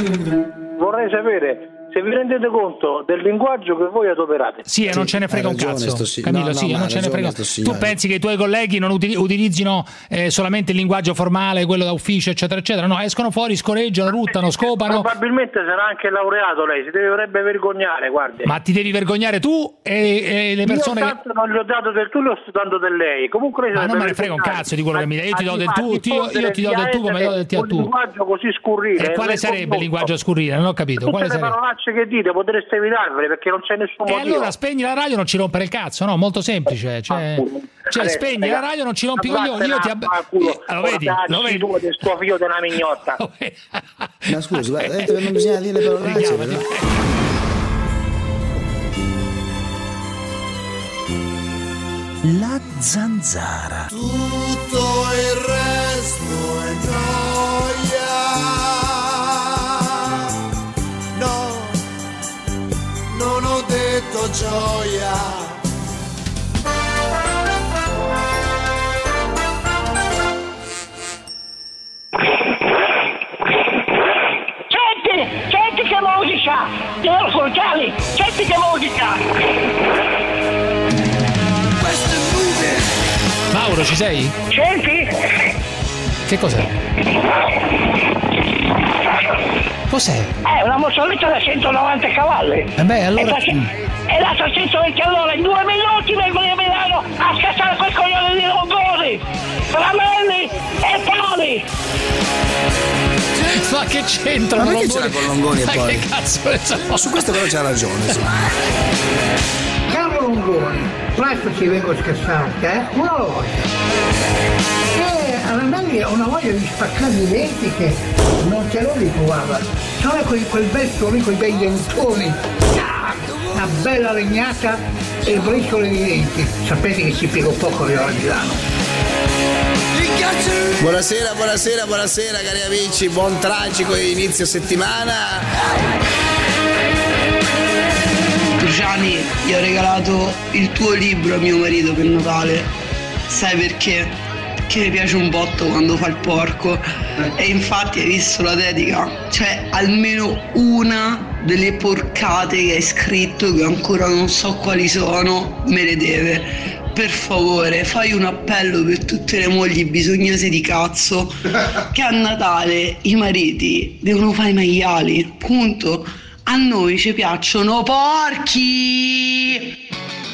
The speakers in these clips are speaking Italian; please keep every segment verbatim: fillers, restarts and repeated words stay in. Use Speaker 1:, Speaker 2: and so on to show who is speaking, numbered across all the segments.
Speaker 1: vorrei sapere se vi rendete conto del linguaggio che voi adoperate.
Speaker 2: Sì, e non ce ne frega un cazzo.
Speaker 3: Si-
Speaker 2: Camillo,
Speaker 3: no, no,
Speaker 2: sì,
Speaker 3: ma
Speaker 2: non
Speaker 3: ha
Speaker 2: ce ne
Speaker 3: ragione
Speaker 2: frega.
Speaker 3: sto
Speaker 2: Tu
Speaker 3: signore.
Speaker 2: pensi che i tuoi colleghi non uti- utilizzino eh, solamente il linguaggio formale, quello da ufficio, eccetera, eccetera? No, escono fuori, scoreggiano, ruttano, scopano.
Speaker 1: Probabilmente sarà anche laureato lei, si dovrebbe vergognare, guardi.
Speaker 2: Ma ti devi vergognare tu e, e le persone
Speaker 1: Io
Speaker 2: che...
Speaker 1: tanto non gli ho dato del tu, le sto dando del lei. Comunque lei
Speaker 2: Ma
Speaker 1: si
Speaker 2: non me
Speaker 1: deve
Speaker 2: ne frega un
Speaker 1: vergognare.
Speaker 2: cazzo di quello che mi dai. Io ti do
Speaker 1: A-
Speaker 2: del
Speaker 1: a
Speaker 2: tu, io, io ti do del tu come do del ti a
Speaker 1: un
Speaker 2: tu.
Speaker 1: linguaggio così scurrile.
Speaker 2: E quale
Speaker 1: lei
Speaker 2: sarebbe il
Speaker 1: condotto.
Speaker 2: linguaggio scurrile? Non ho capito.
Speaker 1: Tutte
Speaker 2: Quale
Speaker 1: le
Speaker 2: sarebbe?
Speaker 1: parolacce che dite potreste evitarvele perché non c'è nessun
Speaker 2: E
Speaker 1: motivo.
Speaker 2: allora spegni la radio, non ci rompere il cazzo, no? Molto semplice. Cioè, cioè
Speaker 1: Adesso,
Speaker 2: spegni la
Speaker 1: ragazzi,
Speaker 2: radio, non ci rompi i
Speaker 1: ma
Speaker 2: coglioni. Io ti
Speaker 1: vattene
Speaker 2: ab-
Speaker 1: a culo,
Speaker 2: eh, lo vedi?
Speaker 1: portacci
Speaker 2: Lo vedi?
Speaker 1: tu del tuo figlio della mignotta.
Speaker 3: Ma scusi, guarda, eh, non bisogna dire le parolacce.
Speaker 2: Richiamati.
Speaker 3: però.
Speaker 4: La zanzara.
Speaker 5: Tutto il resto è noia. No, non ho detto gioia.
Speaker 6: Senti, senti che musica! Io sono Gianni, senti che musica!
Speaker 5: Questo è movie.
Speaker 2: Mauro, ci sei?
Speaker 6: Senti?
Speaker 2: Che cos'è? Cos'è?
Speaker 6: È una mozzoletta da centonovanta cavalli.
Speaker 2: Eh beh, allora...
Speaker 6: E da, e da trecentoventi all'ora in due minuti nel Milano a scattare quel coglione di Longoni, Ramelli e Poli.
Speaker 2: Ma che c'entra?
Speaker 3: Ma perché c'era con Longoni e
Speaker 2: Ma
Speaker 3: poi?
Speaker 2: che cazzo ne so?
Speaker 3: Su questo però c'ha ragione, sì.
Speaker 7: Caro Longoni, presto ci vengo scherzante, eh? Una volta. E alla Melli ho una voglia di spaccare i denti che non te lo ricordava. C'era quel, quel bel suono, quei bei dentoni. Ah, una bella legnata e briciole di denti. Sapete che ci piego poco io a Milano.
Speaker 3: Buonasera, buonasera, buonasera cari amici, buon tragico inizio settimana.
Speaker 8: Gianni, gli ho regalato il tuo libro a mio marito per Natale. Sai perché? Perché mi piace un botto quando fa il porco. E infatti hai visto la dedica? Cioè, almeno una delle porcate che hai scritto, che ancora non so quali sono, me le deve. Per favore, fai un appello per tutte le mogli bisognose di cazzo che a Natale i mariti devono fare i maiali, punto. A noi ci piacciono porchi!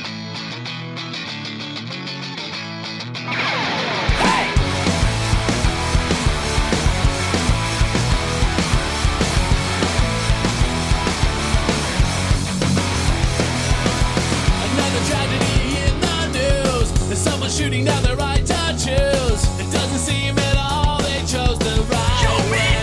Speaker 5: Another tragedy in the news. There's someone shooting down the right to choose. It doesn't seem at all they chose the right way.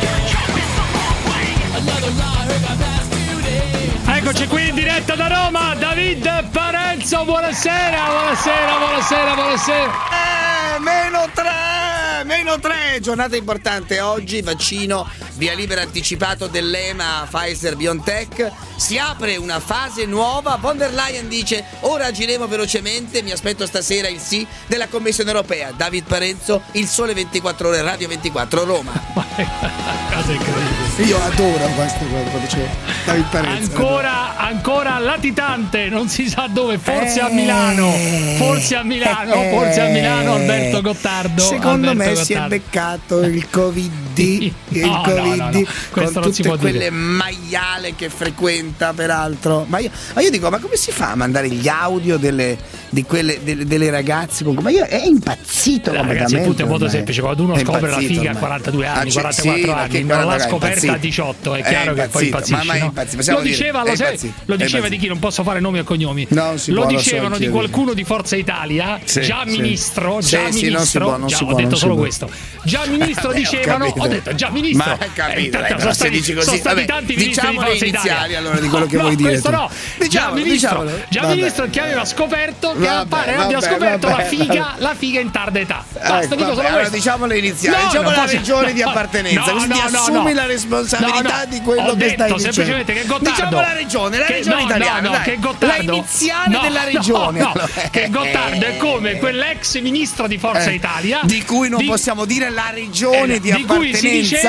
Speaker 5: Another law heard by past today.
Speaker 2: Eccoci qui in diretta da Roma, David Parenzo, buonasera, buonasera, buonasera, buonasera.
Speaker 3: Eh, meno tre, meno tre, giornata importante oggi, vaccino, via libera anticipato dell'E M A Pfizer BioNTech, si apre una fase nuova, von der Leyen dice ora agiremo velocemente, mi aspetto stasera il sì della Commissione Europea. David Parenzo, Il Sole ventiquattro Ore, Radio ventiquattro Roma.
Speaker 2: Cosa incredibile.
Speaker 3: Io adoro questo quando c'è David Parenzo.
Speaker 2: Ancora, ancora latitante, non si sa dove, forse a Milano, forse a Milano, forse a Milano Alberto Gottardo.
Speaker 3: Secondo
Speaker 2: Alberto
Speaker 3: me si è
Speaker 2: Gottardo.
Speaker 3: beccato il Covid, il
Speaker 2: No,
Speaker 3: Covid
Speaker 2: no, no, no. Questo
Speaker 3: con
Speaker 2: non si
Speaker 3: tutte
Speaker 2: può
Speaker 3: quelle
Speaker 2: dire.
Speaker 3: maiale che frequenta peraltro. Ma io, ma io dico, ma come si fa a mandare gli audio delle, di quelle, delle, delle ragazze? Con, ma io è impazzito
Speaker 2: Ragazzi,
Speaker 3: completamente.
Speaker 2: il punto è molto
Speaker 3: ormai.
Speaker 2: semplice. Quando uno
Speaker 3: È
Speaker 2: scopre la
Speaker 3: impazzito
Speaker 2: figa a
Speaker 3: ormai.
Speaker 2: quarantadue anni,
Speaker 3: Ah, cioè,
Speaker 2: quarantaquattro
Speaker 3: sì, ma
Speaker 2: anni,
Speaker 3: che
Speaker 2: non l'ha
Speaker 3: guarda, è
Speaker 2: scoperta a
Speaker 3: impazzito.
Speaker 2: diciotto, è
Speaker 3: È
Speaker 2: chiaro che poi
Speaker 3: impazzito,
Speaker 2: impazzisce.
Speaker 3: ma- ma è
Speaker 2: no?
Speaker 3: impazzito, possiamo
Speaker 2: Lo
Speaker 3: dire,
Speaker 2: diceva,
Speaker 3: è
Speaker 2: lo, sai,
Speaker 3: impazzito,
Speaker 2: lo
Speaker 3: è
Speaker 2: diceva
Speaker 3: impazzito.
Speaker 2: di chi? Non posso fare nomi e cognomi.
Speaker 3: Non si
Speaker 2: lo
Speaker 3: può, lo so,
Speaker 2: dicevano di
Speaker 3: chi-
Speaker 2: qualcuno di Forza Italia,
Speaker 3: Sì,
Speaker 2: già
Speaker 3: sì.
Speaker 2: ministro,
Speaker 3: Sì,
Speaker 2: già
Speaker 3: sì, non si
Speaker 2: ministro.
Speaker 3: può, non
Speaker 2: già,
Speaker 3: si
Speaker 2: ho
Speaker 3: può,
Speaker 2: detto
Speaker 3: non si
Speaker 2: solo
Speaker 3: può.
Speaker 2: questo. Già ministro
Speaker 3: Vabbè, ho
Speaker 2: dicevano,
Speaker 3: capito.
Speaker 2: ho detto già ministro.
Speaker 3: Ma ho capito,
Speaker 2: Eh,
Speaker 3: dai,
Speaker 2: sono
Speaker 3: però se
Speaker 2: stati,
Speaker 3: dici così,
Speaker 2: sono stati
Speaker 3: vabbè,
Speaker 2: tanti ministri
Speaker 3: diciamo
Speaker 2: di
Speaker 3: le
Speaker 2: Forza
Speaker 3: iniziali,
Speaker 2: Italia.
Speaker 3: allora, di quello che
Speaker 2: no,
Speaker 3: vuoi dire
Speaker 2: questo
Speaker 3: tu.
Speaker 2: no. Già
Speaker 3: Diciamolo,
Speaker 2: ministro,
Speaker 3: diciamolo.
Speaker 2: già
Speaker 3: Vabbè.
Speaker 2: ministro che aveva scoperto che
Speaker 3: Vabbè,
Speaker 2: pare abbia
Speaker 3: vabbè,
Speaker 2: scoperto
Speaker 3: vabbè.
Speaker 2: la figa, la figa in tarda età. Basta,
Speaker 3: Ecco,
Speaker 2: dico
Speaker 3: vabbè,
Speaker 2: solo
Speaker 3: allora
Speaker 2: questo.
Speaker 3: diciamo le iniziali,
Speaker 2: No,
Speaker 3: diciamo
Speaker 2: non
Speaker 3: la
Speaker 2: posso-
Speaker 3: regione di
Speaker 2: no,
Speaker 3: appartenenza,
Speaker 2: no,
Speaker 3: così
Speaker 2: no,
Speaker 3: ti
Speaker 2: no,
Speaker 3: assumi
Speaker 2: no.
Speaker 3: la responsabilità
Speaker 2: No, no.
Speaker 3: di quello
Speaker 2: Ho
Speaker 3: che
Speaker 2: detto
Speaker 3: stai dicendo.
Speaker 2: semplicemente che Gottardo,
Speaker 3: Diciamo la regione, la
Speaker 2: che-
Speaker 3: regione
Speaker 2: no,
Speaker 3: italiana,
Speaker 2: no, no,
Speaker 3: dai.
Speaker 2: che Gottardo,
Speaker 3: la iniziale
Speaker 2: no,
Speaker 3: della
Speaker 2: no,
Speaker 3: regione.
Speaker 2: no,
Speaker 3: Allora,
Speaker 2: che Gottardo è come quell'ex ministro di Forza
Speaker 3: eh,
Speaker 2: Italia
Speaker 3: di cui non
Speaker 2: di-
Speaker 3: possiamo dire la regione
Speaker 2: eh,
Speaker 3: di
Speaker 2: di cui si
Speaker 3: appartenenza.
Speaker 2: diceva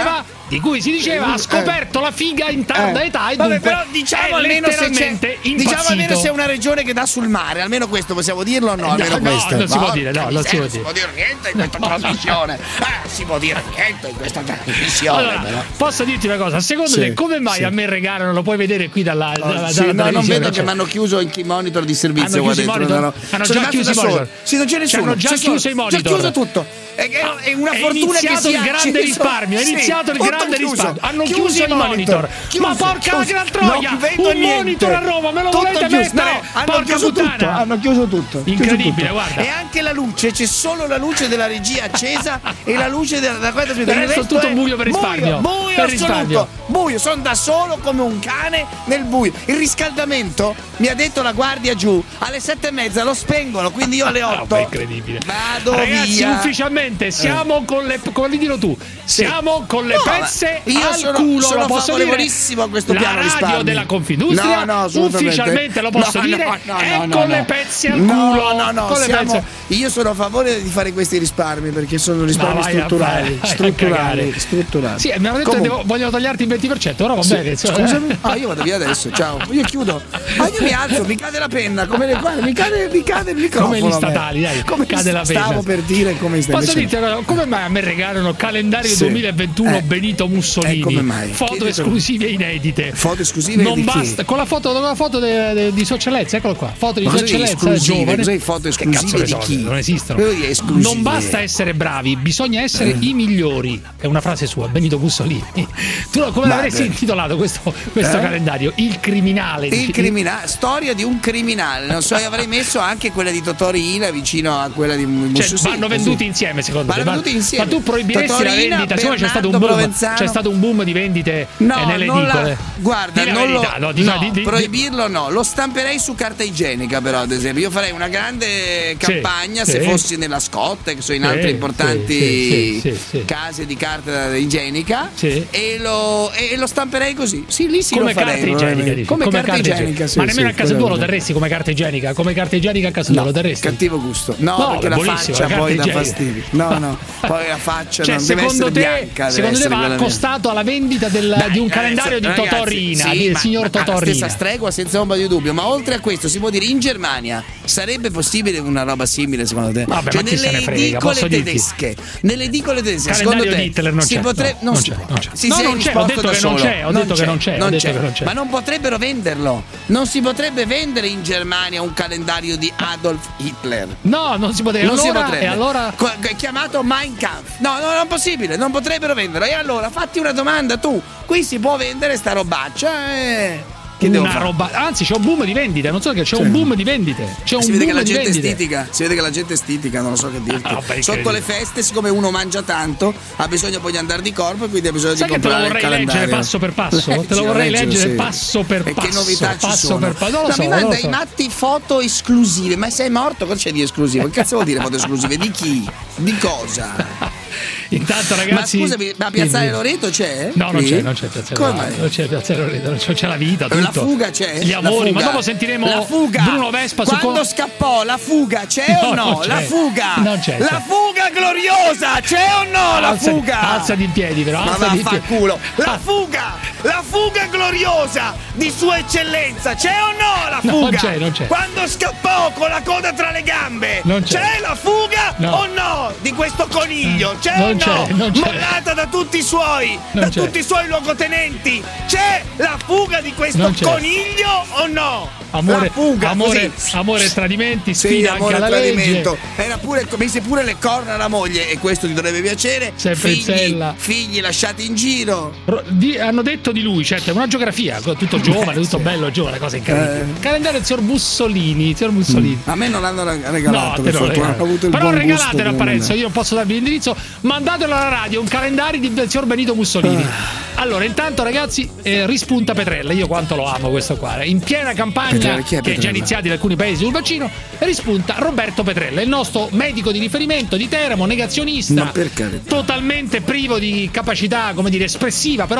Speaker 2: di cui si diceva ha scoperto la figa in tarda
Speaker 3: Eh.
Speaker 2: età e
Speaker 3: Vabbè,
Speaker 2: dunque
Speaker 3: però diciamo
Speaker 2: è
Speaker 3: almeno se c'è,
Speaker 2: letteralmente
Speaker 3: diciamo
Speaker 2: impazzito.
Speaker 3: almeno se è una regione che dà sul mare, almeno questo possiamo dirlo o no? Almeno
Speaker 2: no,
Speaker 3: questo.
Speaker 2: non si può
Speaker 3: Porca
Speaker 2: dire, no, non si
Speaker 3: miseria,
Speaker 2: può dire.
Speaker 3: niente in questa trasmissione. Eh, si può dire niente in questa trasmissione.
Speaker 2: Allora,
Speaker 3: però.
Speaker 2: posso dirti una cosa? Secondo
Speaker 3: Sì,
Speaker 2: te come mai
Speaker 3: sì.
Speaker 2: a me regalano? Lo puoi vedere qui dalla, dalla,
Speaker 3: Sì,
Speaker 2: dalla
Speaker 3: no, non
Speaker 2: televisione,
Speaker 3: vedo che
Speaker 2: cioè.
Speaker 3: mi hanno chiuso il key monitor di servizio
Speaker 2: Hanno
Speaker 3: qua
Speaker 2: chiuso i
Speaker 3: dentro.
Speaker 2: monitor?
Speaker 3: no, no.
Speaker 2: Hanno
Speaker 3: Sono
Speaker 2: già
Speaker 3: rimasto
Speaker 2: chiuso
Speaker 3: da
Speaker 2: i
Speaker 3: solo.
Speaker 2: monitor?
Speaker 3: Sì, non c'è nessuno.
Speaker 2: Hanno già
Speaker 3: C'è
Speaker 2: chiuso
Speaker 3: solo-
Speaker 2: i monitor.
Speaker 3: Già chiuso tutto. È, è, è una
Speaker 2: È
Speaker 3: fortuna che
Speaker 2: iniziato
Speaker 3: sia
Speaker 2: il grande
Speaker 3: acceso.
Speaker 2: risparmio, è
Speaker 3: Sì,
Speaker 2: iniziato il
Speaker 3: tutto
Speaker 2: grande
Speaker 3: chiuso.
Speaker 2: risparmio. Hanno
Speaker 3: Chiuso
Speaker 2: chiuso i monitor.
Speaker 3: Chiuso,
Speaker 2: Ma porca
Speaker 3: chiuso.
Speaker 2: la troia!
Speaker 3: Non vedo
Speaker 2: Un
Speaker 3: niente.
Speaker 2: monitor a Roma, me lo
Speaker 3: Tutto
Speaker 2: volete
Speaker 3: chiuso.
Speaker 2: mettere?
Speaker 3: No, hanno
Speaker 2: Porca
Speaker 3: chiuso
Speaker 2: puttana.
Speaker 3: tutto. Hanno chiuso tutto. chiuso
Speaker 2: Incredibile,
Speaker 3: tutto.
Speaker 2: guarda.
Speaker 3: E anche la luce, c'è solo la luce della regia accesa e la luce della da quella
Speaker 2: Il resto è tutto buio per risparmio.
Speaker 3: Buio, buio
Speaker 2: Per
Speaker 3: assoluto.
Speaker 2: risparmio.
Speaker 3: Buio, sono da solo come un cane nel buio. Il riscaldamento mi ha detto la guardia giù alle sette e mezza lo spengono, quindi io alle
Speaker 2: Ah,
Speaker 3: otto
Speaker 2: beh, incredibile.
Speaker 3: vado
Speaker 2: Ragazzi,
Speaker 3: via.
Speaker 2: ufficialmente siamo con le, come dillo tu, siamo con le
Speaker 3: No,
Speaker 2: pezze
Speaker 3: ma io
Speaker 2: al
Speaker 3: sono-
Speaker 2: culo,
Speaker 3: sono
Speaker 2: lo posso dire.
Speaker 3: favorevolissimo a questo
Speaker 2: la
Speaker 3: piano
Speaker 2: radio
Speaker 3: risparmi.
Speaker 2: della Confindustria,
Speaker 3: No, no, assolutamente.
Speaker 2: ufficialmente lo posso
Speaker 3: No,
Speaker 2: dire,
Speaker 3: no, no,
Speaker 2: è
Speaker 3: no, no,
Speaker 2: con
Speaker 3: no.
Speaker 2: le pezze al
Speaker 3: No,
Speaker 2: culo.
Speaker 3: no, no,
Speaker 2: con le
Speaker 3: siamo-
Speaker 2: pezze.
Speaker 3: io sono a favore di fare questi risparmi perché sono risparmi
Speaker 2: No, vai a
Speaker 3: strutturali,
Speaker 2: fare- vai a
Speaker 3: strutturali,
Speaker 2: cagare.
Speaker 3: strutturali.
Speaker 2: Sì, mi hanno detto
Speaker 3: Comunque-
Speaker 2: che devo, vogliono togliarti il venti per cento, ora va
Speaker 3: Sì,
Speaker 2: bene. insomma.
Speaker 3: Scusami, ah, io vado via adesso. Ciao, io chiudo. Ah, io mi alzo, mi cade la penna, come le guarda, mi cade, mi cade il microfono.
Speaker 2: Come gli
Speaker 3: a me.
Speaker 2: statali, dai,
Speaker 3: Come
Speaker 2: cade la penna.
Speaker 3: Stavo per dire come stai
Speaker 2: Posso
Speaker 3: invece
Speaker 2: dirti una cosa? Come mai a me regalano calendario
Speaker 3: Sì.
Speaker 2: duemilaventuno
Speaker 3: Eh.
Speaker 2: Benito Mussolini?
Speaker 3: Eh, come mai?
Speaker 2: Foto
Speaker 3: Chieditelo.
Speaker 2: esclusive e inedite.
Speaker 3: Foto esclusive
Speaker 2: non
Speaker 3: di chi?
Speaker 2: basta, con la foto, con la foto de- de- di Sua Eccellenza, eccolo qua. Foto di
Speaker 3: Ma
Speaker 2: Sua
Speaker 3: cos'è
Speaker 2: Eccellenza
Speaker 3: esclusive?
Speaker 2: giovane.
Speaker 3: Cos'è foto
Speaker 2: Che
Speaker 3: esclusive
Speaker 2: cazzo ne
Speaker 3: di
Speaker 2: so,
Speaker 3: chi?
Speaker 2: non esistono.
Speaker 3: Cosa è esclusive?
Speaker 2: Non basta essere bravi, bisogna essere i migliori. È una frase sua, Benito Mussolini. Tu come
Speaker 3: Ma
Speaker 2: l'avresti
Speaker 3: beh.
Speaker 2: intitolato questo, questo
Speaker 3: Eh?
Speaker 2: calendario? Il criminale.
Speaker 3: Il criminale, storia di un criminale. Non so, io avrei messo anche quella di Tottori Ina vicino a quella di
Speaker 2: Cioè,
Speaker 3: Mussolini.
Speaker 2: vanno venduti insieme, secondo
Speaker 3: Vanno
Speaker 2: te?
Speaker 3: venduti insieme.
Speaker 2: Ma tu proibiresti
Speaker 3: Totorina,
Speaker 2: la vendita? Siccome c'è stato un
Speaker 3: Bernardo
Speaker 2: boom,
Speaker 3: Provenzano.
Speaker 2: c'è stato un boom di vendite
Speaker 3: No,
Speaker 2: eh, nelle
Speaker 3: non
Speaker 2: edicole.
Speaker 3: la, guarda,
Speaker 2: Di la
Speaker 3: non
Speaker 2: verità,
Speaker 3: lo,
Speaker 2: no, di-
Speaker 3: no,
Speaker 2: di- di-
Speaker 3: proibirlo no, lo stamperei su carta igienica però ad esempio, io farei una grande
Speaker 2: Sì,
Speaker 3: campagna
Speaker 2: sì.
Speaker 3: se fossi nella Scott, che sono in
Speaker 2: Sì,
Speaker 3: altre
Speaker 2: sì,
Speaker 3: importanti
Speaker 2: sì, sì, sì, sì.
Speaker 3: case di carta igienica
Speaker 2: Sì.
Speaker 3: e, lo, e lo stamperei così, sì lì sì
Speaker 2: Come
Speaker 3: lo farei
Speaker 2: carta igienica,
Speaker 3: probabilmente.
Speaker 2: dici?
Speaker 3: come, carta igienica, sì,
Speaker 2: ma nemmeno
Speaker 3: sì,
Speaker 2: a casa tua lo
Speaker 3: quello-
Speaker 2: terresti come carta igienica? Come carta igienica a casa tua
Speaker 3: No,
Speaker 2: lo terresti?
Speaker 3: cattivo gusto. No,
Speaker 2: No,
Speaker 3: perché
Speaker 2: è
Speaker 3: la
Speaker 2: buonissimo,
Speaker 3: faccia
Speaker 2: la
Speaker 3: poi
Speaker 2: carta
Speaker 3: dà
Speaker 2: igienica.
Speaker 3: fastidio. No, no, poi la faccia
Speaker 2: Cioè,
Speaker 3: non deve
Speaker 2: secondo
Speaker 3: essere
Speaker 2: te,
Speaker 3: bianca. deve
Speaker 2: secondo te
Speaker 3: essere
Speaker 2: va
Speaker 3: quella
Speaker 2: accostato alla vendita del-
Speaker 3: Dai,
Speaker 2: di un
Speaker 3: adesso,
Speaker 2: calendario di
Speaker 3: ragazzi,
Speaker 2: Totorina,
Speaker 3: sì,
Speaker 2: del
Speaker 3: ma
Speaker 2: signor
Speaker 3: alla
Speaker 2: Totorina?
Speaker 3: stessa stregua senza ombra di dubbio, ma oltre a questo si può dire in Germania sarebbe possibile una roba simile secondo te?
Speaker 2: Vabbè,
Speaker 3: cioè
Speaker 2: ma chi se
Speaker 3: nelle
Speaker 2: ne frega,
Speaker 3: edicole
Speaker 2: posso dirti?
Speaker 3: tedesche, nelle edicole tedesche
Speaker 2: Calendario
Speaker 3: secondo te
Speaker 2: di Hitler non
Speaker 3: si
Speaker 2: c'è,
Speaker 3: potrebbe
Speaker 2: no, non
Speaker 3: si
Speaker 2: c'è,
Speaker 3: può-
Speaker 2: non c'è.
Speaker 3: si
Speaker 2: No,
Speaker 3: si è
Speaker 2: non c'è, ho
Speaker 3: risposto
Speaker 2: detto
Speaker 3: da
Speaker 2: che non
Speaker 3: solo.
Speaker 2: c'è, ho detto che non c'è, ho
Speaker 3: non
Speaker 2: detto
Speaker 3: c'è.
Speaker 2: che non c'è.
Speaker 3: Ma non potrebbero venderlo, non si potrebbe vendere in Germania un calendario di Adolf Hitler.
Speaker 2: No, non si poteva.
Speaker 3: Non si
Speaker 2: allora,
Speaker 3: potrebbe.
Speaker 2: E allora
Speaker 3: Co- è chiamato Mein Kampf. No, no, non è possibile, non potrebbero venderlo. E allora fatti una domanda tu. Qui si può vendere sta robaccia? Eh. Che devo
Speaker 2: una
Speaker 3: fare?
Speaker 2: roba. Anzi, c'è un boom di vendite. Non so che c'è
Speaker 3: Sì.
Speaker 2: un boom di vendite. C'è un
Speaker 3: Si vede
Speaker 2: boom
Speaker 3: che la
Speaker 2: di
Speaker 3: gente è
Speaker 2: vendite.
Speaker 3: stitica, si vede che la gente è stitica, non lo so che dirti.
Speaker 2: Ah, vabbè,
Speaker 3: Sotto
Speaker 2: incredibile.
Speaker 3: le feste, siccome uno mangia tanto, ha bisogno poi di andare di corpo e quindi ha bisogno
Speaker 2: Sai
Speaker 3: di
Speaker 2: che te lo
Speaker 3: comprare il
Speaker 2: vorrei leggere
Speaker 3: calendario.
Speaker 2: passo per passo? Te lo
Speaker 3: Leggilo,
Speaker 2: vorrei
Speaker 3: leggilo,
Speaker 2: leggere
Speaker 3: sì.
Speaker 2: passo per
Speaker 3: E
Speaker 2: passo.
Speaker 3: che novità ci
Speaker 2: passo
Speaker 3: sono?
Speaker 2: per passo. Non lo
Speaker 3: No,
Speaker 2: so,
Speaker 3: mi
Speaker 2: non lo
Speaker 3: manda
Speaker 2: so.
Speaker 3: i matti foto esclusive, ma sei morto? Cosa c'è di esclusivo? Che cazzo vuol dire foto esclusive? Di chi? Di cosa?
Speaker 2: Intanto, ragazzi.
Speaker 3: Ma scusami, ma Piazzale
Speaker 2: dimmi.
Speaker 3: Loreto c'è?
Speaker 2: No, non
Speaker 3: Qui?
Speaker 2: c'è, non c'è Piazzale
Speaker 3: Come
Speaker 2: Loreto.
Speaker 3: mai?
Speaker 2: Non c'è Piazzale Loreto, non c'è, c'è la vita, tutto.
Speaker 3: La fuga c'è?
Speaker 2: Gli
Speaker 3: La
Speaker 2: amori, ma
Speaker 3: fuga.
Speaker 2: dopo sentiremo
Speaker 3: la fuga.
Speaker 2: Bruno Vespa su
Speaker 3: Quando
Speaker 2: co-
Speaker 3: scappò la fuga c'è
Speaker 2: No,
Speaker 3: o no?
Speaker 2: non c'è.
Speaker 3: La fuga.
Speaker 2: Non c'è,
Speaker 3: La
Speaker 2: c'è.
Speaker 3: fuga gloriosa c'è o no? La
Speaker 2: Alza-
Speaker 3: fuga.
Speaker 2: alzati in piedi, però.
Speaker 3: Ma
Speaker 2: alzati in piedi.
Speaker 3: vaffanculo. La
Speaker 2: Ah.
Speaker 3: fuga. La fuga gloriosa di Sua Eccellenza c'è o no? La
Speaker 2: No,
Speaker 3: fuga.
Speaker 2: non c'è, non c'è.
Speaker 3: Quando scappò con la coda tra le gambe
Speaker 2: Non c'è.
Speaker 3: la fuga
Speaker 2: No.
Speaker 3: o no? Di questo coniglio c'è
Speaker 2: Non
Speaker 3: o
Speaker 2: c'è,
Speaker 3: no?
Speaker 2: non c'è.
Speaker 3: Mollata da tutti i suoi,
Speaker 2: Non
Speaker 3: da
Speaker 2: c'è.
Speaker 3: tutti i suoi luogotenenti. C'è la fuga di questo
Speaker 2: Non c'è.
Speaker 3: coniglio o no?
Speaker 2: Amore,
Speaker 3: la fuga,
Speaker 2: amore,
Speaker 3: così.
Speaker 2: amore e tradimenti,
Speaker 3: Sì,
Speaker 2: sfida
Speaker 3: amore
Speaker 2: anche
Speaker 3: e
Speaker 2: alla
Speaker 3: tradimento.
Speaker 2: legge.
Speaker 3: Era pure, mise pure le corna alla moglie e questo ti dovrebbe piacere.
Speaker 2: Sempre in
Speaker 3: Figli,
Speaker 2: sella.
Speaker 3: figli lasciati in giro.
Speaker 2: Ro- di- hanno detto di lui, certo, è una geografia, tutto giovane, tutto bello, giovane, cosa incredibile.
Speaker 3: Eh.
Speaker 2: Calendario del signor Mussolini, signor Mussolini.
Speaker 3: A me non hanno reg-
Speaker 2: No,
Speaker 3: regalato,
Speaker 2: te
Speaker 3: per
Speaker 2: lo
Speaker 3: fortuna.
Speaker 2: regalo.
Speaker 3: Ho avuto il
Speaker 2: Però
Speaker 3: buon gusto
Speaker 2: regalatelo
Speaker 3: di
Speaker 2: a Parenzo,
Speaker 3: non-
Speaker 2: io non posso darvi l'indirizzo, mandatelo alla radio, un calendario di- del signor Benito Mussolini.
Speaker 3: Ah.
Speaker 2: Allora, intanto ragazzi, eh, rispunta Petrella, io quanto lo amo questo qua, eh. In piena campagna,
Speaker 3: Petrella, chi è
Speaker 2: che è già
Speaker 3: Petrella?
Speaker 2: iniziata in alcuni paesi sul vaccino, rispunta Roberto Petrella, il nostro medico di riferimento di Teramo, negazionista,
Speaker 3: Ma per carità.
Speaker 2: totalmente privo di capacità, come dire, espressiva, però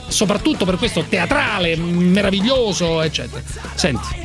Speaker 2: soprattutto per questo teatrale meraviglioso, eccetera. Senti.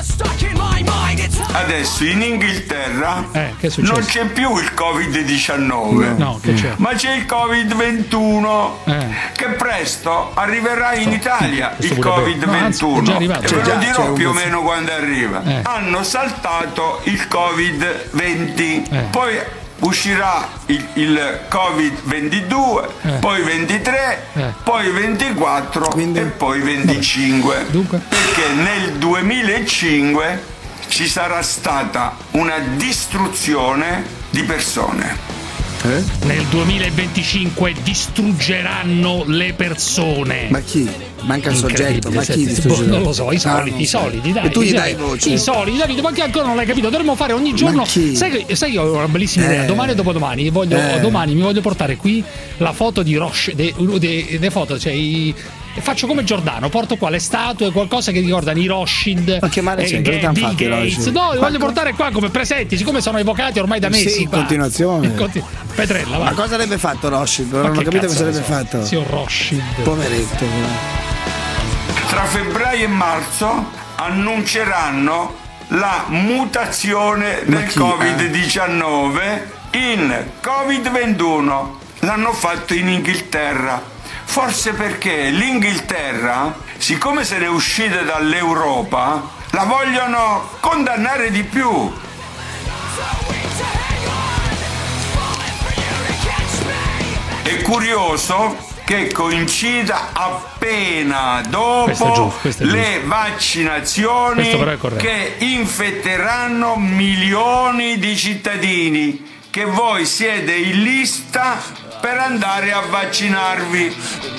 Speaker 9: Adesso in Inghilterra
Speaker 2: eh, che è successo?
Speaker 9: Non c'è più il covid diciannove,
Speaker 2: no, che c'è?
Speaker 9: ma c'è il covid ventuno,
Speaker 2: eh.
Speaker 9: che presto arriverà in Italia. Il covid ventuno,
Speaker 2: no, anzi,
Speaker 9: e ve lo
Speaker 2: già,
Speaker 9: dirò più o meno quando arriva.
Speaker 2: Eh.
Speaker 9: Hanno saltato il covid venti, eh. poi uscirà il, il covid ventidue, eh. poi ventitré, eh. poi ventiquattro. Quindi? E poi venticinque.
Speaker 2: Dunque?
Speaker 9: Perché nel duemilacinque ci sarà stata una distruzione di persone.
Speaker 2: Eh? Nel duemilaventicinque distruggeranno le persone.
Speaker 3: Ma chi? Manca il soggetto, ma chi distruggerà?
Speaker 2: Non lo so, i soliti, ah, i soliti, dai.
Speaker 3: E tu gli
Speaker 2: dai,
Speaker 3: dai voce?
Speaker 2: I soliti, Davide, ma che ancora non l'hai capito? Dovremmo fare ogni giorno. Sai che sai io ho una bellissima idea.
Speaker 3: Eh.
Speaker 2: Domani e dopodomani voglio,
Speaker 3: Eh.
Speaker 2: domani mi voglio portare qui la foto di Roche, de, de, de foto, cioè i. Faccio come Giordano, porto qua le statue, qualcosa che ricordano i Rothschild.
Speaker 3: Ma che male c'è?
Speaker 2: eh,
Speaker 3: Che t'han
Speaker 2: Bill
Speaker 3: fatto i
Speaker 2: Gates.
Speaker 3: Rothschild?
Speaker 2: No, li
Speaker 3: Ma
Speaker 2: voglio
Speaker 3: co-
Speaker 2: portare qua come presenti, siccome sono evocati ormai da mesi.
Speaker 3: Sì, in
Speaker 2: qua.
Speaker 3: continuazione.
Speaker 2: In continu- Petrella, va.
Speaker 3: Ma cosa avrebbe fatto Rothschild?
Speaker 2: Ma
Speaker 3: Non ho
Speaker 2: che
Speaker 3: capito
Speaker 2: cazzo
Speaker 3: cosa avrebbe
Speaker 2: ne so?
Speaker 3: fatto.
Speaker 2: Sì, un Rothschild.
Speaker 3: Poveretto.
Speaker 9: Tra febbraio e marzo annunceranno la mutazione del
Speaker 3: chi?
Speaker 9: covid diciannove in covid ventuno. L'hanno fatto in Inghilterra. Forse perché l'Inghilterra, siccome se ne è uscita dall'Europa, la vogliono condannare di più. È curioso che coincida appena dopo
Speaker 2: giusto, questo è
Speaker 9: le
Speaker 2: giusto.
Speaker 9: vaccinazioni
Speaker 2: Questo però è corretto.
Speaker 9: che infetteranno milioni di cittadini che voi siete in lista per andare a vaccinarvi.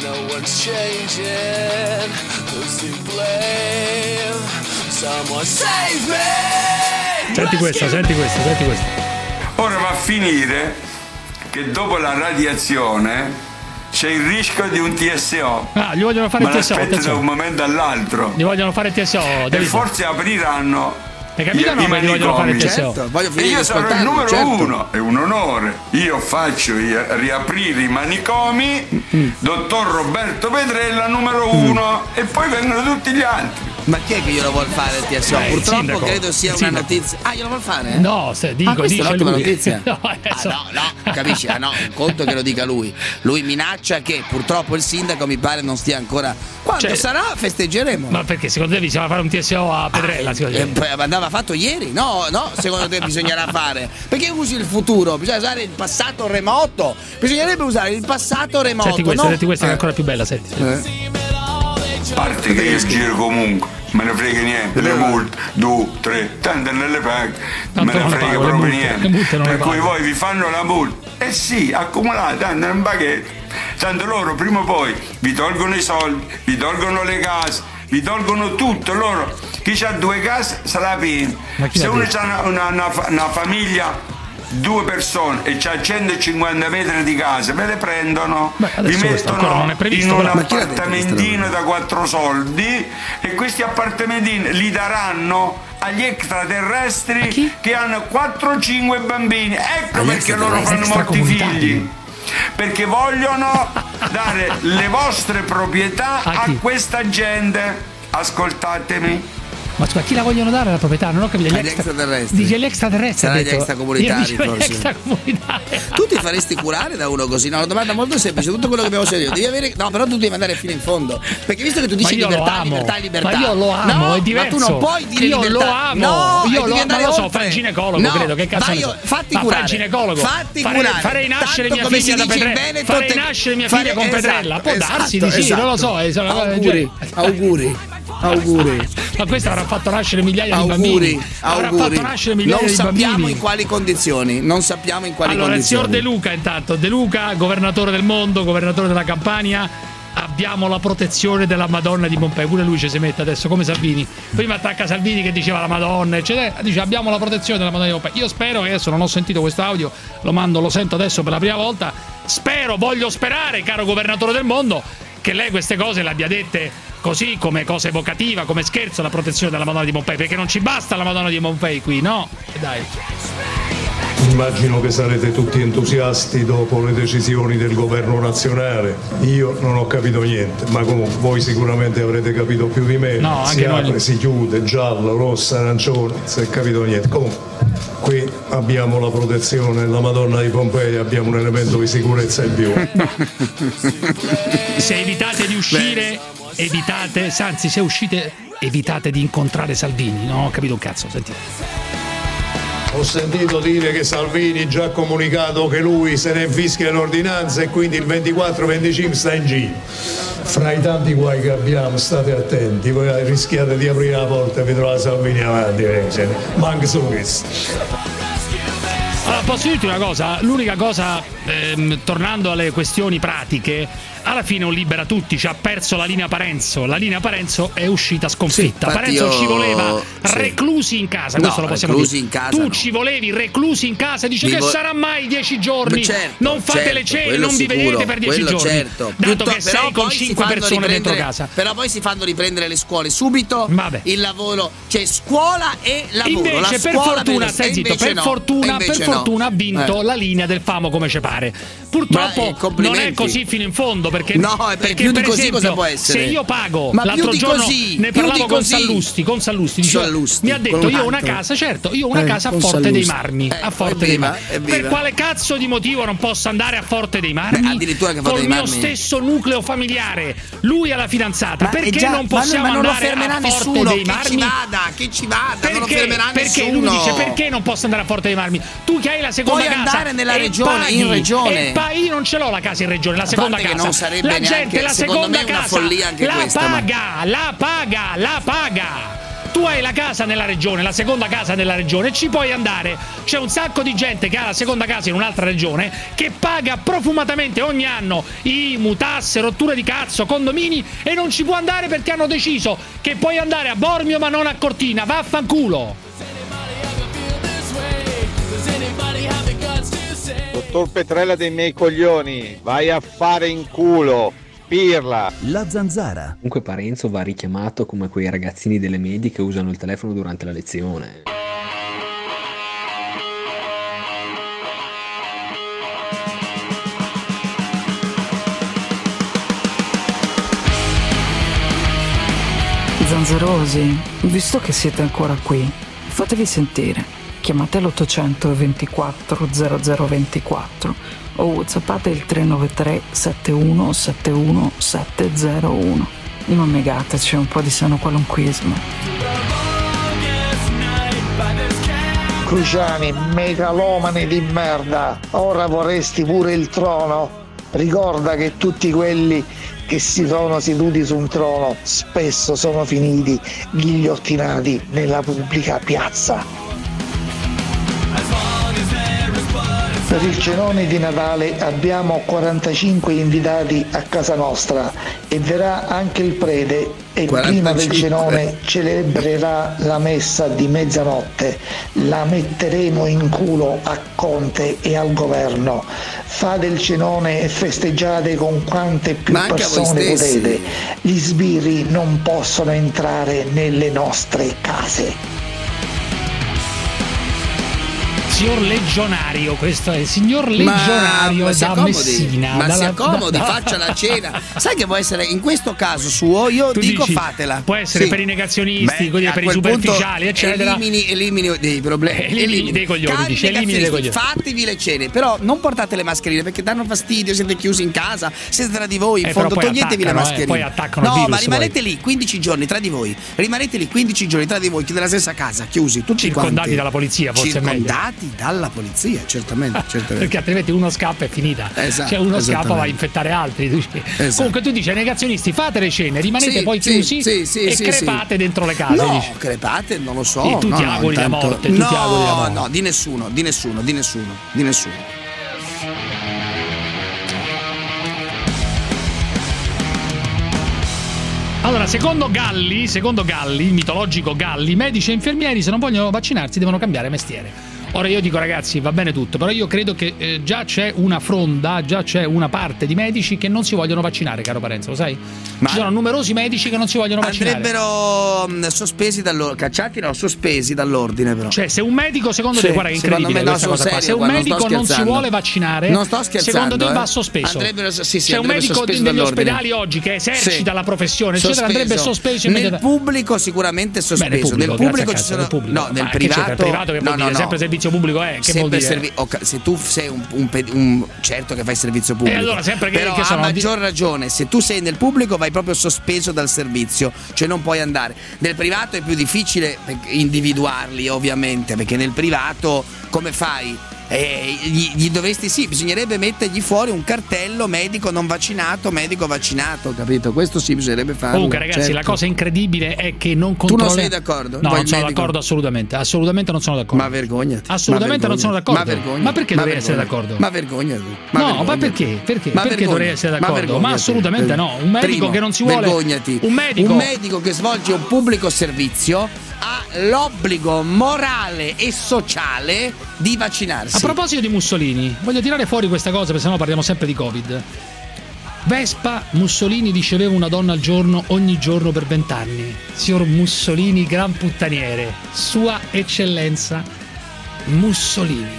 Speaker 2: Senti questa, senti questa, senti questa.
Speaker 9: Ora va a finire che dopo la radiazione c'è il rischio di un T S O.
Speaker 2: Ah, gli vogliono fare
Speaker 9: Ma
Speaker 2: il T S O.
Speaker 9: l'aspetti da
Speaker 2: attenzione.
Speaker 9: un momento all'altro.
Speaker 2: Gli vogliono fare il T S O,
Speaker 9: E
Speaker 2: Davide.
Speaker 9: forse apriranno.
Speaker 2: Hai capito?
Speaker 9: i-
Speaker 2: No,
Speaker 9: i
Speaker 2: ma gli vogliono fare il T S O.
Speaker 3: Certo, voglio
Speaker 9: E
Speaker 3: finire
Speaker 9: io
Speaker 3: di
Speaker 9: sarò il
Speaker 3: ascoltarlo,
Speaker 9: numero
Speaker 3: certo.
Speaker 9: uno, è un onore. Io faccio i- riaprire i manicomi, dottor Roberto Petrella numero uno, e poi vengono tutti gli altri.
Speaker 3: Ma chi è che glielo vuol fare il T S O?
Speaker 2: Eh, il
Speaker 3: Purtroppo
Speaker 2: sindaco.
Speaker 3: credo sia
Speaker 2: Il
Speaker 3: una
Speaker 2: sindaco.
Speaker 3: notizia. Ah, glielo vuol fare?
Speaker 2: No, se dico,
Speaker 3: ah, questa è
Speaker 2: dice
Speaker 3: un'ottima
Speaker 2: lui.
Speaker 3: notizia.
Speaker 2: No,
Speaker 3: Ah,
Speaker 2: adesso-
Speaker 3: no, no, capisci? Ah, no, un conto che lo dica lui. Lui minaccia che purtroppo il sindaco mi pare non stia ancora. Quando
Speaker 2: Cioè-
Speaker 3: sarà, festeggeremo.
Speaker 2: Ma perché secondo te bisogna fare un T S O a Petrella? secondo te?
Speaker 3: Eh, poi andava fatto ieri? No, no, secondo te bisognerà fare. Perché usi il futuro? Bisogna usare il passato remoto. Bisognerebbe usare il passato remoto.
Speaker 2: Senti questa,
Speaker 3: no?
Speaker 2: senti questa che è
Speaker 3: Eh.
Speaker 2: ancora più bella, senti.
Speaker 3: Eh.
Speaker 9: A parte che io giro comunque, me ne frega niente, le multe, due, tre, tanto non le pago,
Speaker 2: Tanto
Speaker 9: me ne
Speaker 2: non le
Speaker 9: frega
Speaker 2: pago, le
Speaker 9: proprio
Speaker 2: multe,
Speaker 9: niente.
Speaker 2: le multe non le
Speaker 9: Per cui
Speaker 2: pago.
Speaker 9: voi vi fanno la multa. Eh sì, accumulate, tanto non pagate. Tanto loro prima o poi vi tolgono i soldi, vi tolgono le case, vi tolgono tutto. Loro, chi ha due case se la piena.
Speaker 2: Ma chi
Speaker 9: Se
Speaker 2: l'ha
Speaker 9: uno
Speaker 2: detto?
Speaker 9: ha una, una- una fa- una famiglia, due persone, e c'ha centocinquanta metri di casa, ve le prendono,
Speaker 2: Beh, adesso
Speaker 9: vi
Speaker 2: questo ancora non è
Speaker 9: mettono
Speaker 2: previsto,
Speaker 9: in un
Speaker 2: però.
Speaker 3: Ma chi l'ha detto
Speaker 9: appartamentino da quattro soldi, e questi appartamentini li daranno agli extraterrestri
Speaker 2: chi?
Speaker 9: che hanno quattro cinque bambini. Ecco
Speaker 3: Agli
Speaker 9: perché loro fanno molti
Speaker 2: extracomunitari.
Speaker 9: figli, perché vogliono dare le vostre proprietà
Speaker 2: A
Speaker 9: a
Speaker 2: chi?
Speaker 9: questa gente. Ascoltatemi.
Speaker 2: Ma scusa, chi la vogliono dare la proprietà? Non ho capito.
Speaker 3: Agli extraterrestri.
Speaker 2: Dice gli extraterrestri.
Speaker 3: Sarà
Speaker 2: ha
Speaker 3: gli
Speaker 2: detto.
Speaker 3: extracomunitari,
Speaker 2: Io dicevo gli
Speaker 3: forse.
Speaker 2: extracomunitari.
Speaker 3: Tu ti faresti curare da uno così? No, una domanda molto semplice. Tutto quello che abbiamo sentito, devi avere. No, però tu devi andare fino in fondo. Perché visto che tu dici
Speaker 2: Ma io lo
Speaker 3: libertà,
Speaker 2: amo.
Speaker 3: libertà, libertà.
Speaker 2: Ma io lo amo,
Speaker 3: no,
Speaker 2: è diverso.
Speaker 3: Ma tu non puoi dire
Speaker 2: Io
Speaker 3: libertà.
Speaker 2: lo amo.
Speaker 3: No,
Speaker 2: Io
Speaker 3: e
Speaker 2: lo-
Speaker 3: devi
Speaker 2: ma
Speaker 3: andare
Speaker 2: lo so,
Speaker 3: oltre.
Speaker 2: fa il ginecologo,
Speaker 3: no,
Speaker 2: credo, che cazzo
Speaker 3: vai
Speaker 2: ne
Speaker 3: io,
Speaker 2: so.
Speaker 3: fatti
Speaker 2: Ma fa
Speaker 3: curare.
Speaker 2: il ginecologo.
Speaker 3: Fatti
Speaker 2: Farei-
Speaker 3: curare.
Speaker 2: farei nascere
Speaker 3: Tanto
Speaker 2: mia
Speaker 3: come
Speaker 2: figlia
Speaker 3: si
Speaker 2: da
Speaker 3: dice in
Speaker 2: Petrella.
Speaker 3: Veneto,
Speaker 2: Farei
Speaker 3: te-
Speaker 2: nascere mia
Speaker 3: fare-
Speaker 2: figlia con Petrella. Può
Speaker 3: esatto,
Speaker 2: darsi di sì,
Speaker 3: esatto.
Speaker 2: non lo so. eh, sono-
Speaker 3: Auguri, auguri, auguri.
Speaker 2: Ma questo avrà fatto nascere migliaia di
Speaker 3: Auguri,
Speaker 2: bambini. Avrà
Speaker 3: auguri.
Speaker 2: fatto nascere migliaia
Speaker 3: Non
Speaker 2: di
Speaker 3: sappiamo
Speaker 2: bambini.
Speaker 3: in quali condizioni. Non sappiamo in quali
Speaker 2: Allora, il signor
Speaker 3: condizioni.
Speaker 2: De Luca, intanto, De Luca, governatore del mondo, governatore della Campania. Abbiamo la protezione della Madonna di Pompei. Pure lui ci si mette adesso come Salvini. Prima attacca Salvini che diceva la Madonna, eccetera. Dice abbiamo la protezione della Madonna di Pompei. Io spero che adesso non ho sentito questo audio, lo mando, lo sento adesso per la prima volta. Spero, voglio sperare, caro governatore del mondo, che lei queste cose le abbia dette così come cosa evocativa, come scherzo, la protezione della Madonna di Pompei, perché non ci basta la Madonna di Pompei qui, no? E dai.
Speaker 10: Immagino che sarete tutti entusiasti dopo le decisioni del governo nazionale. Io non ho capito niente, ma comunque voi sicuramente avrete capito più di me.
Speaker 2: No,
Speaker 10: si
Speaker 2: anche
Speaker 10: apre,
Speaker 2: noi.
Speaker 10: si chiude, giallo, rossa, arancione, non si è capito niente. Comunque, qui abbiamo la protezione, la Madonna di Pompei, abbiamo un elemento di sicurezza in più.
Speaker 2: Se evitate di uscire, evitate, anzi se uscite, evitate di incontrare Salvini. Non ho capito un cazzo, sentite.
Speaker 10: Ho sentito dire che Salvini già ha comunicato che lui se ne infischia l'ordinanza e quindi il ventiquattro venticinque sta in giro. Fra i tanti guai che abbiamo, state attenti, voi rischiate di aprire la porta e vi trovate Salvini avanti, eh, manca solo questo.
Speaker 2: Allora, posso dirti una cosa? L'unica cosa, ehm, tornando alle questioni pratiche, alla fine un libera tutti, ci ha perso la linea Parenzo. La linea Parenzo è uscita sconfitta.
Speaker 3: Sì,
Speaker 2: Parenzo
Speaker 3: io...
Speaker 2: ci voleva
Speaker 3: sì.
Speaker 2: reclusi in casa,
Speaker 3: No,
Speaker 2: questo lo possiamo
Speaker 3: reclusi
Speaker 2: dire.
Speaker 3: in casa
Speaker 2: tu
Speaker 3: no.
Speaker 2: ci volevi reclusi in casa, dice
Speaker 3: Vi
Speaker 2: che
Speaker 3: vo-
Speaker 2: sarà mai dieci giorni,
Speaker 3: Certo,
Speaker 2: non fate
Speaker 3: certo,
Speaker 2: le cene,
Speaker 3: quello
Speaker 2: non vi
Speaker 3: sicuro,
Speaker 2: vedete per dieci
Speaker 3: quello
Speaker 2: giorni.
Speaker 3: certo.
Speaker 2: Dato
Speaker 3: Tutto-
Speaker 2: che
Speaker 3: però
Speaker 2: sei con
Speaker 3: poi si
Speaker 2: cinque
Speaker 3: fanno
Speaker 2: persone dentro
Speaker 3: riprendere-
Speaker 2: casa.
Speaker 3: Però poi si fanno riprendere le scuole subito.
Speaker 2: Vabbè.
Speaker 3: Il lavoro, cioè scuola e lavoro.
Speaker 2: Invece
Speaker 3: la
Speaker 2: per
Speaker 3: scuola
Speaker 2: fortuna,
Speaker 3: per-
Speaker 2: stai
Speaker 3: e
Speaker 2: zitto,
Speaker 3: invece
Speaker 2: per
Speaker 3: no.
Speaker 2: fortuna,
Speaker 3: E
Speaker 2: per
Speaker 3: invece no.
Speaker 2: fortuna ha vinto
Speaker 3: Eh.
Speaker 2: la linea del famo come ci pare. Purtroppo
Speaker 3: Ma, eh,
Speaker 2: non
Speaker 3: complimenti.
Speaker 2: è così fino in fondo, perché,
Speaker 3: No, è
Speaker 2: perché
Speaker 3: più di
Speaker 2: per
Speaker 3: così
Speaker 2: esempio,
Speaker 3: cosa può essere?
Speaker 2: se io pago,
Speaker 3: Ma più
Speaker 2: l'altro
Speaker 3: di
Speaker 2: giorno
Speaker 3: così,
Speaker 2: ne
Speaker 3: più
Speaker 2: parlavo
Speaker 3: di
Speaker 2: con
Speaker 3: così.
Speaker 2: Sallusti, con Sallusti, dicevo,
Speaker 3: Sallusti,
Speaker 2: mi ha detto
Speaker 3: con
Speaker 2: io ho una
Speaker 3: altro.
Speaker 2: casa, certo, io ho una
Speaker 3: Eh,
Speaker 2: casa a
Speaker 3: con
Speaker 2: Forte
Speaker 3: Sallusti.
Speaker 2: dei Marmi,
Speaker 3: Eh,
Speaker 2: a Forte dei
Speaker 3: evviva,
Speaker 2: Marmi.
Speaker 3: evviva.
Speaker 2: Per quale cazzo di motivo non posso andare a Forte dei Marmi?
Speaker 3: Beh, addirittura che a Forte
Speaker 2: col
Speaker 3: dei
Speaker 2: mio
Speaker 3: Marmi.
Speaker 2: stesso nucleo familiare, lui ha la fidanzata,
Speaker 3: Ma è
Speaker 2: perché
Speaker 3: già-
Speaker 2: non
Speaker 3: ma
Speaker 2: possiamo
Speaker 3: ma non lo
Speaker 2: andare
Speaker 3: fermerà
Speaker 2: a Forte
Speaker 3: nessuno.
Speaker 2: dei
Speaker 3: Che
Speaker 2: Marmi?
Speaker 3: ci vada, che ci vada, non lo
Speaker 2: Perché?
Speaker 3: fermerà
Speaker 2: Perché
Speaker 3: nessuno.
Speaker 2: lui dice perché non posso andare a Forte dei Marmi? Tu che hai la seconda
Speaker 3: Puoi
Speaker 2: casa
Speaker 3: andare nella
Speaker 2: e
Speaker 3: regione,
Speaker 2: paghi,
Speaker 3: in regione.
Speaker 2: e pa- io non ce l'ho la casa in regione, la
Speaker 3: A
Speaker 2: seconda
Speaker 3: parte che
Speaker 2: casa.
Speaker 3: non sarebbe
Speaker 2: la gente
Speaker 3: neanche-
Speaker 2: la
Speaker 3: secondo
Speaker 2: seconda
Speaker 3: me è una
Speaker 2: casa
Speaker 3: follia anche
Speaker 2: la
Speaker 3: questa, ma-
Speaker 2: paga, la paga, la paga. Tu hai la casa nella regione, la seconda casa nella regione, ci puoi andare. C'è un sacco di gente che ha la seconda casa in un'altra regione che paga profumatamente ogni anno I M U, tasse, rotture di cazzo, condomini e non ci può andare perché hanno deciso che puoi andare a Bormio ma non a Cortina. Vaffanculo.
Speaker 11: Dottor Petrella dei miei coglioni, vai a fare in culo, pirla.
Speaker 4: La zanzara.
Speaker 12: Comunque Parenzo va richiamato come quei ragazzini delle medie che usano il telefono durante la lezione.
Speaker 13: Zanzerosi, visto che siete ancora qui, fatevi sentire. Chiamate l'ottocento ventiquattro zero zero ventiquattro o whatsappate il tre nove tre sette uno sette uno sette zero uno. Non negateci un po' di sano qualunquismo.
Speaker 7: Cruciani, megalomani di merda, ora vorresti pure il trono? Ricorda che tutti quelli che si sono seduti su un trono spesso sono finiti ghigliottinati nella pubblica piazza. Per il cenone di Natale abbiamo quarantacinque invitati a casa nostra e verrà anche il prete e prima del cenone celebrerà la messa di mezzanotte. La metteremo in culo a Conte e al governo. Fate il cenone e festeggiate con quante più
Speaker 3: Ma anche a voi
Speaker 7: persone
Speaker 3: stessi.
Speaker 7: potete. Gli sbirri non possono entrare nelle nostre case.
Speaker 2: Signor Legionario, questo è il signor Legionario
Speaker 3: ma si
Speaker 2: da
Speaker 3: accomodi,
Speaker 2: Messina.
Speaker 3: ma si
Speaker 2: dalla-
Speaker 3: accomodi,
Speaker 2: da-
Speaker 3: faccia la cena. Sai che può essere in questo caso suo, io
Speaker 2: Tu
Speaker 3: dico
Speaker 2: dici,
Speaker 3: fatela.
Speaker 2: può essere
Speaker 3: Sì.
Speaker 2: per i negazionisti,
Speaker 3: Beh,
Speaker 2: quindi
Speaker 3: a
Speaker 2: per i
Speaker 3: quel
Speaker 2: superficiali,
Speaker 3: punto
Speaker 2: eccetera.
Speaker 3: Elimini, elimini dei problemi.
Speaker 2: Elimini dei coglioni,
Speaker 3: Cari
Speaker 2: dice, elimini dei
Speaker 3: negazionisti,
Speaker 2: coglioni.
Speaker 3: fatevi le cene, però non portate le mascherine perché danno fastidio, siete chiusi in casa, siete tra di voi, in
Speaker 2: Eh,
Speaker 3: fondo
Speaker 2: però poi
Speaker 3: toglietevi le
Speaker 2: attaccano, eh,
Speaker 3: mascherine.
Speaker 2: poi attaccano il
Speaker 3: no,
Speaker 2: virus,
Speaker 3: ma rimanete
Speaker 2: poi.
Speaker 3: lì quindici giorni tra di voi. Rimanete lì quindici giorni tra di voi, nella stessa casa, chiusi, tutti
Speaker 2: Circondati
Speaker 3: quanti.
Speaker 2: dalla polizia, forse è meglio.
Speaker 3: Circondati dalla polizia, certamente, certamente.
Speaker 2: Perché altrimenti uno scappa e è finita.
Speaker 3: Esatto,
Speaker 2: cioè uno scappa
Speaker 3: esattamente.
Speaker 2: va a infettare altri. Tu dici-
Speaker 3: Esatto.
Speaker 2: Comunque tu dici ai negazionisti fate le cene, rimanete
Speaker 3: Sì,
Speaker 2: poi
Speaker 3: sì,
Speaker 2: chiusi
Speaker 3: sì, sì,
Speaker 2: e
Speaker 3: sì,
Speaker 2: crepate
Speaker 3: sì.
Speaker 2: dentro le case.
Speaker 3: No,
Speaker 2: dici.
Speaker 3: crepate, non lo so.
Speaker 2: E tu
Speaker 3: no,
Speaker 2: ti
Speaker 3: no,
Speaker 2: auguri la
Speaker 3: intanto-
Speaker 2: morte, tu
Speaker 3: no,
Speaker 2: ti auguri la morte.
Speaker 3: no, di nessuno, di nessuno, di nessuno, di nessuno.
Speaker 2: Allora, secondo Galli, secondo Galli, il mitologico Galli, medici e infermieri se non vogliono vaccinarsi devono cambiare mestiere. Ora io dico ragazzi, va bene tutto, però io credo che eh, già c'è una fronda, già c'è una parte di medici che non si vogliono vaccinare, caro Parenzo, lo sai? Ma ci sono numerosi medici che non si vogliono vaccinare.
Speaker 3: Andrebbero mh, sospesi dall'ordine, cacciati no, sospesi dall'ordine però.
Speaker 2: Cioè se un medico, secondo
Speaker 3: sì,
Speaker 2: te, guarda che incredibile
Speaker 3: me,
Speaker 2: questa
Speaker 3: no,
Speaker 2: cosa qua,
Speaker 3: serio,
Speaker 2: se un
Speaker 3: guarda,
Speaker 2: medico
Speaker 3: non,
Speaker 2: non si vuole vaccinare,
Speaker 3: non sto scherzando,
Speaker 2: secondo te
Speaker 3: eh?
Speaker 2: va sospeso?
Speaker 3: Andrebbero, sì, sì,
Speaker 2: c'è un medico
Speaker 3: negli
Speaker 2: dall'ordine.
Speaker 3: ospedali
Speaker 2: oggi che esercita
Speaker 3: sì.
Speaker 2: la professione, eccetera,
Speaker 3: sospeso.
Speaker 2: andrebbe sospeso
Speaker 3: nel pubblico sicuramente sospeso.
Speaker 2: Beh, nel pubblico,
Speaker 3: nel pubblico ci
Speaker 2: cazzo,
Speaker 3: sono
Speaker 2: nel pubblico.
Speaker 3: no, nel
Speaker 2: Ma
Speaker 3: privato,
Speaker 2: che c'è, privato che
Speaker 3: no,
Speaker 2: vuol
Speaker 3: no,
Speaker 2: dire?
Speaker 3: no.
Speaker 2: Sempre servizio pubblico è, che vuol dire?
Speaker 3: Servi- okay, se tu sei un, un, un certo che fai servizio pubblico,
Speaker 2: e allora sempre che,
Speaker 3: però
Speaker 2: che
Speaker 3: a
Speaker 2: sono
Speaker 3: maggior ragione se tu sei nel pubblico vai proprio sospeso dal servizio, cioè non puoi andare. Nel privato è più difficile individuarli ovviamente, perché nel privato come fai? Eh, gli, gli dovresti sì, bisognerebbe mettergli fuori un cartello medico non vaccinato, medico vaccinato, capito? Questo sì bisognerebbe farlo.
Speaker 2: Comunque ragazzi,
Speaker 3: certo.
Speaker 2: la cosa incredibile è che non controlla.
Speaker 3: Tu non sei d'accordo?
Speaker 2: No,
Speaker 3: Vuoi
Speaker 2: non sono
Speaker 3: medico?
Speaker 2: d'accordo assolutamente, assolutamente non sono d'accordo.
Speaker 3: Ma vergognati.
Speaker 2: Assolutamente
Speaker 3: ma
Speaker 2: non sono d'accordo.
Speaker 3: Ma vergognati.
Speaker 2: Ma perché
Speaker 3: ma
Speaker 2: dovrei essere
Speaker 3: vergognati.
Speaker 2: d'accordo?
Speaker 3: Ma vergognati. Ma
Speaker 2: no,
Speaker 3: vergognati.
Speaker 2: ma perché? Perché?
Speaker 3: Ma
Speaker 2: perché dovrei essere d'accordo? Ma, ma assolutamente no. Un medico
Speaker 3: Primo,
Speaker 2: che non si vuole.
Speaker 3: Vergognati.
Speaker 2: Un medico.
Speaker 3: Un medico che svolge un pubblico servizio ha l'obbligo morale e sociale di vaccinarsi.
Speaker 2: A proposito di Mussolini, voglio tirare fuori questa cosa perché sennò parliamo sempre di Covid. Vespa, Mussolini riceveva una donna al giorno ogni giorno per vent'anni. Signor Mussolini, gran puttaniere, Sua Eccellenza Mussolini.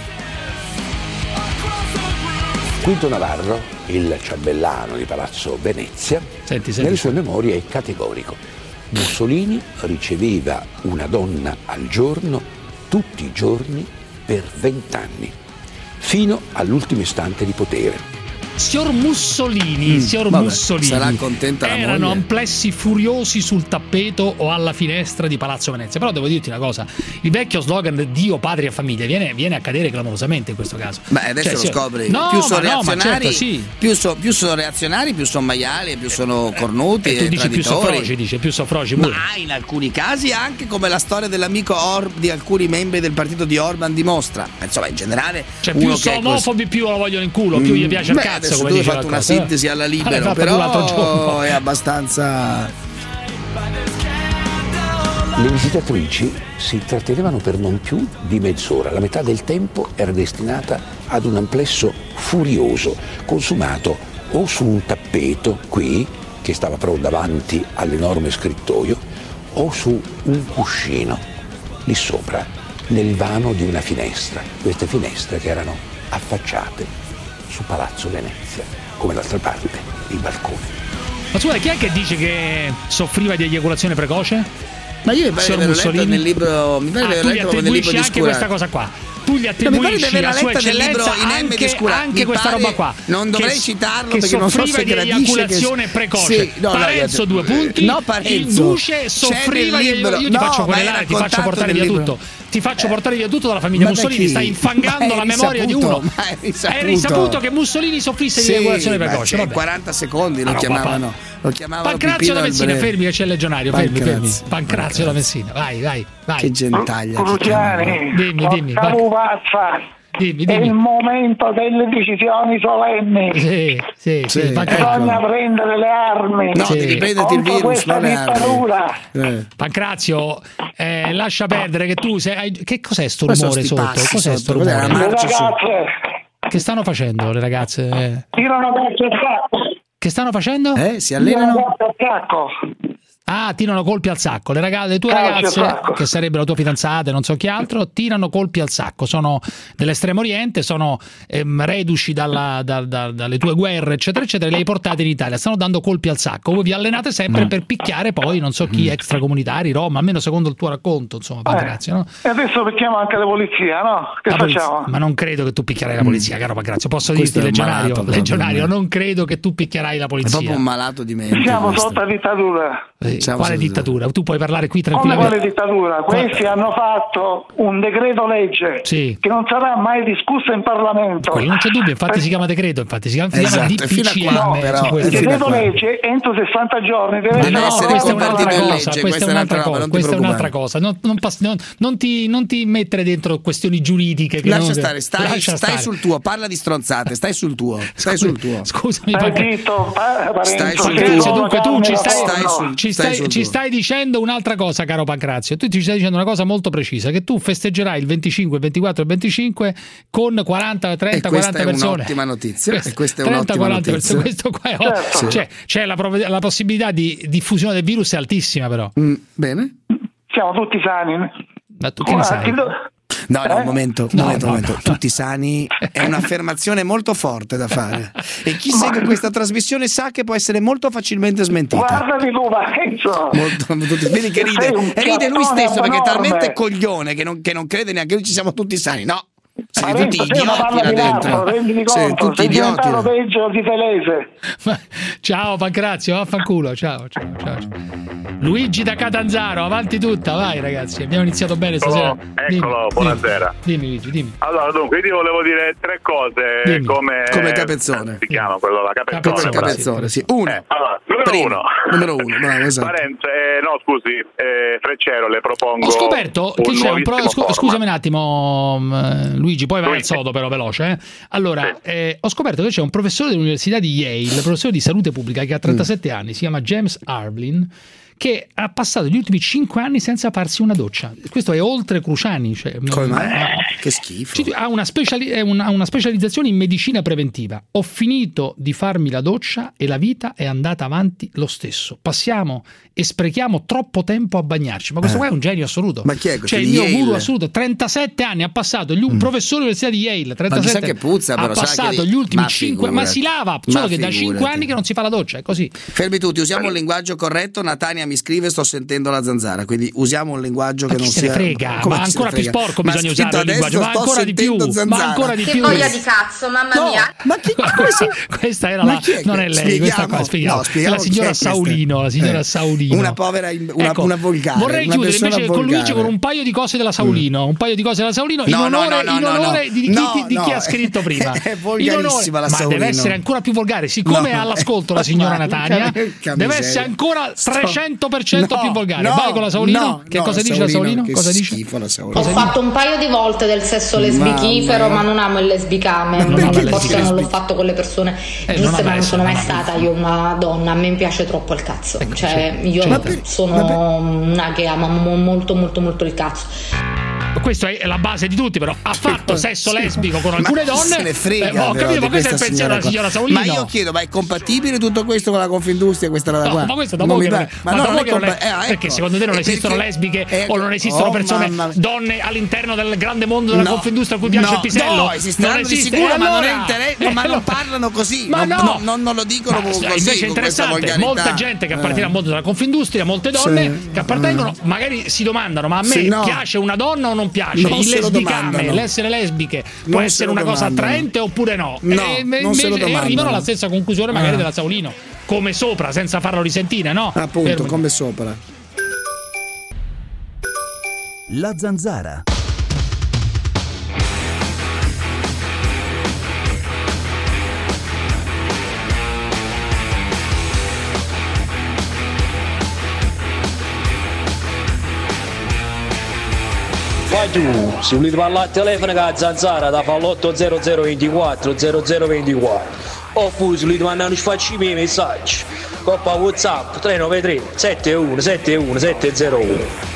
Speaker 14: Quinto Navarro, il ciambellano di Palazzo Venezia,
Speaker 2: senti, senti.
Speaker 14: nelle sue memorie è categorico. Mussolini riceveva una donna al giorno, tutti i giorni, per vent'anni, fino all'ultimo istante di potere.
Speaker 2: Signor Mussolini,
Speaker 3: Mm,
Speaker 2: signor
Speaker 3: vabbè,
Speaker 2: Mussolini,
Speaker 3: sarà contenta la
Speaker 2: erano
Speaker 3: moglie.
Speaker 2: amplessi furiosi sul tappeto o alla finestra di Palazzo Venezia. Però devo dirti una cosa, il vecchio slogan Dio, patria e famiglia viene, viene a cadere clamorosamente in questo caso.
Speaker 3: Beh, adesso
Speaker 2: Cioè,
Speaker 3: lo
Speaker 2: sì,
Speaker 3: scopri.
Speaker 2: no,
Speaker 3: più sono
Speaker 2: ma no, ma
Speaker 3: reazionari,
Speaker 2: certo, sì.
Speaker 3: più, so, più sono reazionari, più sono maiali, più sono cornuti
Speaker 2: E tu
Speaker 3: e
Speaker 2: dici più
Speaker 3: traditori.
Speaker 2: sofroci, dice più sofroci pure.
Speaker 3: Ma in alcuni casi anche come la storia dell'amico Or- di alcuni membri del partito di Orban dimostra. Insomma, in generale,
Speaker 2: Cioè
Speaker 3: uno
Speaker 2: più
Speaker 3: che
Speaker 2: sono
Speaker 3: è così-
Speaker 2: omofobi più lo vogliono in culo, più
Speaker 3: Mm,
Speaker 2: gli piace il
Speaker 3: beh,
Speaker 2: cazzo,
Speaker 3: adesso
Speaker 2: come
Speaker 3: tu hai
Speaker 2: dice
Speaker 3: fatto una
Speaker 2: qualcosa, eh.
Speaker 3: sintesi alla
Speaker 2: L'hai
Speaker 3: libero,
Speaker 2: fatta tu l'altro
Speaker 3: però
Speaker 2: giorno.
Speaker 3: è abbastanza.
Speaker 14: Le visitatrici si trattenevano per non più di mezz'ora, la metà del tempo era destinata ad un amplesso furioso, consumato o su un tappeto qui, che stava proprio davanti all'enorme scrittoio, o su un cuscino, lì sopra, nel vano di una finestra, queste finestre che erano affacciate su Palazzo Venezia, come d'altra parte il balcone.
Speaker 2: Ma scusa, chi è che dice che soffriva di eiaculazione precoce?
Speaker 3: Ma io mi pare di
Speaker 2: Signor
Speaker 3: averlo letto
Speaker 2: Mussolini?
Speaker 3: nel libro, mi pare
Speaker 2: Ah,
Speaker 3: di
Speaker 2: tu
Speaker 3: averlo
Speaker 2: gli
Speaker 3: letto proprio nel libro
Speaker 2: attribuisci
Speaker 3: di
Speaker 2: anche
Speaker 3: Scurati.
Speaker 2: questa cosa qua. Tu gli
Speaker 3: No, mi pare di
Speaker 2: attribuisci
Speaker 3: averla
Speaker 2: a Sua
Speaker 3: letta nel libro
Speaker 2: Eccellenza
Speaker 3: in M di
Speaker 2: anche,
Speaker 3: Scurati.
Speaker 2: anche
Speaker 3: Mi
Speaker 2: questa
Speaker 3: pare-
Speaker 2: roba qua.
Speaker 3: non dovrei
Speaker 2: che,
Speaker 3: citarlo
Speaker 2: che
Speaker 3: perché non so
Speaker 2: soffriva
Speaker 3: se
Speaker 2: di
Speaker 3: gradisce
Speaker 2: eiaculazione
Speaker 3: che-
Speaker 2: precoce.
Speaker 3: Sì, no, no,
Speaker 2: Parenzo
Speaker 3: io-
Speaker 2: due punti.
Speaker 3: no, Parenzo.
Speaker 2: Il Duce
Speaker 3: C'è
Speaker 2: soffriva
Speaker 3: nel
Speaker 2: di
Speaker 3: libro.
Speaker 2: Io ti
Speaker 3: No,
Speaker 2: faccio
Speaker 3: ma è
Speaker 2: querelare, ti faccio
Speaker 3: raccontato
Speaker 2: portare
Speaker 3: nel
Speaker 2: via
Speaker 3: libro.
Speaker 2: tutto. Ti faccio portare via tutto dalla famiglia
Speaker 3: Ma da
Speaker 2: Mussolini.
Speaker 3: chi?
Speaker 2: Stai infangando
Speaker 3: Ma è
Speaker 2: la memoria di
Speaker 3: risaputo,
Speaker 2: uno.
Speaker 3: ma è risaputo.
Speaker 2: È risaputo che Mussolini soffrisse
Speaker 3: Sì,
Speaker 2: di eiaculazione
Speaker 3: ma
Speaker 2: precoce.
Speaker 3: c'è
Speaker 2: vabbè.
Speaker 3: quaranta secondi lo
Speaker 2: Ah, no,
Speaker 3: chiamavano. Lo chiamavano
Speaker 2: Pancrazio
Speaker 3: Pipino
Speaker 2: da
Speaker 3: al
Speaker 2: Messina,
Speaker 3: Breve.
Speaker 2: fermi che c'è il legionario, fermi, fermi.
Speaker 3: Pancrazio,
Speaker 2: Pancrazio da Messina, vai, vai, vai.
Speaker 3: Che gentaglia. che
Speaker 6: Cruciani,
Speaker 3: chiamano.
Speaker 2: Dimmi, dimmi,
Speaker 6: porca
Speaker 2: vai.
Speaker 6: pupazza,
Speaker 2: Dimmi,
Speaker 6: è il
Speaker 2: dimmi.
Speaker 6: momento delle decisioni solenni.
Speaker 2: Sì, sì, sì,
Speaker 3: Sì,
Speaker 2: Pancrazio.
Speaker 6: Bisogna prendere le armi
Speaker 3: No,
Speaker 2: Sì.
Speaker 3: devi prenderti il
Speaker 6: contro
Speaker 3: virus,
Speaker 6: questa
Speaker 3: non le armi.
Speaker 6: dittatura.
Speaker 3: Eh.
Speaker 2: Pancrazio, eh, lascia perdere che tu sei. hai- Che cos'è sto
Speaker 3: Ma sono
Speaker 2: rumore
Speaker 3: sti
Speaker 2: sotto?
Speaker 3: passi
Speaker 2: Cos'è
Speaker 3: sotto,
Speaker 2: sto
Speaker 3: cos'è la
Speaker 2: rumore?
Speaker 6: Le
Speaker 3: marcia su-
Speaker 6: ragazze
Speaker 2: Che stanno facendo le ragazze? Eh,
Speaker 6: tirano calcio al sacco.
Speaker 2: Che stanno facendo?
Speaker 3: Eh, si
Speaker 6: Tirano
Speaker 3: allenano?
Speaker 6: calcio al sacco.
Speaker 2: Ah, tirano colpi al sacco. Le, ragazze, le tue
Speaker 6: Calcio,
Speaker 2: ragazze,
Speaker 6: sacco.
Speaker 2: che sarebbero tue fidanzate, non so chi altro, tirano colpi al sacco. Sono dell'estremo oriente, sono ehm, reduci dalla, da- da- dalle tue guerre, eccetera, eccetera. E le hai portate in Italia. Stanno dando colpi al sacco. Voi vi allenate sempre
Speaker 3: Mm.
Speaker 2: per picchiare poi, non so chi, extracomunitari, Roma, almeno secondo il tuo racconto, insomma, Pancrazio, no?
Speaker 6: E adesso picchiamo anche la polizia, no? Che
Speaker 2: La polizia-
Speaker 6: facciamo?
Speaker 2: Ma non credo che tu picchierai la polizia, caro Pancrazio. Posso
Speaker 3: Questo
Speaker 2: dirti,
Speaker 3: è un
Speaker 2: legionario,
Speaker 3: malato,
Speaker 2: legionario,
Speaker 3: proprio.
Speaker 2: non credo che tu picchierai la
Speaker 3: È proprio
Speaker 2: polizia.
Speaker 3: un malato di mente.
Speaker 6: Siamo
Speaker 3: questo.
Speaker 6: sotto dittatura.
Speaker 2: Eh,
Speaker 3: Siamo
Speaker 2: quale
Speaker 3: sotto-
Speaker 2: dittatura? Tu puoi parlare qui
Speaker 6: Come quale
Speaker 2: tranquillamente.
Speaker 6: dittatura? Questi hanno fatto un decreto legge
Speaker 2: Sì.
Speaker 6: che non sarà mai discusso in Parlamento.
Speaker 2: Quello non c'è dubbio, infatti
Speaker 6: Eh,
Speaker 2: si chiama decreto, infatti si chiama, si chiama
Speaker 3: Esatto, e fino a
Speaker 2: D P C M.
Speaker 3: qua, però,
Speaker 2: su
Speaker 3: e
Speaker 2: questo.
Speaker 6: Il
Speaker 3: fino a
Speaker 6: decreto
Speaker 3: qua.
Speaker 6: legge entro sessanta giorni deve,
Speaker 3: Deve
Speaker 2: No,
Speaker 3: essere
Speaker 2: questa è
Speaker 3: convertito
Speaker 2: un'altra
Speaker 3: in
Speaker 2: cosa,
Speaker 3: legge,
Speaker 2: questa è un'altra cosa,
Speaker 3: roba, non ti
Speaker 2: questa è un'altra
Speaker 3: preoccupare.
Speaker 2: cosa. Non, non, pass- non- non ti, non ti mettere dentro questioni giuridiche. Che
Speaker 3: Lascia
Speaker 2: non-
Speaker 3: stare, stai,
Speaker 2: lascia
Speaker 3: stai
Speaker 2: stare.
Speaker 3: sul tuo, parla di stronzate, stai sul tuo, stai sul tuo.
Speaker 2: Scusami,
Speaker 6: Stai
Speaker 2: Pancrazio.
Speaker 6: zitto, pa- Parenzo,
Speaker 3: Stai sul
Speaker 6: che
Speaker 3: tuo.
Speaker 6: sono
Speaker 2: Dunque tu
Speaker 6: carne
Speaker 2: ci
Speaker 6: da
Speaker 2: stai,
Speaker 6: forno.
Speaker 3: Stai sul-
Speaker 2: ci
Speaker 3: stai
Speaker 2: stai,
Speaker 3: sul
Speaker 2: ci
Speaker 3: tuo.
Speaker 2: stai dicendo un'altra cosa, caro Pancrazio. Tu ci stai dicendo una cosa molto precisa: che tu festeggerai il venticinque, il ventiquattro e il venticinque con quaranta, trenta,
Speaker 3: E questa
Speaker 2: quaranta
Speaker 3: è
Speaker 2: persone.
Speaker 3: un'ottima notizia.
Speaker 2: Questa-
Speaker 3: E questa è
Speaker 2: trenta,
Speaker 3: un'ottima
Speaker 2: quaranta
Speaker 3: notizia.
Speaker 2: persone. Questo qua è
Speaker 1: Certo.
Speaker 2: ottimo. Cioè, c'è la, prov- la possibilità di diffusione del virus è altissima, però.
Speaker 3: Mm, bene.
Speaker 1: Siamo tutti sani.
Speaker 2: Ma tu che ne sai?
Speaker 3: No, no, un
Speaker 1: Eh?
Speaker 3: momento, un
Speaker 2: No,
Speaker 3: momento, un
Speaker 2: no,
Speaker 3: momento. Tutti sani è un'affermazione molto forte da fare. E chi segue questa trasmissione sa che può essere molto facilmente smentita.
Speaker 1: Guardati tu, Parenzo.
Speaker 3: Molto, molto- vedi che ride,
Speaker 1: Sei un
Speaker 3: e ride lui
Speaker 1: piattone
Speaker 3: stesso perché è
Speaker 1: abnorme.
Speaker 3: talmente coglione che non, che non crede neanche noi ci siamo tutti sani. No, siete
Speaker 1: Parenzo,
Speaker 3: tutti
Speaker 1: sei una
Speaker 3: idioti
Speaker 1: palla
Speaker 3: là
Speaker 1: di
Speaker 3: dentro.
Speaker 1: naso, rendimi
Speaker 3: Siete
Speaker 1: conto,
Speaker 3: tutti
Speaker 1: sei
Speaker 3: idioti.
Speaker 1: diventato peggio di Telese.
Speaker 2: Ciao Pancrazio, vaffanculo. Ciao, ciao, ciao, ciao. Luigi da Catanzaro, avanti tutta, vai ragazzi. Abbiamo iniziato bene stasera.
Speaker 15: Eccolo,
Speaker 2: Dimmi,
Speaker 15: eccolo, buonasera.
Speaker 2: Dimmi, dimmi Luigi, dimmi.
Speaker 15: Allora, dunque, io ti volevo dire tre cose
Speaker 2: Dimmi.
Speaker 15: come...
Speaker 3: Come Capezzone.
Speaker 15: Si chiama quello là, Capezzone.
Speaker 3: Come Capezzone, sì. Uno.
Speaker 15: Eh, allora, numero
Speaker 3: Primo.
Speaker 15: uno.
Speaker 3: Numero uno, bravo, esatto.
Speaker 15: Parenzo, eh, no, scusi, eh, Freccero, le propongo
Speaker 2: Ho scoperto che c'è un pro-
Speaker 15: nuovissimo
Speaker 2: scu-
Speaker 15: format.
Speaker 2: scusami un attimo, mh, Luigi, poi vai al
Speaker 15: Luigi.
Speaker 2: sodo però veloce. Eh. Allora, eh, ho scoperto che c'è un professore dell'Università di Yale, professore di salute pubblica che ha trentasette anni, si chiama James Arblin, che ha passato gli ultimi cinque anni senza farsi una doccia. Questo è oltre Cruciani. Cioè,
Speaker 3: Come mai?
Speaker 2: ha-
Speaker 3: Che schifo.
Speaker 2: Ci- Ha una, speciali- è una- ha una specializzazione in medicina preventiva. Ho finito di farmi la doccia e la vita è andata avanti lo stesso. Passiamo e sprechiamo troppo tempo a bagnarci. Ma questo
Speaker 3: Eh.
Speaker 2: qua è un genio assoluto.
Speaker 3: Ma chi è questo
Speaker 2: Cioè il
Speaker 3: di
Speaker 2: mio
Speaker 3: Yale?
Speaker 2: guru assoluto. trentasette anni ha passato, gli, un professore dell'Università di Yale. trentasette,
Speaker 3: chissà che puzza, però,
Speaker 2: ha
Speaker 3: sa che
Speaker 2: passato
Speaker 3: lì-
Speaker 2: gli ultimi
Speaker 3: ma
Speaker 2: cinque. Ma
Speaker 3: figurati.
Speaker 2: si lava.
Speaker 3: Ma
Speaker 2: Solo che da
Speaker 3: figurati.
Speaker 2: cinque anni che non si fa la doccia. È così.
Speaker 3: Fermi tutti, usiamo un linguaggio corretto. Natania mi scrive, sto sentendo la zanzara, quindi usiamo un linguaggio
Speaker 2: Ma
Speaker 3: che
Speaker 2: chi
Speaker 3: non
Speaker 2: se ne
Speaker 3: sia
Speaker 2: frega?
Speaker 3: Come
Speaker 2: Ma
Speaker 3: chi se
Speaker 2: ancora
Speaker 3: ne
Speaker 2: più
Speaker 3: frega?
Speaker 2: sporco
Speaker 3: Ma
Speaker 2: bisogna
Speaker 3: scritto
Speaker 2: usare il
Speaker 3: adesso,
Speaker 2: linguaggio. Ma
Speaker 3: sto
Speaker 2: ancora di più.
Speaker 3: sentendo
Speaker 2: Ma
Speaker 3: zanzara.
Speaker 2: ancora di
Speaker 16: Che
Speaker 2: più.
Speaker 16: voglia di cazzo, mamma
Speaker 3: No,
Speaker 16: mia.
Speaker 3: ma chi
Speaker 2: questa, questa era
Speaker 3: Ma
Speaker 2: la
Speaker 3: chi è
Speaker 2: non
Speaker 3: che-
Speaker 2: è lei,
Speaker 3: spieghiamo?
Speaker 2: questa qua spieghiamo.
Speaker 3: No, spieghiamo
Speaker 2: la
Speaker 3: chi
Speaker 2: signora
Speaker 3: è questa.
Speaker 2: Saulino, la signora
Speaker 3: Eh,
Speaker 2: Saulino.
Speaker 3: una povera im- una-
Speaker 2: Ecco,
Speaker 3: una volgare,
Speaker 2: vorrei
Speaker 3: una
Speaker 2: chiudere
Speaker 3: persona
Speaker 2: invece con Luigi
Speaker 3: volgare.
Speaker 2: con un paio di cose della Saulino, un paio di cose della Saulino in
Speaker 3: No, no,
Speaker 2: onore,
Speaker 3: no, no,
Speaker 2: in
Speaker 3: no,
Speaker 2: onore
Speaker 3: no.
Speaker 2: di, chi,
Speaker 3: No,
Speaker 2: di chi
Speaker 3: no.
Speaker 2: ha scritto prima.
Speaker 3: È
Speaker 2: In
Speaker 3: volgarissima
Speaker 2: onore-
Speaker 3: la
Speaker 2: ma deve
Speaker 3: Saulino.
Speaker 2: essere ancora più volgare, siccome è
Speaker 3: No.
Speaker 2: all'ascolto la signora
Speaker 3: Ma-
Speaker 2: Natania,
Speaker 3: porca
Speaker 2: deve
Speaker 3: miseria.
Speaker 2: essere ancora
Speaker 3: Sto-
Speaker 2: trecento per cento
Speaker 3: No,
Speaker 2: più volgare.
Speaker 3: no,
Speaker 2: Vai con la Saulino.
Speaker 3: no,
Speaker 2: che
Speaker 3: no,
Speaker 2: cosa
Speaker 3: la
Speaker 2: dice la
Speaker 3: Saulino,
Speaker 2: Saulino?
Speaker 3: che
Speaker 2: Cosa dice?
Speaker 3: schifo la Saulino.
Speaker 16: Ho fatto un paio di volte del sesso lesbichifero,
Speaker 3: Mamma.
Speaker 16: ma non amo il lesbicame.
Speaker 2: non ama il
Speaker 16: Forse non l'ho
Speaker 2: lesbica.
Speaker 16: fatto con le persone
Speaker 2: Eh, non
Speaker 16: giuste,
Speaker 2: ama
Speaker 16: ma non
Speaker 2: essere,
Speaker 16: sono mai
Speaker 2: non ama.
Speaker 16: stata io una donna. A me piace troppo il cazzo.
Speaker 2: Ecco,
Speaker 16: Cioè,
Speaker 2: sì.
Speaker 16: io
Speaker 2: Ma per-
Speaker 16: sono una che ama mo- molto, molto, molto il cazzo.
Speaker 2: Questa è la base di tutti, però ha fatto sesso lesbico con alcune
Speaker 3: Ma chi
Speaker 2: donne.
Speaker 3: se ne frega,
Speaker 2: Eh, ho
Speaker 3: però,
Speaker 2: capito,
Speaker 3: di
Speaker 2: ma questo è il
Speaker 3: questa
Speaker 2: pensiero della signora
Speaker 3: qua.
Speaker 2: Saulino.
Speaker 3: Ma io chiedo, ma è compatibile tutto questo con la Confindustria, questa roba
Speaker 2: No,
Speaker 3: qua?
Speaker 2: ma questo da
Speaker 3: Non
Speaker 2: poco
Speaker 3: mi
Speaker 2: che non
Speaker 3: pare-
Speaker 2: è- ma
Speaker 3: no,
Speaker 2: da
Speaker 3: non
Speaker 2: poco che non è-
Speaker 3: compa- eh,
Speaker 2: perché
Speaker 3: ecco.
Speaker 2: secondo te non
Speaker 3: E
Speaker 2: esistono
Speaker 3: perché-
Speaker 2: lesbiche
Speaker 3: ecco.
Speaker 2: o non esistono
Speaker 3: Oh,
Speaker 2: persone
Speaker 3: mamma-
Speaker 2: donne all'interno del grande mondo della
Speaker 3: No,
Speaker 2: Confindustria a cui piace
Speaker 3: no,
Speaker 2: il pisello?
Speaker 3: no, esisteranno
Speaker 2: non
Speaker 3: di
Speaker 2: esiste.
Speaker 3: sicuro,
Speaker 2: E
Speaker 3: ma non,
Speaker 2: allora?
Speaker 3: è inter-
Speaker 2: Eh,
Speaker 3: ma non
Speaker 2: allora-
Speaker 3: parlano così,
Speaker 2: Ma
Speaker 3: non,
Speaker 2: no!
Speaker 3: non- non- non lo dicono
Speaker 2: Ma,
Speaker 3: così.
Speaker 2: invece è
Speaker 3: con questa
Speaker 2: interessante,
Speaker 3: volgarità.
Speaker 2: molta gente che appartiene
Speaker 3: Eh.
Speaker 2: al mondo della Confindustria, molte donne
Speaker 3: Sì.
Speaker 2: che appartengono, magari si domandano: ma a me
Speaker 3: Sì, no.
Speaker 2: piace una donna o non piace?
Speaker 3: Non
Speaker 2: Il
Speaker 3: se lo
Speaker 2: lesbicame,
Speaker 3: domandano.
Speaker 2: l'essere lesbiche può
Speaker 3: Non se
Speaker 2: essere
Speaker 3: lo
Speaker 2: una cosa
Speaker 3: domandano.
Speaker 2: attraente oppure no?
Speaker 3: No,
Speaker 2: e,
Speaker 3: non se lo
Speaker 2: e
Speaker 3: domandano.
Speaker 2: arrivano alla stessa conclusione magari
Speaker 3: Ah.
Speaker 2: della Saulino, come sopra, senza farlo risentire, no?
Speaker 3: Appunto,
Speaker 2: Fermi.
Speaker 3: come sopra.
Speaker 4: La zanzara.
Speaker 17: Fai tu, se volete parlare al telefono con la zanzara da fa l'otto zero zero ventiquattro zero zero ventiquattro oppure se volete mandare un sfacci miei messaggi coppa WhatsApp tre nove tre sette uno sette uno sette zero uno.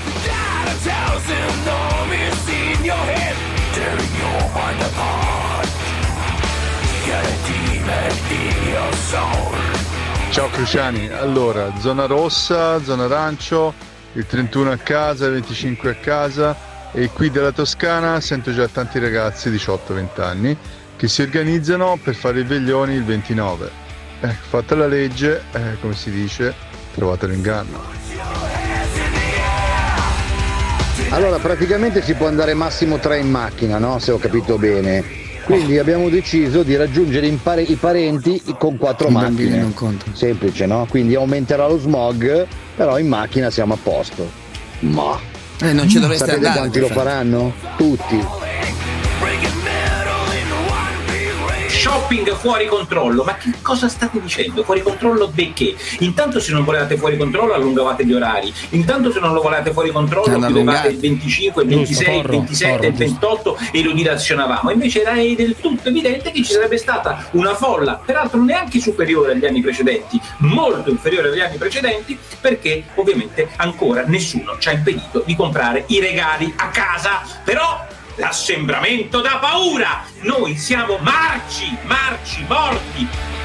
Speaker 18: Ciao Cruciani, allora zona rossa, zona arancio, il trentuno a casa, il venticinque a casa e qui della Toscana sento già tanti ragazzi diciotto venti anni che si organizzano per fare i veglioni il ventinove. Eh, fatta la legge, eh, come si dice, trovato l'inganno.
Speaker 19: Allora, praticamente si può andare massimo tre in macchina, no? Se ho capito bene. Quindi abbiamo deciso di raggiungere in pare- i parenti con quattro
Speaker 3: I bambini
Speaker 19: macchine.
Speaker 3: non contano.
Speaker 19: Semplice, no? Quindi aumenterà lo smog, però in macchina siamo a posto. Ma
Speaker 3: Eh, non ci dovreste
Speaker 19: sapete
Speaker 3: andare.
Speaker 19: quanti lo
Speaker 3: per fare.
Speaker 19: faranno? Tutti.
Speaker 20: shopping fuori controllo. Ma che cosa state dicendo? Fuori controllo di che? Intanto se non volevate fuori controllo allungavate gli orari, intanto se non lo volevate fuori controllo chiudevate il venticinque, il ventisei, il ventisette, il ventotto e lo dilazionavamo. Invece era del tutto evidente che ci sarebbe stata una folla, peraltro neanche superiore agli anni precedenti, molto inferiore agli anni precedenti, perché ovviamente ancora nessuno ci ha impedito di comprare i regali a casa. Però l'assembramento da paura, noi siamo marci, marci, morti.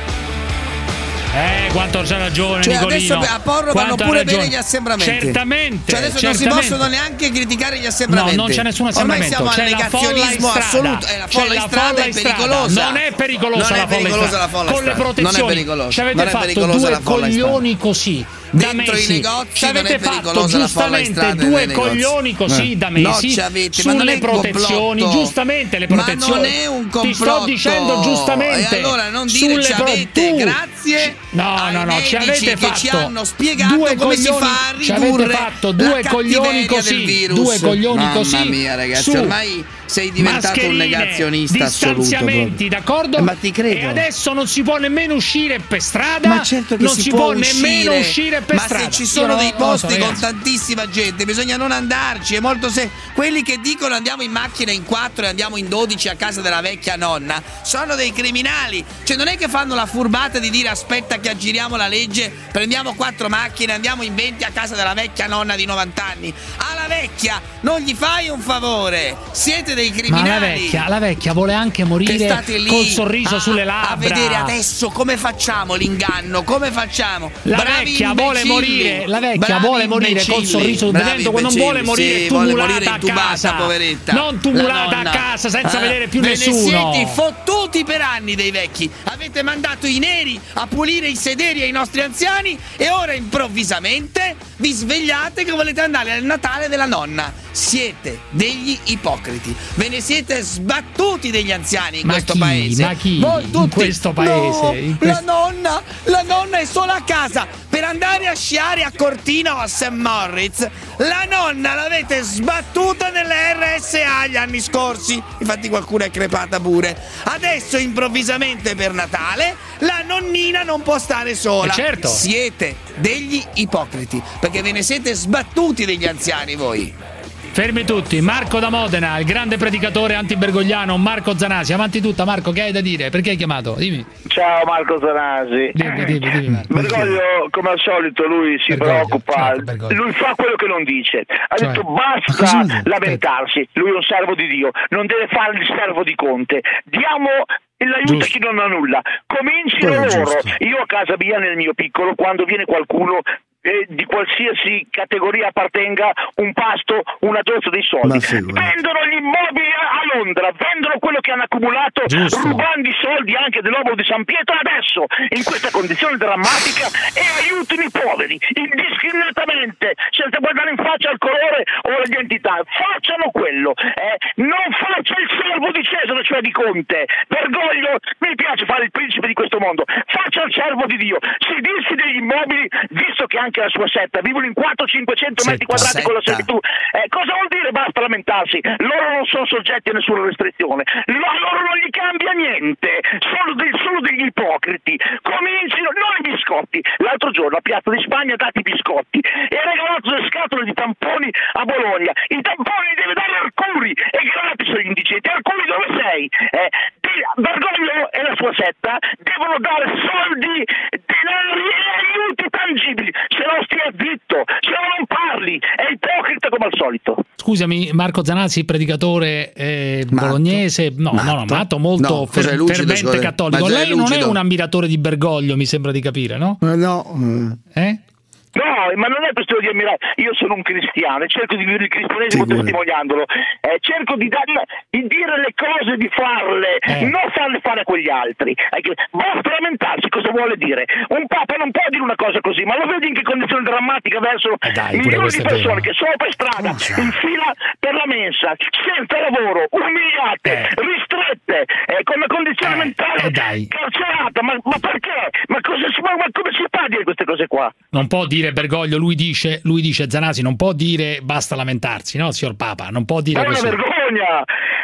Speaker 2: Eh, quanto c'ha ragione,
Speaker 3: cioè,
Speaker 2: Nicolino.
Speaker 3: adesso a Porro vanno pure bene gli assembramenti.
Speaker 2: Certamente.
Speaker 3: Cioè adesso
Speaker 2: certamente.
Speaker 3: non si possono neanche criticare gli assembramenti.
Speaker 2: No, non c'è nessun assembramento.
Speaker 3: Ormai siamo
Speaker 2: c'è
Speaker 3: al negazionismo assoluto. Eh, la folla in strada è pericolosa.
Speaker 2: Non è pericolosa
Speaker 3: non
Speaker 2: la
Speaker 3: è pericolosa la folla in strada.
Speaker 2: Con le protezioni.
Speaker 3: Non è pericolosa.
Speaker 2: Ci avete
Speaker 3: non è
Speaker 2: fatto
Speaker 3: pericolosa
Speaker 2: due coglioni così. Da
Speaker 3: Dentro
Speaker 2: mesi.
Speaker 3: i negozi
Speaker 2: ci avete
Speaker 3: non è
Speaker 2: fatto giustamente due coglioni così
Speaker 3: eh.
Speaker 2: da mesi
Speaker 3: no, ci avete,
Speaker 2: sulle
Speaker 3: ma non è
Speaker 2: protezioni,
Speaker 3: complotto.
Speaker 2: giustamente le protezioni.
Speaker 3: Ma non è un complotto.
Speaker 2: Ti sto dicendo giustamente.
Speaker 3: E allora non dire
Speaker 2: sulle
Speaker 3: ci avete,
Speaker 2: pro-
Speaker 3: grazie.
Speaker 2: No, no, no, ci avete
Speaker 3: che
Speaker 2: fatto
Speaker 3: ci hanno spiegato
Speaker 2: due
Speaker 3: come
Speaker 2: coglioni,
Speaker 3: si fa a
Speaker 2: ci avete
Speaker 3: ridurre
Speaker 2: fatto due
Speaker 3: la
Speaker 2: coglioni
Speaker 3: cattiveria
Speaker 2: così,
Speaker 3: del virus.
Speaker 2: due coglioni
Speaker 3: Mamma
Speaker 2: così.
Speaker 3: Mamma mia, ragazzi,
Speaker 2: su
Speaker 3: ormai sei diventato un negazionista assoluto.
Speaker 2: Distanziamenti, d'accordo?
Speaker 3: Eh, ma ti credo.
Speaker 2: E adesso non si può nemmeno uscire per strada.
Speaker 3: Ma certo che
Speaker 2: non
Speaker 3: si,
Speaker 2: si
Speaker 3: può,
Speaker 2: può nemmeno uscire per
Speaker 3: ma
Speaker 2: strada.
Speaker 3: se ci sono
Speaker 2: Io
Speaker 3: dei
Speaker 2: no,
Speaker 3: posti
Speaker 2: so,
Speaker 3: con
Speaker 2: ragazzi.
Speaker 3: tantissima gente, bisogna non andarci. È molto se quelli che dicono andiamo in macchina in quattro e andiamo in dodici a casa della vecchia nonna sono dei criminali. Cioè non è che fanno la furbata di dire aspetta che aggiriamo la legge, prendiamo quattro macchine, andiamo in venti a casa della vecchia nonna di novanta anni. Alla vecchia non gli fai un favore. Siete dei criminali.
Speaker 2: Ma la vecchia, la vecchia vuole anche morire
Speaker 3: lì
Speaker 2: col sorriso
Speaker 3: a,
Speaker 2: sulle labbra.
Speaker 3: A vedere adesso come facciamo l'inganno, come facciamo.
Speaker 2: La
Speaker 3: Bravi
Speaker 2: vecchia
Speaker 3: imbecilli.
Speaker 2: vuole morire, la vecchia
Speaker 3: Bravi
Speaker 2: vuole morire
Speaker 3: imbecilli.
Speaker 2: col sorriso
Speaker 3: Bravi
Speaker 2: vedendo che non vuole morire
Speaker 3: sì,
Speaker 2: tumulata
Speaker 3: vuole morire
Speaker 2: a
Speaker 3: intubata,
Speaker 2: casa,
Speaker 3: poveretta.
Speaker 2: non tumulata
Speaker 3: La nonna.
Speaker 2: a casa senza
Speaker 3: Ah,
Speaker 2: vedere più
Speaker 3: ve
Speaker 2: nessuno.
Speaker 3: Ne siete fottuti per anni dei vecchi. Avete mandato i neri a pulire i sederi ai nostri anziani e ora improvvisamente vi svegliate che volete andare al Natale della nonna. Siete degli ipocriti. Ve ne siete sbattuti degli anziani in
Speaker 2: Ma
Speaker 3: questo
Speaker 2: chi?
Speaker 3: paese.
Speaker 2: Ma chi?
Speaker 3: Voi tutti.
Speaker 2: In questo paese?
Speaker 3: No,
Speaker 2: In questo-
Speaker 3: La nonna, la nonna è solo a casa per andare a sciare a Cortina o a Saint Moritz. La nonna l'avete sbattuta nelle R S A gli anni scorsi. Infatti qualcuno è crepata pure. Adesso improvvisamente per Natale la nonnina non può stare sola.
Speaker 2: Eh, certo.
Speaker 3: Siete degli ipocriti perché ve ne siete sbattuti degli anziani voi.
Speaker 2: Fermi tutti, Marco da Modena, il grande predicatore antibergogliano Marco Zanasi. Avanti tutta, Marco, che hai da dire? Perché hai chiamato? Dimmi.
Speaker 6: Ciao Marco Zanasi.
Speaker 2: Dimmi, dimmi, dimmi, Marco.
Speaker 6: Bergoglio, come al solito, lui si
Speaker 2: Bergoglio,
Speaker 6: preoccupa,
Speaker 2: certo, Bergoglio.
Speaker 6: lui fa quello che non dice. Ha
Speaker 2: Cioè?
Speaker 6: detto
Speaker 2: Ma cosa
Speaker 6: basta
Speaker 2: vuol dire?
Speaker 6: lamentarsi, lui è un servo di Dio, non deve fare il servo di Conte. Diamo l'aiuto a chi non ha nulla. Comincino
Speaker 19: Quello è
Speaker 6: loro.
Speaker 19: giusto.
Speaker 6: Io a casa mia nel mio piccolo, quando viene qualcuno eh, di qualsiasi categoria appartenga, un pasto, una dozza dei soldi,
Speaker 19: Ma figurati.
Speaker 6: vendono gli immobili a Londra, vendono quello che hanno accumulato,
Speaker 2: Giusto.
Speaker 6: rubando i soldi anche dell'uomo di San Pietro adesso in questa condizione drammatica e aiutino i poveri indiscriminatamente senza guardare in faccia al colore o all'identità. Facciano quello, eh? Non faccia il servo di Cesare, cioè di Conte. Bergoglio, mi piace fare il principe di questo mondo, faccia il servo di Dio, si dissi degli immobili, visto che anche la sua setta vivono in quattro cinquecento metri quadrati con la
Speaker 3: Setta.
Speaker 6: servitù. Eh, cosa vuol dire basta lamentarsi? Loro non sono soggetti a nessuna restrizione, Lo- a loro non gli cambia niente, sono, dei- sono degli ipocriti. Comincino, non i biscotti. L'altro giorno a Piazza di Spagna ha dato i biscotti e ha regalato le scatole di tamponi a Bologna. I tamponi li deve dare Arcuri, è gratis agli indigenti. Arcuri dove sei? Eh, di- Bergoglio e la sua setta devono dare soldi, denari e aiuti tangibili. Se no stia zitto, se no non parli, è ipocrita come al solito.
Speaker 2: Scusami, Marco Zanasi, predicatore eh, bolognese, no, no, no, matto, molto
Speaker 3: No,
Speaker 2: fer-
Speaker 3: cos'è, lucido,
Speaker 2: fervente
Speaker 3: scusa?
Speaker 2: cattolico.
Speaker 3: Ma cos'è
Speaker 2: Lei non è
Speaker 3: lucido?
Speaker 2: un ammiratore di Bergoglio, mi sembra di capire, no?
Speaker 19: Eh, No, eh.
Speaker 2: Eh?
Speaker 6: No, ma non è questione di ammirare. Io sono un cristiano e cerco di vivere il cristianesimo
Speaker 19: Sì,
Speaker 6: testimoniandolo. Eh, cerco di, dar- di dire le cose, di farle,
Speaker 2: Eh.
Speaker 6: non farle fare a quegli altri. Eh, che- Basta lamentarsi, cosa vuole dire? Un papa non può dire una cosa così, ma lo vedi in che condizione drammatica verso
Speaker 2: Eh dai, pure
Speaker 6: milioni
Speaker 2: questo
Speaker 6: di
Speaker 2: è
Speaker 6: persone
Speaker 2: vero.
Speaker 6: che sono per strada, in fila per la mensa, senza lavoro, umiliate,
Speaker 2: Eh.
Speaker 6: ristrette, eh, con una condizione
Speaker 2: Eh,
Speaker 6: mentale
Speaker 2: eh dai.
Speaker 6: carcerata. Ma, ma perché? Ma, cosa si, ma, ma come si fa a dire queste cose qua?
Speaker 2: Non può dire Bergoglio, lui dice, lui dice Zanasi, non può dire basta lamentarsi, no, signor Papa? Non può dire
Speaker 6: Ma è una
Speaker 2: così.
Speaker 6: vergogna!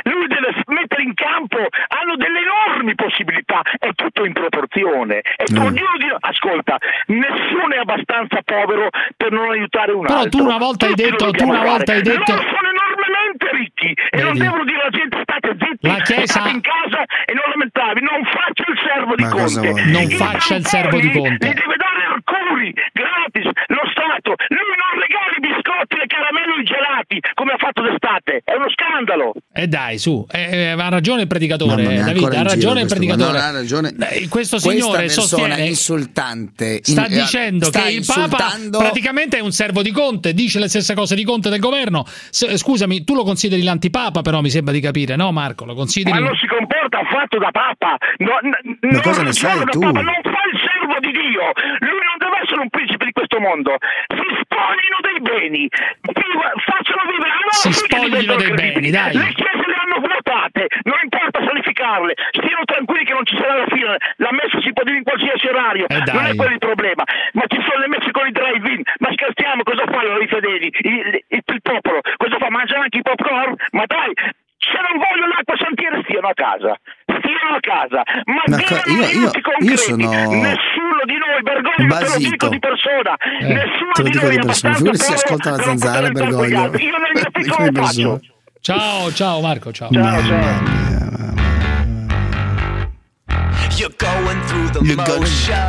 Speaker 6: lui deve mettere in campo, hanno delle enormi possibilità, è tutto in proporzione. E tu, ognuno di, ascolta, nessuno è abbastanza povero per non aiutare un
Speaker 2: Però
Speaker 6: altro.
Speaker 2: tu una volta hai
Speaker 6: Tutti
Speaker 2: detto,
Speaker 6: lo
Speaker 2: tu
Speaker 6: dobbiamo
Speaker 2: una volta
Speaker 6: fare.
Speaker 2: hai detto
Speaker 6: Loro sono enormemente ricchi e non
Speaker 2: Vedi?
Speaker 6: devono dire alla gente state zitti,
Speaker 2: La Chiesa-
Speaker 6: state in casa e non lamentavi, non faccia il servo di
Speaker 3: Ma cosa
Speaker 6: Conte.
Speaker 3: vuoi?
Speaker 2: Non
Speaker 6: I
Speaker 2: faccia il servo di
Speaker 6: tamponi
Speaker 2: Conte.
Speaker 6: Li deve dare Arcuri, gratis, lo Stato. Lui non regali i biscotti, le caramelle o i gelati come ha fatto d'estate. È uno scandalo.
Speaker 2: E eh dai, su, eh, ha ragione il predicatore,
Speaker 3: Mamma mia,
Speaker 2: Davide,
Speaker 3: ancora
Speaker 2: ha
Speaker 3: in giro
Speaker 2: ragione il
Speaker 3: questo,
Speaker 2: predicatore.
Speaker 3: ma non ha ragione.
Speaker 2: Eh, Questo
Speaker 3: Questa
Speaker 2: signore
Speaker 3: persona
Speaker 2: sostiene
Speaker 3: insultante
Speaker 2: sta
Speaker 3: in-
Speaker 2: dicendo
Speaker 3: sta
Speaker 2: che il Papa
Speaker 3: insultando-
Speaker 2: praticamente è un servo di Conte, dice le stesse cose di Conte del governo. S- scusami, tu lo consideri l'antipapa, però mi sembra di capire, no Marco? Lo consideri?
Speaker 6: Ma non si comporta affatto da Papa. No, n-
Speaker 3: Ma
Speaker 6: non
Speaker 3: cosa ne sai
Speaker 6: ragiona da
Speaker 3: tu?
Speaker 6: Papa, non fa il servo di Dio. Lui non deve essere un principe di questo mondo. Si spoglino dei beni, viva- facciano vivere. Allora
Speaker 2: Si
Speaker 6: sì che
Speaker 2: spoglino
Speaker 6: diventano
Speaker 2: dei
Speaker 6: credibili.
Speaker 2: beni, dai.
Speaker 6: Le chiese le hanno votate, non importa sanificarle. Stiano tranquilli che non ci sarà la fine. La messa si può dire in qualsiasi orario.
Speaker 2: Eh, dai.
Speaker 6: Non è quello il problema. Ma ci sono le messe con i drive-in. Ma scherziamo, cosa fanno i fedeli? Il, il, il popolo? Cosa fa? Mangiano anche i popcorn? Ma dai, se non vogliono l'acqua sentiera stiano a casa. Stiano a casa. Ma,
Speaker 3: Ma
Speaker 6: diano
Speaker 3: co- io- io-
Speaker 6: aiuti
Speaker 3: io
Speaker 6: concreti.
Speaker 3: sono
Speaker 6: Nessuno di noi, Bergoglio, te lo
Speaker 3: basito.
Speaker 6: dico di persona.
Speaker 2: Eh,
Speaker 6: Nessuno
Speaker 3: te lo
Speaker 6: di
Speaker 3: dico
Speaker 6: noi
Speaker 3: di
Speaker 6: è
Speaker 3: persona.
Speaker 6: abbastanza
Speaker 3: Figurati se
Speaker 6: povero
Speaker 3: ascolta la
Speaker 6: per non
Speaker 3: zanzara,
Speaker 6: poter aiutare quegli
Speaker 3: Bergoglio.
Speaker 6: altri. Io nel mio
Speaker 3: Dico
Speaker 6: piccolo
Speaker 3: di
Speaker 6: lo faccio.
Speaker 3: persona.
Speaker 2: Ciao, ciao Marco, ciao.
Speaker 6: Ciao, ciao.
Speaker 5: You're going through the
Speaker 3: You're going-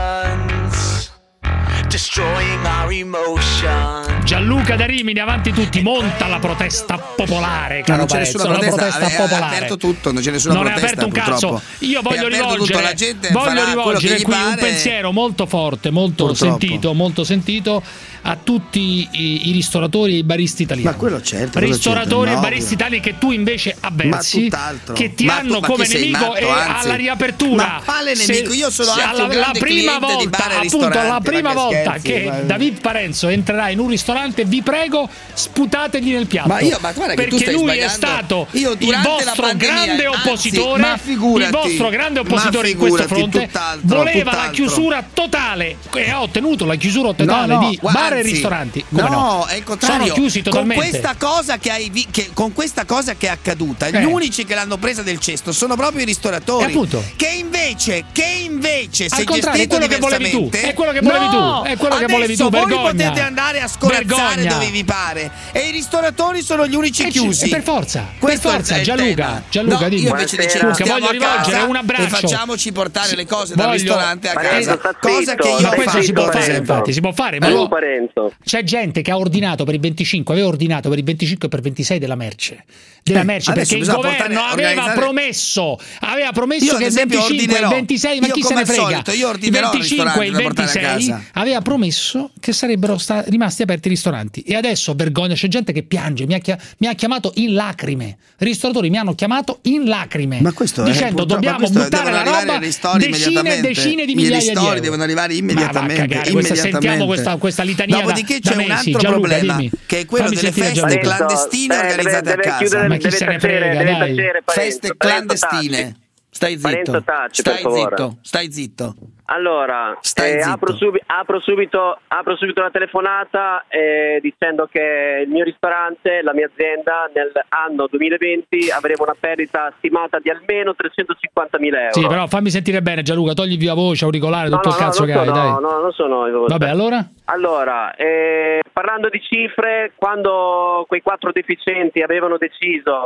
Speaker 5: motions, destroying our emotions.
Speaker 2: Gianluca da Rimini, avanti tutti, monta la protesta popolare,
Speaker 3: Ma
Speaker 2: caro
Speaker 3: non c'è
Speaker 2: Parenzo,
Speaker 3: nessuna
Speaker 2: la
Speaker 3: protesta,
Speaker 2: protesta
Speaker 3: è- è
Speaker 2: popolare.
Speaker 3: aperto tutto, non c'è nessuna
Speaker 2: non
Speaker 3: protesta,
Speaker 2: è aperto un cazzo.
Speaker 3: purtroppo.
Speaker 2: Io
Speaker 3: È
Speaker 2: voglio
Speaker 3: aperto tutto,
Speaker 2: rivolgere,
Speaker 3: la gente
Speaker 2: voglio
Speaker 3: farà quello
Speaker 2: rivolgere
Speaker 3: che gli
Speaker 2: qui un
Speaker 3: pare.
Speaker 2: pensiero molto forte, molto
Speaker 3: Purtroppo.
Speaker 2: sentito, molto sentito a tutti i, i ristoratori e i baristi italiani.
Speaker 3: Ma quello certo, quello
Speaker 2: Ristoratori
Speaker 3: certo,
Speaker 2: e
Speaker 3: ma
Speaker 2: baristi
Speaker 3: ovvio.
Speaker 2: italiani che tu invece avversi,
Speaker 3: tutt'altro.
Speaker 2: che ti
Speaker 3: Ma tu-
Speaker 2: hanno
Speaker 3: ma
Speaker 2: come
Speaker 3: chi sei
Speaker 2: nemico
Speaker 3: matto,
Speaker 2: e
Speaker 3: anzi.
Speaker 2: alla riapertura.
Speaker 3: Ma quale
Speaker 2: Se-
Speaker 3: nemico? Io sono
Speaker 2: se
Speaker 3: anzi un
Speaker 2: alla-
Speaker 3: grande
Speaker 2: la prima
Speaker 3: cliente di
Speaker 2: volta,
Speaker 3: bar e
Speaker 2: appunto,
Speaker 3: ristoranti,
Speaker 2: la
Speaker 3: ma
Speaker 2: prima
Speaker 3: che
Speaker 2: volta
Speaker 3: scherzi,
Speaker 2: che
Speaker 3: ma-
Speaker 2: David Parenzo entrerà in un ristorante, vi prego, sputategli nel piatto.
Speaker 3: Ma io- ma guarda che tu
Speaker 2: perché
Speaker 3: stai
Speaker 2: lui è
Speaker 3: sbagliando.
Speaker 2: stato
Speaker 3: Io
Speaker 2: il
Speaker 3: durante la
Speaker 2: vostro
Speaker 3: pandemia,
Speaker 2: grande
Speaker 3: anzi,
Speaker 2: oppositore,
Speaker 3: ma figurati,
Speaker 2: il vostro grande
Speaker 3: ma
Speaker 2: oppositore in questo
Speaker 3: figurati,
Speaker 2: fronte,
Speaker 3: tutt'altro,
Speaker 2: voleva la
Speaker 3: tutt'altro.
Speaker 2: chiusura totale e ha ottenuto la chiusura totale
Speaker 3: No, no,
Speaker 2: di
Speaker 3: guarda,
Speaker 2: bar e
Speaker 3: anzi,
Speaker 2: ristoranti. Come
Speaker 3: no,
Speaker 2: no?
Speaker 3: è il contrario.
Speaker 2: Sono chiusi totalmente.
Speaker 3: Con questa cosa che hai vi- che, con questa cosa che è accaduta,
Speaker 2: Eh.
Speaker 3: gli unici che l'hanno presa del cesto sono proprio i ristoratori.
Speaker 2: E appunto.
Speaker 3: Che invece, che invece se
Speaker 2: Al contrario, è
Speaker 3: gestito
Speaker 2: quello che volevi tu,
Speaker 3: diversamente-
Speaker 2: è quello che volevi
Speaker 3: No,
Speaker 2: tu, è quello che volevi tu,
Speaker 3: adesso voi
Speaker 2: vergogna.
Speaker 3: potete andare a scorazzare
Speaker 2: Vergogna.
Speaker 3: dove vi pare e i ristoratori sono gli unici
Speaker 2: Eh, ci-
Speaker 3: chiusi.
Speaker 2: eh, per forza,
Speaker 3: Questo
Speaker 2: per forza,
Speaker 3: è il
Speaker 2: Gianluca,
Speaker 3: tema.
Speaker 2: Gianluca,
Speaker 3: no,
Speaker 2: dimmi.
Speaker 3: io invece
Speaker 2: Buonasera.
Speaker 3: dicevo
Speaker 2: Che
Speaker 3: stiamo
Speaker 2: voglio
Speaker 3: a
Speaker 2: rivolgere
Speaker 3: casa
Speaker 2: un abbraccio.
Speaker 3: e facciamoci portare
Speaker 2: Sì,
Speaker 3: le cose dal
Speaker 2: voglio-
Speaker 3: ristorante a
Speaker 2: Parenzo,
Speaker 3: casa.
Speaker 2: sta
Speaker 3: Cosa
Speaker 2: zitto,
Speaker 3: che io
Speaker 2: ma questo
Speaker 3: faccio,
Speaker 2: si può
Speaker 3: per
Speaker 2: fare,
Speaker 3: esempio.
Speaker 2: infatti, si può fare, ma
Speaker 3: Eh,
Speaker 2: lo-
Speaker 5: Parenzo.
Speaker 2: c'è gente che ha ordinato per il venticinque, aveva ordinato per il venticinque e per il ventisei della merce. Della
Speaker 3: Eh,
Speaker 2: merce
Speaker 3: adesso
Speaker 2: perché il
Speaker 3: bisogna
Speaker 2: governo
Speaker 3: portare-
Speaker 2: aveva
Speaker 3: organizzare-
Speaker 2: promesso, aveva promesso
Speaker 3: Io, ad
Speaker 2: che il
Speaker 3: esempio,
Speaker 2: venticinque e il
Speaker 3: ordinerò.
Speaker 2: ventisei, ma
Speaker 3: Io,
Speaker 2: chi se
Speaker 3: come
Speaker 2: ne
Speaker 3: al
Speaker 2: frega?
Speaker 3: solito, io
Speaker 2: Il
Speaker 3: ordinerò il
Speaker 2: venticinque e il
Speaker 3: ristorante da portare a
Speaker 2: ventisei
Speaker 3: casa.
Speaker 2: aveva promesso che sarebbero sta- rimasti aperti i ristoranti e adesso vergogna, c'è gente che piange, mi ha, chia- mi ha chiamato in lacrime. I ristoratori mi hanno chiamato in lacrime
Speaker 3: Ma questo è-
Speaker 2: dicendo
Speaker 3: purtroppo
Speaker 2: dobbiamo
Speaker 3: questo
Speaker 2: buttare
Speaker 3: devono
Speaker 2: la
Speaker 3: arrivare
Speaker 2: roba
Speaker 3: i ristori
Speaker 2: decine e
Speaker 3: immediatamente.
Speaker 2: decine di
Speaker 3: I
Speaker 2: migliaia di
Speaker 3: ristori
Speaker 2: euro.
Speaker 3: devono arrivare
Speaker 2: Ma va a
Speaker 3: immediatamente,
Speaker 2: cagare, questa, sentiamo
Speaker 3: immediatamente.
Speaker 2: questa, questa litania da-
Speaker 3: Dopodiché
Speaker 2: da
Speaker 3: c'è un
Speaker 2: mesi.
Speaker 3: altro
Speaker 2: Gianluca,
Speaker 3: problema
Speaker 2: dimmi.
Speaker 3: che è quello
Speaker 2: Fammi
Speaker 3: delle
Speaker 2: sentire
Speaker 3: feste
Speaker 2: Gianluca.
Speaker 3: clandestine
Speaker 5: Eh,
Speaker 3: organizzate
Speaker 5: deve-
Speaker 3: a
Speaker 5: deve
Speaker 3: casa.
Speaker 5: chiudere-
Speaker 2: Ma chi
Speaker 5: deve
Speaker 2: se ne
Speaker 5: tacere,
Speaker 2: frega,
Speaker 5: deve
Speaker 2: dai.
Speaker 5: tacere, Parenzo,
Speaker 3: Feste
Speaker 5: Parenzo,
Speaker 3: clandestine. Stai
Speaker 5: Parenzo,
Speaker 3: zitto.
Speaker 5: taci,
Speaker 3: Stai
Speaker 5: per favore.
Speaker 3: zitto. Stai zitto.
Speaker 20: Allora,
Speaker 3: Stai
Speaker 20: eh,
Speaker 3: zitto.
Speaker 20: apro, subi- apro, subito, apro subito la telefonata eh, dicendo che il mio ristorante, la mia azienda, nell'anno duemilaventi avremo una perdita stimata di almeno trecentocinquantamila euro.
Speaker 2: Sì, però fammi sentire bene Gianluca, togli via voce, auricolare,
Speaker 20: No,
Speaker 2: tutto
Speaker 20: no,
Speaker 2: il cazzo
Speaker 20: no,
Speaker 2: che
Speaker 20: non
Speaker 2: hai,
Speaker 20: sono,
Speaker 2: dai.
Speaker 20: no, non sono io.
Speaker 2: Vabbè, allora?
Speaker 20: Allora, eh, parlando di cifre, quando quei quattro deficienti avevano deciso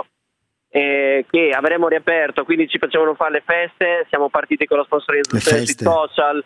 Speaker 20: eh, che avremmo riaperto, quindi ci facevano fare le feste, siamo partiti con la sponsorizzazione sui social,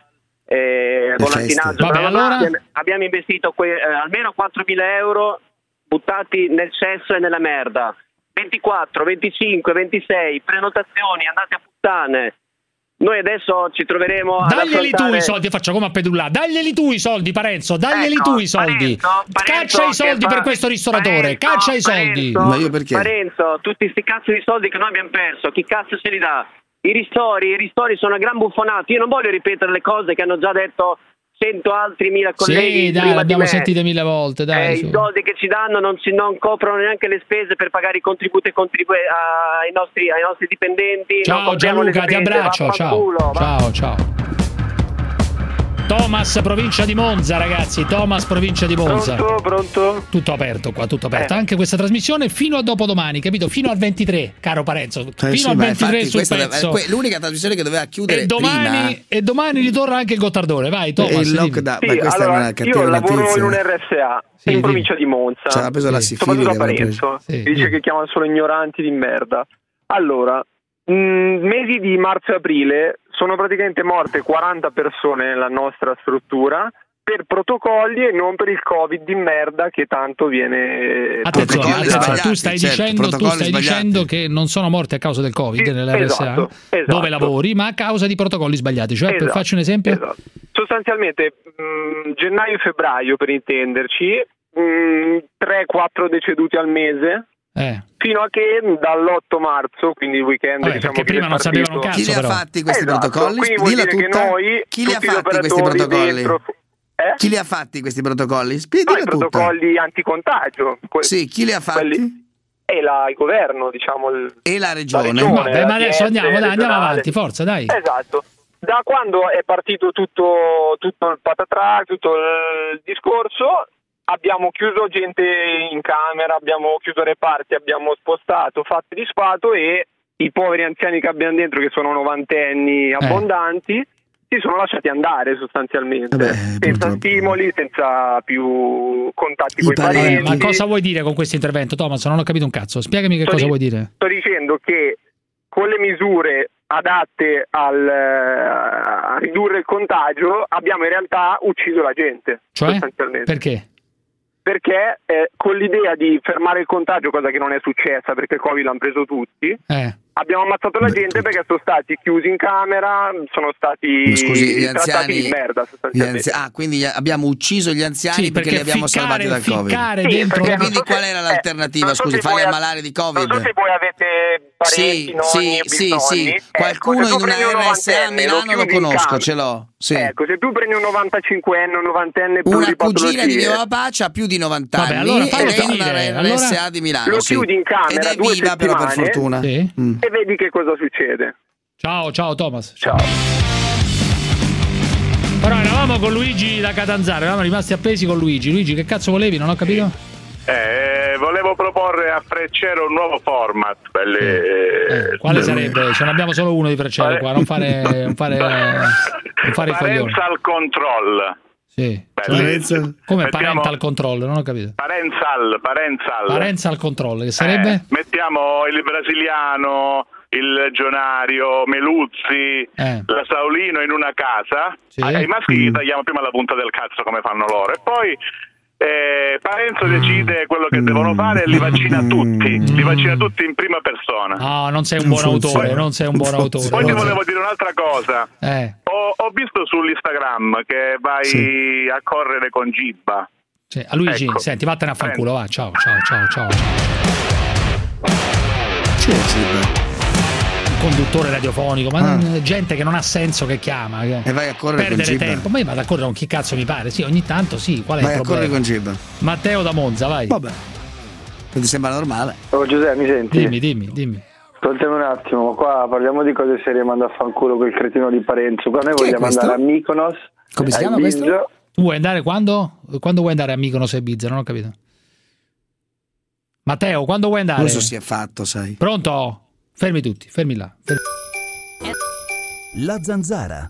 Speaker 20: eh, volantinaggio.
Speaker 2: Vabbè,
Speaker 20: bla, bla, bla.
Speaker 2: allora?
Speaker 20: Abbiamo- abbiamo investito que- eh, almeno quattromila euro buttati nel cesso e nella merda. ventiquattro, venticinque, ventisei, prenotazioni, andate a puttane. Noi adesso ci troveremo ad
Speaker 2: Daglieli tu
Speaker 20: affrontare-
Speaker 2: i soldi, faccio come a Pedulla, daglieli tu i soldi Parenzo, daglieli
Speaker 20: Ecco,
Speaker 2: tu i soldi.
Speaker 20: Parenzo, Parenzo
Speaker 2: Caccia i soldi
Speaker 20: che
Speaker 2: per
Speaker 20: fa-
Speaker 2: questo ristoratore,
Speaker 20: Parenzo,
Speaker 2: caccia i soldi.
Speaker 20: Parenzo,
Speaker 3: Ma io perché?
Speaker 20: Parenzo, tutti sti cazzo di soldi che noi abbiamo perso, chi cazzo se li dà? I ristori, i ristori sono una gran buffonata. Io non voglio ripetere le cose che hanno già detto cento altri mila colleghi
Speaker 2: Sì, dai,
Speaker 20: prima di
Speaker 2: l'abbiamo
Speaker 20: me.
Speaker 2: sentite mille volte, dai.
Speaker 20: Eh,
Speaker 2: su.
Speaker 20: I soldi che ci danno non, ci, non coprono neanche le spese per pagare i contributi ai, contribu- ai, nostri, ai nostri dipendenti. non
Speaker 2: Ciao
Speaker 20: copriamo le
Speaker 2: Gianluca, ti
Speaker 20: spese,
Speaker 2: abbraccio, ciao.
Speaker 20: vaffanculo, va-
Speaker 2: Ciao, ciao. Thomas, provincia di Monza, ragazzi. Thomas, provincia di Monza.
Speaker 21: Pronto, pronto?
Speaker 2: Tutto aperto qua, tutto aperto.
Speaker 21: Eh.
Speaker 2: Anche questa trasmissione fino a dopodomani, capito? Fino al ventitré, caro Parenzo. Fino
Speaker 3: Eh sì,
Speaker 2: al
Speaker 3: ma
Speaker 2: ventitré
Speaker 3: infatti
Speaker 2: sul
Speaker 3: questa
Speaker 2: pezzo.
Speaker 3: deve- que- l'unica trasmissione che doveva chiudere
Speaker 2: E domani,
Speaker 3: prima.
Speaker 2: e domani ritorna anche il Gottardone. Vai, Thomas.
Speaker 3: E il
Speaker 2: dimmi.
Speaker 3: lockdown.
Speaker 21: Sì,
Speaker 3: Ma questa
Speaker 21: allora,
Speaker 3: è una cattiva
Speaker 21: io lavoro
Speaker 3: notizia.
Speaker 21: in un R S A
Speaker 2: Sì,
Speaker 21: in
Speaker 2: sì.
Speaker 21: provincia di Monza.
Speaker 3: Ci aveva preso la
Speaker 21: Soprattutto
Speaker 3: sifilide,
Speaker 21: a
Speaker 3: aveva
Speaker 21: Parenzo.
Speaker 2: Sì,
Speaker 21: Dice
Speaker 2: sì.
Speaker 21: che chiamano solo ignoranti di merda. Allora, mh, mesi di marzo e aprile sono praticamente morte quaranta persone nella nostra struttura per protocolli e non per il Covid di merda che tanto viene.
Speaker 2: Attenzione,
Speaker 3: Protocolli
Speaker 2: attenzione,
Speaker 3: sbagliati,
Speaker 2: tu stai,
Speaker 3: certo,
Speaker 2: dicendo, tu
Speaker 3: protocolli
Speaker 2: stai
Speaker 3: sbagliati.
Speaker 2: dicendo che non sono morti a causa del Covid
Speaker 21: Sì,
Speaker 2: nell'R S A,
Speaker 21: esatto, esatto.
Speaker 2: dove lavori, ma a causa di protocolli sbagliati. Cioè, per
Speaker 21: Esatto,
Speaker 2: faccio un esempio?
Speaker 21: esatto. Sostanzialmente mh, gennaio e febbraio, per intenderci, tre quattro deceduti al mese.
Speaker 2: Eh.
Speaker 21: Fino a che dall'otto marzo, quindi il weekend,
Speaker 2: Vabbè,
Speaker 21: diciamo
Speaker 2: perché
Speaker 21: che
Speaker 2: prima
Speaker 21: è
Speaker 2: non
Speaker 21: partito-
Speaker 2: sapevano un cazzo,
Speaker 3: Chi li ha
Speaker 2: però.
Speaker 3: fatti questi
Speaker 21: Esatto,
Speaker 3: protocolli?
Speaker 21: quindi vuol
Speaker 3: Dilla
Speaker 21: dire che
Speaker 3: tutta.
Speaker 21: noi,
Speaker 3: Chi li ha
Speaker 21: tutti gli
Speaker 3: fatti questi
Speaker 21: operatori
Speaker 3: protocolli?
Speaker 21: dentro- eh?
Speaker 3: Chi li ha fatti questi protocolli?
Speaker 21: No,
Speaker 3: Spiegala
Speaker 21: i
Speaker 3: tutta.
Speaker 21: protocolli anticontagio. Que-
Speaker 3: Sì, chi li ha fatti?
Speaker 21: quelli- E la, il governo, diciamo. Il,
Speaker 3: E la regione?
Speaker 21: regione,
Speaker 2: Vabbè, ma
Speaker 21: la
Speaker 2: adesso
Speaker 21: D S
Speaker 2: andiamo, dai, andiamo
Speaker 21: regionale.
Speaker 2: avanti, forza, dai.
Speaker 21: Esatto. Da quando è partito tutto, tutto il patatrac, tutto il discorso, abbiamo chiuso gente in camera, abbiamo chiuso reparti, abbiamo spostato, fatti di sfato e i poveri anziani che abbiamo dentro, che sono novantenni abbondanti, si sono lasciati andare sostanzialmente,
Speaker 3: Vabbè,
Speaker 21: senza
Speaker 3: purtroppo.
Speaker 21: stimoli, senza più contatti con i
Speaker 3: parenti.
Speaker 21: parenti.
Speaker 2: Ma cosa vuoi dire con questo intervento, Thomas? Non ho capito un cazzo. Spiegami che
Speaker 21: Sto
Speaker 2: cosa
Speaker 21: di-
Speaker 2: vuoi dire.
Speaker 21: Sto dicendo che con le misure adatte al, a ridurre il contagio abbiamo in realtà ucciso la gente,
Speaker 2: Cioè?
Speaker 21: sostanzialmente.
Speaker 2: Perché?
Speaker 21: Perché eh, con l'idea di fermare il contagio, cosa che non è successa perché il Covid l'hanno preso tutti,
Speaker 2: Eh.
Speaker 21: abbiamo ammazzato la gente perché sono stati chiusi in camera, sono stati
Speaker 3: Ma scusi, gli
Speaker 21: trattati
Speaker 3: anziani,
Speaker 21: di merda
Speaker 3: gli
Speaker 21: sostanzialmente.
Speaker 3: anzi- ah, quindi gli- abbiamo ucciso gli anziani
Speaker 2: Sì,
Speaker 3: perché,
Speaker 2: perché
Speaker 3: li abbiamo
Speaker 2: ficcare-
Speaker 3: salvati dal Covid.
Speaker 2: ficcare
Speaker 21: Sì,
Speaker 2: dentro
Speaker 21: perché
Speaker 2: la-
Speaker 21: non
Speaker 3: Quindi
Speaker 21: so se-
Speaker 3: qual era
Speaker 21: eh,
Speaker 3: l'alternativa?
Speaker 21: non so
Speaker 3: Scusi,
Speaker 21: se
Speaker 3: farli
Speaker 21: voi
Speaker 3: ammalare di Covid?
Speaker 21: Non so se voi avete parenti,
Speaker 3: Sì,
Speaker 21: nonni,
Speaker 3: sì, sì,
Speaker 21: bisnonni.
Speaker 3: sì.
Speaker 21: Ecco,
Speaker 3: Qualcuno
Speaker 21: se tu
Speaker 3: in una
Speaker 21: prendi un
Speaker 3: R S A a
Speaker 21: novantenne,
Speaker 3: Milano lo
Speaker 21: chiudi in
Speaker 3: conosco,
Speaker 21: camera.
Speaker 3: ce l'ho. Sì.
Speaker 21: Ecco, se tu prendi un novantacinquenne, un novantenne
Speaker 3: Una
Speaker 21: pluripatologie,
Speaker 3: cugina di mio papà ha più di novanta
Speaker 2: Vabbè,
Speaker 3: anni
Speaker 2: allora
Speaker 3: ed
Speaker 2: fallo
Speaker 3: è una
Speaker 2: finire,
Speaker 3: R S A
Speaker 2: allora-
Speaker 3: di Milano.
Speaker 21: lo
Speaker 3: sì.
Speaker 21: chiudi in camera
Speaker 3: Ed è
Speaker 21: due
Speaker 3: viva però per
Speaker 21: settimane
Speaker 3: fortuna.
Speaker 2: Sì.
Speaker 3: Mm.
Speaker 21: e vedi che cosa succede.
Speaker 2: Ciao, ciao Thomas.
Speaker 21: Ciao.
Speaker 2: Però eravamo con Luigi da Catanzaro, eravamo rimasti appesi con Luigi. Luigi, che cazzo volevi? Non ho capito.
Speaker 15: Eh, volevo proporre a Freccero un nuovo format. Quelli,
Speaker 2: Eh, quale sarebbe? Ce ne abbiamo solo uno di Freccero qua, non fare, non fare, non fare il coglione.
Speaker 15: Parental control.
Speaker 2: Sì.
Speaker 15: Bellissimo.
Speaker 2: Cioè, come
Speaker 15: Mettiamo-
Speaker 2: parental control? Non ho capito.
Speaker 15: Parental, parental.
Speaker 2: Parental control, che sarebbe?
Speaker 15: Eh, mettiamo il brasiliano, il Gionario, Meluzzi,
Speaker 2: Eh.
Speaker 15: la Saulino in una casa.
Speaker 2: Sì.
Speaker 15: Ai maschi gli tagliamo prima la punta del cazzo come fanno loro e poi eh, Parenzo decide quello che devono fare e li vaccina tutti, li vaccina tutti in prima persona.
Speaker 2: No, non sei un buon autore, non sei un buon autore.
Speaker 15: Poi ti volevo dire un'altra cosa.
Speaker 2: Eh,
Speaker 15: Ho, ho visto sull'Instagram che vai
Speaker 2: Sì.
Speaker 15: a correre con Gibba.
Speaker 2: sì. A Luigi,
Speaker 15: Ecco.
Speaker 2: senti, vattene a fanculo, va. Ciao, ciao, ciao, ciao. Conduttore radiofonico, ma
Speaker 3: Ah.
Speaker 2: non- gente che non ha senso che chiama. Che
Speaker 3: E vai a correre con
Speaker 2: perdere
Speaker 3: Gibba.
Speaker 2: tempo. Ma io vado a correre con chi cazzo mi pare. Sì, ogni tanto sì. Qual è
Speaker 3: Vai
Speaker 2: il
Speaker 3: a correre
Speaker 2: problema?
Speaker 3: con Gibba.
Speaker 2: Matteo da Monza, vai.
Speaker 3: Vabbè. Ti sembra normale?
Speaker 21: Oh Giuseppe, mi senti?
Speaker 2: Dimmi, dimmi, dimmi.
Speaker 21: Ascoltami un attimo, qua parliamo di cose serie, manda a fanculo quel cretino di Parenzo. Qua noi
Speaker 3: Chi è
Speaker 21: vogliamo
Speaker 3: questo?
Speaker 21: andare a Mykonos.
Speaker 3: Come si
Speaker 21: a
Speaker 3: chiama
Speaker 21: Ibiza.
Speaker 3: questo?
Speaker 2: Tu vuoi andare quando? Quando vuoi andare a Mykonos e Ibiza? Non ho capito. Matteo, quando vuoi andare?
Speaker 3: Questo si è fatto, sai.
Speaker 2: Pronto? Fermi tutti, fermi là. Fermi.
Speaker 4: La Zanzara.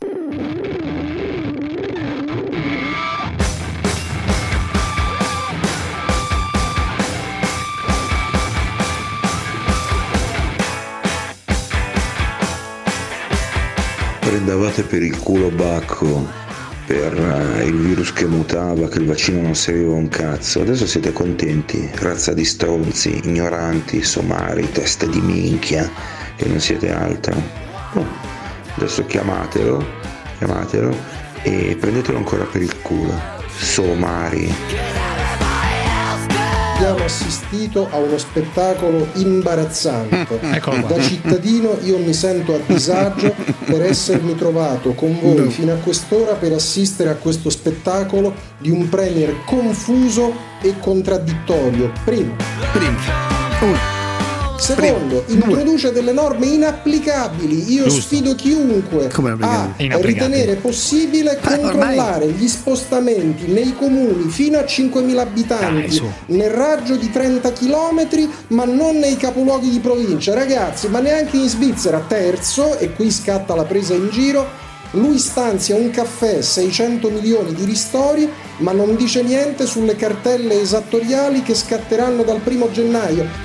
Speaker 22: Prendevate per il culo Bacco per eh, il virus che mutava, che il vaccino non serviva un cazzo. Adesso siete contenti, razza di stronzi, ignoranti, somari, teste di minchia, che non siete altro. No. Adesso chiamatelo, chiamatelo e prendetelo ancora per il culo. Somari.
Speaker 23: Abbiamo assistito a uno spettacolo imbarazzante.
Speaker 2: Eccolo qua.
Speaker 23: Da cittadino io mi sento a disagio per essermi trovato con voi
Speaker 3: No.
Speaker 23: fino a quest'ora per assistere a questo spettacolo di un premier confuso e contraddittorio. Primo.
Speaker 3: Primo. Uno.
Speaker 23: Secondo, introduce delle norme inapplicabili. Io
Speaker 3: Giusto.
Speaker 23: sfido chiunque a ritenere possibile controllare gli spostamenti nei comuni fino a cinquemila abitanti
Speaker 2: Dai, su.
Speaker 23: nel raggio di trenta chilometri, ma non nei capoluoghi di provincia. Ragazzi, ma neanche in Svizzera. Terzo, e qui scatta la presa in giro, lui stanzia un caffè, seicento milioni di ristori, ma non dice niente sulle cartelle esattoriali che scatteranno dal primo gennaio.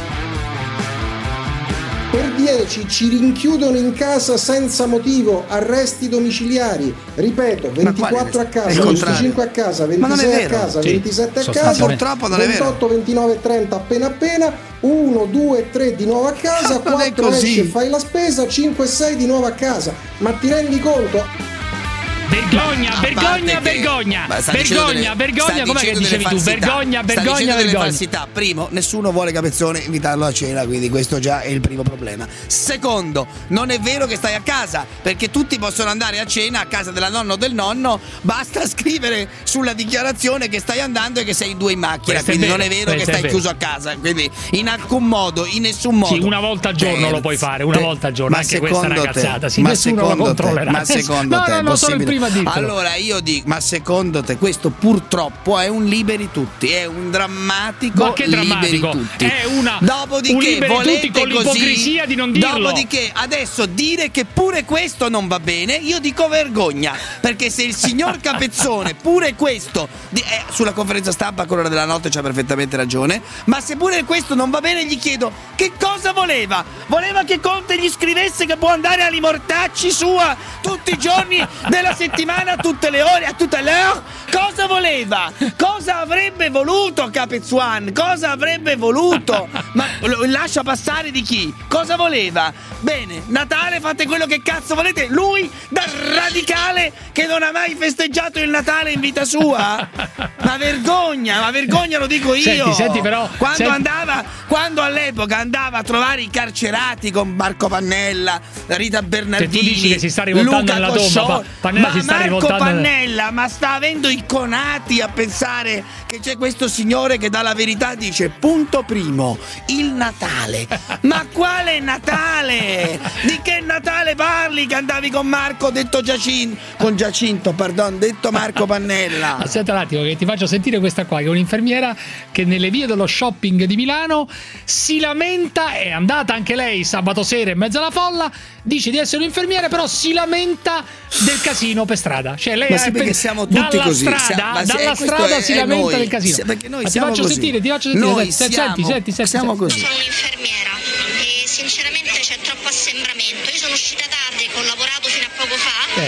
Speaker 23: Per dieci ci rinchiudono in casa senza motivo, arresti domiciliari, ripeto, ventiquattro a casa, venticinque a casa, ventisei a casa,
Speaker 3: Sì,
Speaker 23: ventisette a
Speaker 3: sostanzialmente.
Speaker 23: casa,
Speaker 3: Ma purtroppo non è vero.
Speaker 23: ventotto, ventinove e trenta appena appena, uno, due, tre di nuovo a casa,
Speaker 3: Non è
Speaker 23: quattro
Speaker 3: così.
Speaker 23: esci e fai la spesa, cinque e sei di nuovo a casa. Ma ti rendi conto?
Speaker 2: Vergogna,
Speaker 3: A
Speaker 2: vergogna,
Speaker 3: parte che-
Speaker 2: vergogna,
Speaker 3: Ma sta dicendo
Speaker 2: vergogna,
Speaker 3: delle-
Speaker 2: vergogna,
Speaker 3: sta
Speaker 2: com'è che
Speaker 3: dicendo
Speaker 2: dicevi
Speaker 3: delle
Speaker 2: tu?
Speaker 3: falsità.
Speaker 2: Vergogna,
Speaker 3: Sta
Speaker 2: vergogna,
Speaker 3: dicendo delle
Speaker 2: vergogna.
Speaker 3: falsità. Primo, nessuno vuole Capezzone invitarlo a cena, quindi questo già è il primo problema. Secondo, non è vero che stai a casa, perché tutti possono andare a cena a casa della nonna o del nonno, basta scrivere sulla dichiarazione che stai andando e che sei due in macchina,
Speaker 2: Questo è
Speaker 3: quindi
Speaker 2: vero,
Speaker 3: non è vero che
Speaker 2: questo è
Speaker 3: stai
Speaker 2: vero.
Speaker 3: chiuso a casa, quindi in alcun modo, in nessun modo.
Speaker 2: Sì, una volta al giorno
Speaker 3: Terzo.
Speaker 2: lo puoi fare, una
Speaker 3: Te-
Speaker 2: volta al giorno,
Speaker 3: ma
Speaker 2: anche questa è una
Speaker 3: secondo te-
Speaker 2: cazzata. Sì,
Speaker 3: ma
Speaker 2: nessuno lo
Speaker 3: secondo te-
Speaker 2: controllerà.
Speaker 3: Ma secondo
Speaker 2: no,
Speaker 3: te
Speaker 2: no,
Speaker 3: è
Speaker 2: no, sono il
Speaker 3: possibile?
Speaker 2: primo a dirtelo.
Speaker 3: Allora io dico, ma secondo te questo purtroppo è un liberi tutti, è un drammatico
Speaker 2: Ma che
Speaker 3: liberi
Speaker 2: drammatico?
Speaker 3: tutti.
Speaker 2: È una
Speaker 3: Dopodiché
Speaker 2: un liberi
Speaker 3: volete
Speaker 2: tutti con
Speaker 3: così,
Speaker 2: l'ipocrisia di non dirlo.
Speaker 3: Dopodiché adesso dire che pure questo non va bene, io dico vergogna, perché se il signor Capezzone pure questo di- eh, sulla conferenza stampa con l'ora della notte c'ha perfettamente ragione, ma se pure questo non va bene gli chiedo che cosa voleva? Voleva che Conte gli scrivesse che può andare agli mortacci sua tutti i giorni della settimana, a tutte le ore, a tutte le ore? Cosa voleva? Cosa avrebbe voluto Capezzuan? Cosa avrebbe voluto? Ma lo- lascia passare di chi? Cosa voleva? Bene, Natale fate quello che cazzo volete. Lui da radicale che non ha mai festeggiato il Natale in vita sua? Ma vergogna, ma vergogna lo dico io.
Speaker 2: Senti, senti però,
Speaker 3: Quando
Speaker 2: senti-
Speaker 3: andava, quando all'epoca andava a trovare i carcerati con Marco Pannella, Rita Bernardini,
Speaker 2: Che tu dici che si sta rivoltando
Speaker 3: Luca
Speaker 2: nella tomba,
Speaker 3: Cosciò,
Speaker 2: Pa- Pannella
Speaker 3: ma
Speaker 2: si sta
Speaker 3: Marco
Speaker 2: rivoltando nella-
Speaker 3: Pannella, ma sta avendo i conati a pensare che c'è questo signore che dà la verità, dice punto primo, il Natale. Ma quale Natale? Di che Natale parli che andavi con Marco, detto Giacinto, con Giacinto, pardon, detto Marco Pannella?
Speaker 2: Aspetta un attimo che ti faccio sentire questa qua, che è un'infermiera che nelle vie dello shopping di Milano si lamenta, è andata anche lei sabato sera in mezzo alla folla, dice di essere un'infermiera, però si lamenta del casino per strada. Cioè lei
Speaker 3: Ma
Speaker 2: è
Speaker 3: sì, perché
Speaker 2: per-
Speaker 3: siamo tutti
Speaker 2: dalla
Speaker 3: così.
Speaker 2: strada,
Speaker 3: Siamo- ma sì,
Speaker 2: dalla
Speaker 3: eh, questo
Speaker 2: strada
Speaker 3: è-
Speaker 2: si
Speaker 3: è
Speaker 2: lamenta
Speaker 3: noi.
Speaker 2: del casino.
Speaker 3: Sì, perché noi
Speaker 2: Ma ti
Speaker 3: siamo
Speaker 2: faccio
Speaker 3: così.
Speaker 2: sentire, ti faccio sentire.
Speaker 3: Noi
Speaker 2: senti,
Speaker 3: siamo-
Speaker 2: senti, senti, senti,
Speaker 3: siamo
Speaker 2: senti.
Speaker 3: così.
Speaker 8: Sono un'infermiera e sinceramente c'è troppo assembramento. Io sono uscita tardi, che ho lavorato fino a poco fa
Speaker 2: Eh.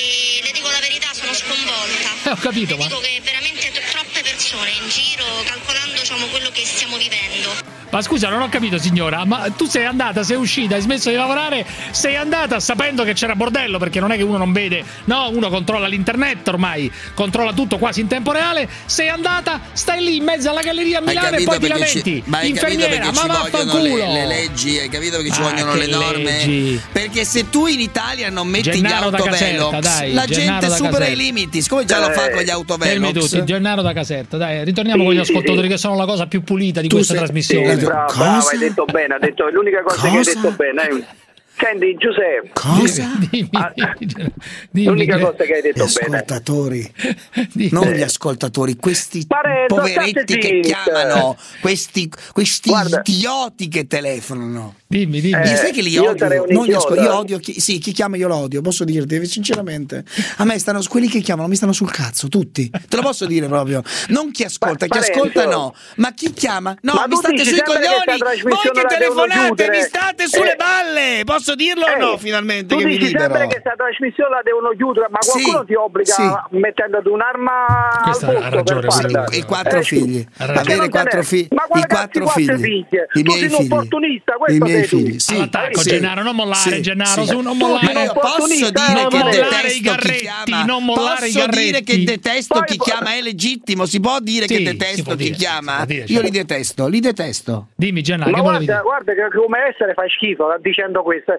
Speaker 8: e le dico la verità, sono sconvolta.
Speaker 2: Eh, ho capito,
Speaker 8: Le
Speaker 2: ma
Speaker 8: dico che veramente t- troppe persone in giro, calcolando diciamo quello che stiamo vivendo.
Speaker 2: Ma scusa, non ho capito signora, ma tu sei andata, sei uscita, hai smesso di lavorare, sei andata sapendo che c'era bordello, perché non è che uno non vede, no, uno controlla l'internet ormai, controlla tutto quasi in tempo reale, sei andata, stai lì in mezzo alla galleria a
Speaker 3: Hai
Speaker 2: Milano e
Speaker 3: capito
Speaker 2: poi ti
Speaker 3: perché
Speaker 2: lamenti,
Speaker 3: ci- ma hai capito
Speaker 2: infermiera,
Speaker 3: perché
Speaker 2: ma
Speaker 3: ci vogliono
Speaker 2: vaffanculo.
Speaker 3: le, le leggi, hai capito perché ci
Speaker 2: Ah,
Speaker 3: vogliono
Speaker 2: che
Speaker 3: le norme?
Speaker 2: leggi.
Speaker 3: Perché se tu in Italia non metti
Speaker 2: Gennaro
Speaker 3: gli
Speaker 2: da
Speaker 3: autovelox,
Speaker 2: Caserta, dai,
Speaker 3: la
Speaker 2: Gennaro
Speaker 3: gente
Speaker 2: da
Speaker 3: supera
Speaker 2: Caserta.
Speaker 3: i limiti, siccome già lo fa con gli
Speaker 2: Fermi
Speaker 3: autovelox.
Speaker 2: tutti, Gennaro da Caserta, dai, ritorniamo
Speaker 21: Sì,
Speaker 2: con gli
Speaker 21: sì,
Speaker 2: ascoltatori
Speaker 21: sì.
Speaker 2: che sono la cosa più pulita di
Speaker 3: Tu
Speaker 2: questa
Speaker 3: sei-
Speaker 2: trasmissione.
Speaker 21: Sì, bravo, bravo, hai detto bene, hai detto è l'unica cosa che hai
Speaker 3: Cosa?
Speaker 21: detto bene. eh. Senti Giuseppe,
Speaker 3: Cosa?
Speaker 2: Dimmi,
Speaker 21: ah,
Speaker 2: dimmi,
Speaker 21: l'unica
Speaker 2: che-
Speaker 21: cosa che hai
Speaker 3: Gli
Speaker 21: detto bene.
Speaker 3: ascoltatori,
Speaker 2: dimmi.
Speaker 3: non gli ascoltatori, questi
Speaker 21: Pareto,
Speaker 3: poveretti che
Speaker 21: state zitti.
Speaker 3: chiamano, questi, questi
Speaker 21: Guarda.
Speaker 3: idioti che telefonano.
Speaker 2: Dimmi, dimmi.
Speaker 21: Eh,
Speaker 3: Io sai che li
Speaker 21: io
Speaker 3: odio,
Speaker 21: sarei un
Speaker 3: non gli ascol-
Speaker 21: idiota.
Speaker 3: io odio chi, sì, chi chiama io lo odio, posso dirti sinceramente. A me stanno quelli che chiamano mi stanno sul cazzo, tutti. Te lo posso dire proprio. Non chi ascolta,
Speaker 21: Ma-
Speaker 3: chi
Speaker 21: Parenzo.
Speaker 3: ascolta no, ma chi chiama? No,
Speaker 21: Ma
Speaker 3: mi
Speaker 21: tu
Speaker 3: state
Speaker 21: dici
Speaker 3: sui
Speaker 21: sempre che
Speaker 3: coglioni.
Speaker 21: sta
Speaker 3: Voi
Speaker 21: trasmissione
Speaker 3: che
Speaker 21: la devono
Speaker 3: telefonate
Speaker 21: chiudere.
Speaker 3: mi state sulle
Speaker 21: Eh.
Speaker 3: balle. Posso dirlo o
Speaker 21: Eh,
Speaker 3: no finalmente
Speaker 21: tu
Speaker 3: che mi
Speaker 21: dici
Speaker 3: libero?
Speaker 21: sempre che questa trasmissione la devono chiudere, ma
Speaker 3: Sì,
Speaker 21: qualcuno ti obbliga
Speaker 3: sì.
Speaker 21: mettendoti un'arma
Speaker 2: Questa
Speaker 21: al
Speaker 2: ha
Speaker 21: volto
Speaker 2: ragione,
Speaker 21: per farla.
Speaker 2: Guido.
Speaker 3: I quattro
Speaker 21: Eh, sì.
Speaker 3: figli,
Speaker 2: Ha ragione.
Speaker 21: Perché
Speaker 3: avere
Speaker 21: non te
Speaker 3: quattro
Speaker 21: ne-
Speaker 3: figli,
Speaker 21: ma
Speaker 3: i
Speaker 21: quale
Speaker 3: quattro
Speaker 21: cazzo, quattro
Speaker 3: figli,
Speaker 21: figlie?
Speaker 3: i
Speaker 21: Tu
Speaker 3: miei
Speaker 21: sei un
Speaker 3: figli,
Speaker 21: opportunista,
Speaker 3: i
Speaker 21: questo
Speaker 3: miei
Speaker 21: sei tu.
Speaker 3: figli, sì,
Speaker 2: All'attacco,
Speaker 3: sì,
Speaker 2: Gennaro, non mollare,
Speaker 3: sì,
Speaker 2: Gennaro,
Speaker 3: sì.
Speaker 2: su, non
Speaker 21: Tu
Speaker 2: mollare.
Speaker 21: sei un
Speaker 3: Io posso
Speaker 21: opportunista,
Speaker 3: dire
Speaker 21: non
Speaker 3: che
Speaker 21: mollare
Speaker 3: detesto
Speaker 2: i
Speaker 3: chi
Speaker 2: garretti,
Speaker 3: chiama,
Speaker 2: non mollare i
Speaker 3: posso dire
Speaker 2: garretti.
Speaker 3: che detesto
Speaker 21: Poi-
Speaker 3: chi chiama, è legittimo, si può dire
Speaker 2: Sì,
Speaker 3: che
Speaker 2: si
Speaker 3: detesto
Speaker 2: può
Speaker 3: chi
Speaker 2: dire, si
Speaker 3: chiama?
Speaker 2: può dire,
Speaker 3: Io
Speaker 2: certo.
Speaker 3: li detesto, li detesto.
Speaker 2: Dimmi Gennaro,
Speaker 21: Ma
Speaker 2: che volevi
Speaker 21: guarda,
Speaker 2: dire?
Speaker 21: guarda che come essere fai schifo dicendo questo.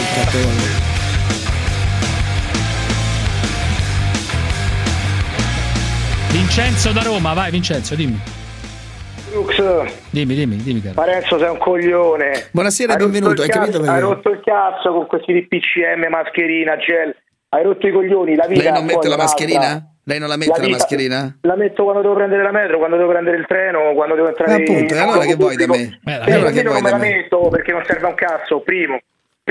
Speaker 3: ascoltatore.
Speaker 2: Vincenzo da Roma, vai Vincenzo, dimmi.
Speaker 1: Lux,
Speaker 2: Dimmi, dimmi, dimmi caro.
Speaker 1: Parenzo sei un coglione.
Speaker 3: Buonasera,
Speaker 1: hai
Speaker 3: benvenuto, hai capito
Speaker 1: cazzo,
Speaker 3: perché?
Speaker 1: Hai rotto il cazzo con questi D P C M, mascherina, gel. Hai rotto i coglioni, la vita.
Speaker 3: Lei non
Speaker 1: è
Speaker 3: mette
Speaker 1: poi
Speaker 3: la
Speaker 1: un'altra.
Speaker 3: mascherina? Lei non la mette la,
Speaker 1: vita-
Speaker 3: mascherina?
Speaker 1: La metto quando devo prendere la metro, quando devo prendere il treno, quando devo entrare
Speaker 3: Eh, appunto,
Speaker 1: in
Speaker 3: e allora che vuoi da me?
Speaker 1: Beh,
Speaker 3: E allora che
Speaker 1: non
Speaker 3: vuoi
Speaker 1: me
Speaker 3: da
Speaker 1: la
Speaker 3: me?
Speaker 1: metto perché non serve a un cazzo, primo.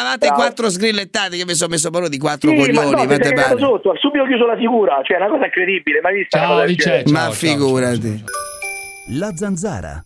Speaker 3: eravate
Speaker 1: Bravo.
Speaker 3: quattro sgrillettati che mi sono messo paura di quattro
Speaker 1: Sì,
Speaker 3: coglioni.
Speaker 1: ma no,
Speaker 3: ma
Speaker 1: ti
Speaker 3: te
Speaker 1: sei
Speaker 3: pare?
Speaker 1: cagato sotto, ha subito chiuso la figura, cioè è una cosa incredibile, mai vista una
Speaker 2: Ciao
Speaker 1: cosa del
Speaker 2: Vincenzo.
Speaker 1: genere.
Speaker 3: Ma figurati.
Speaker 4: La Zanzara.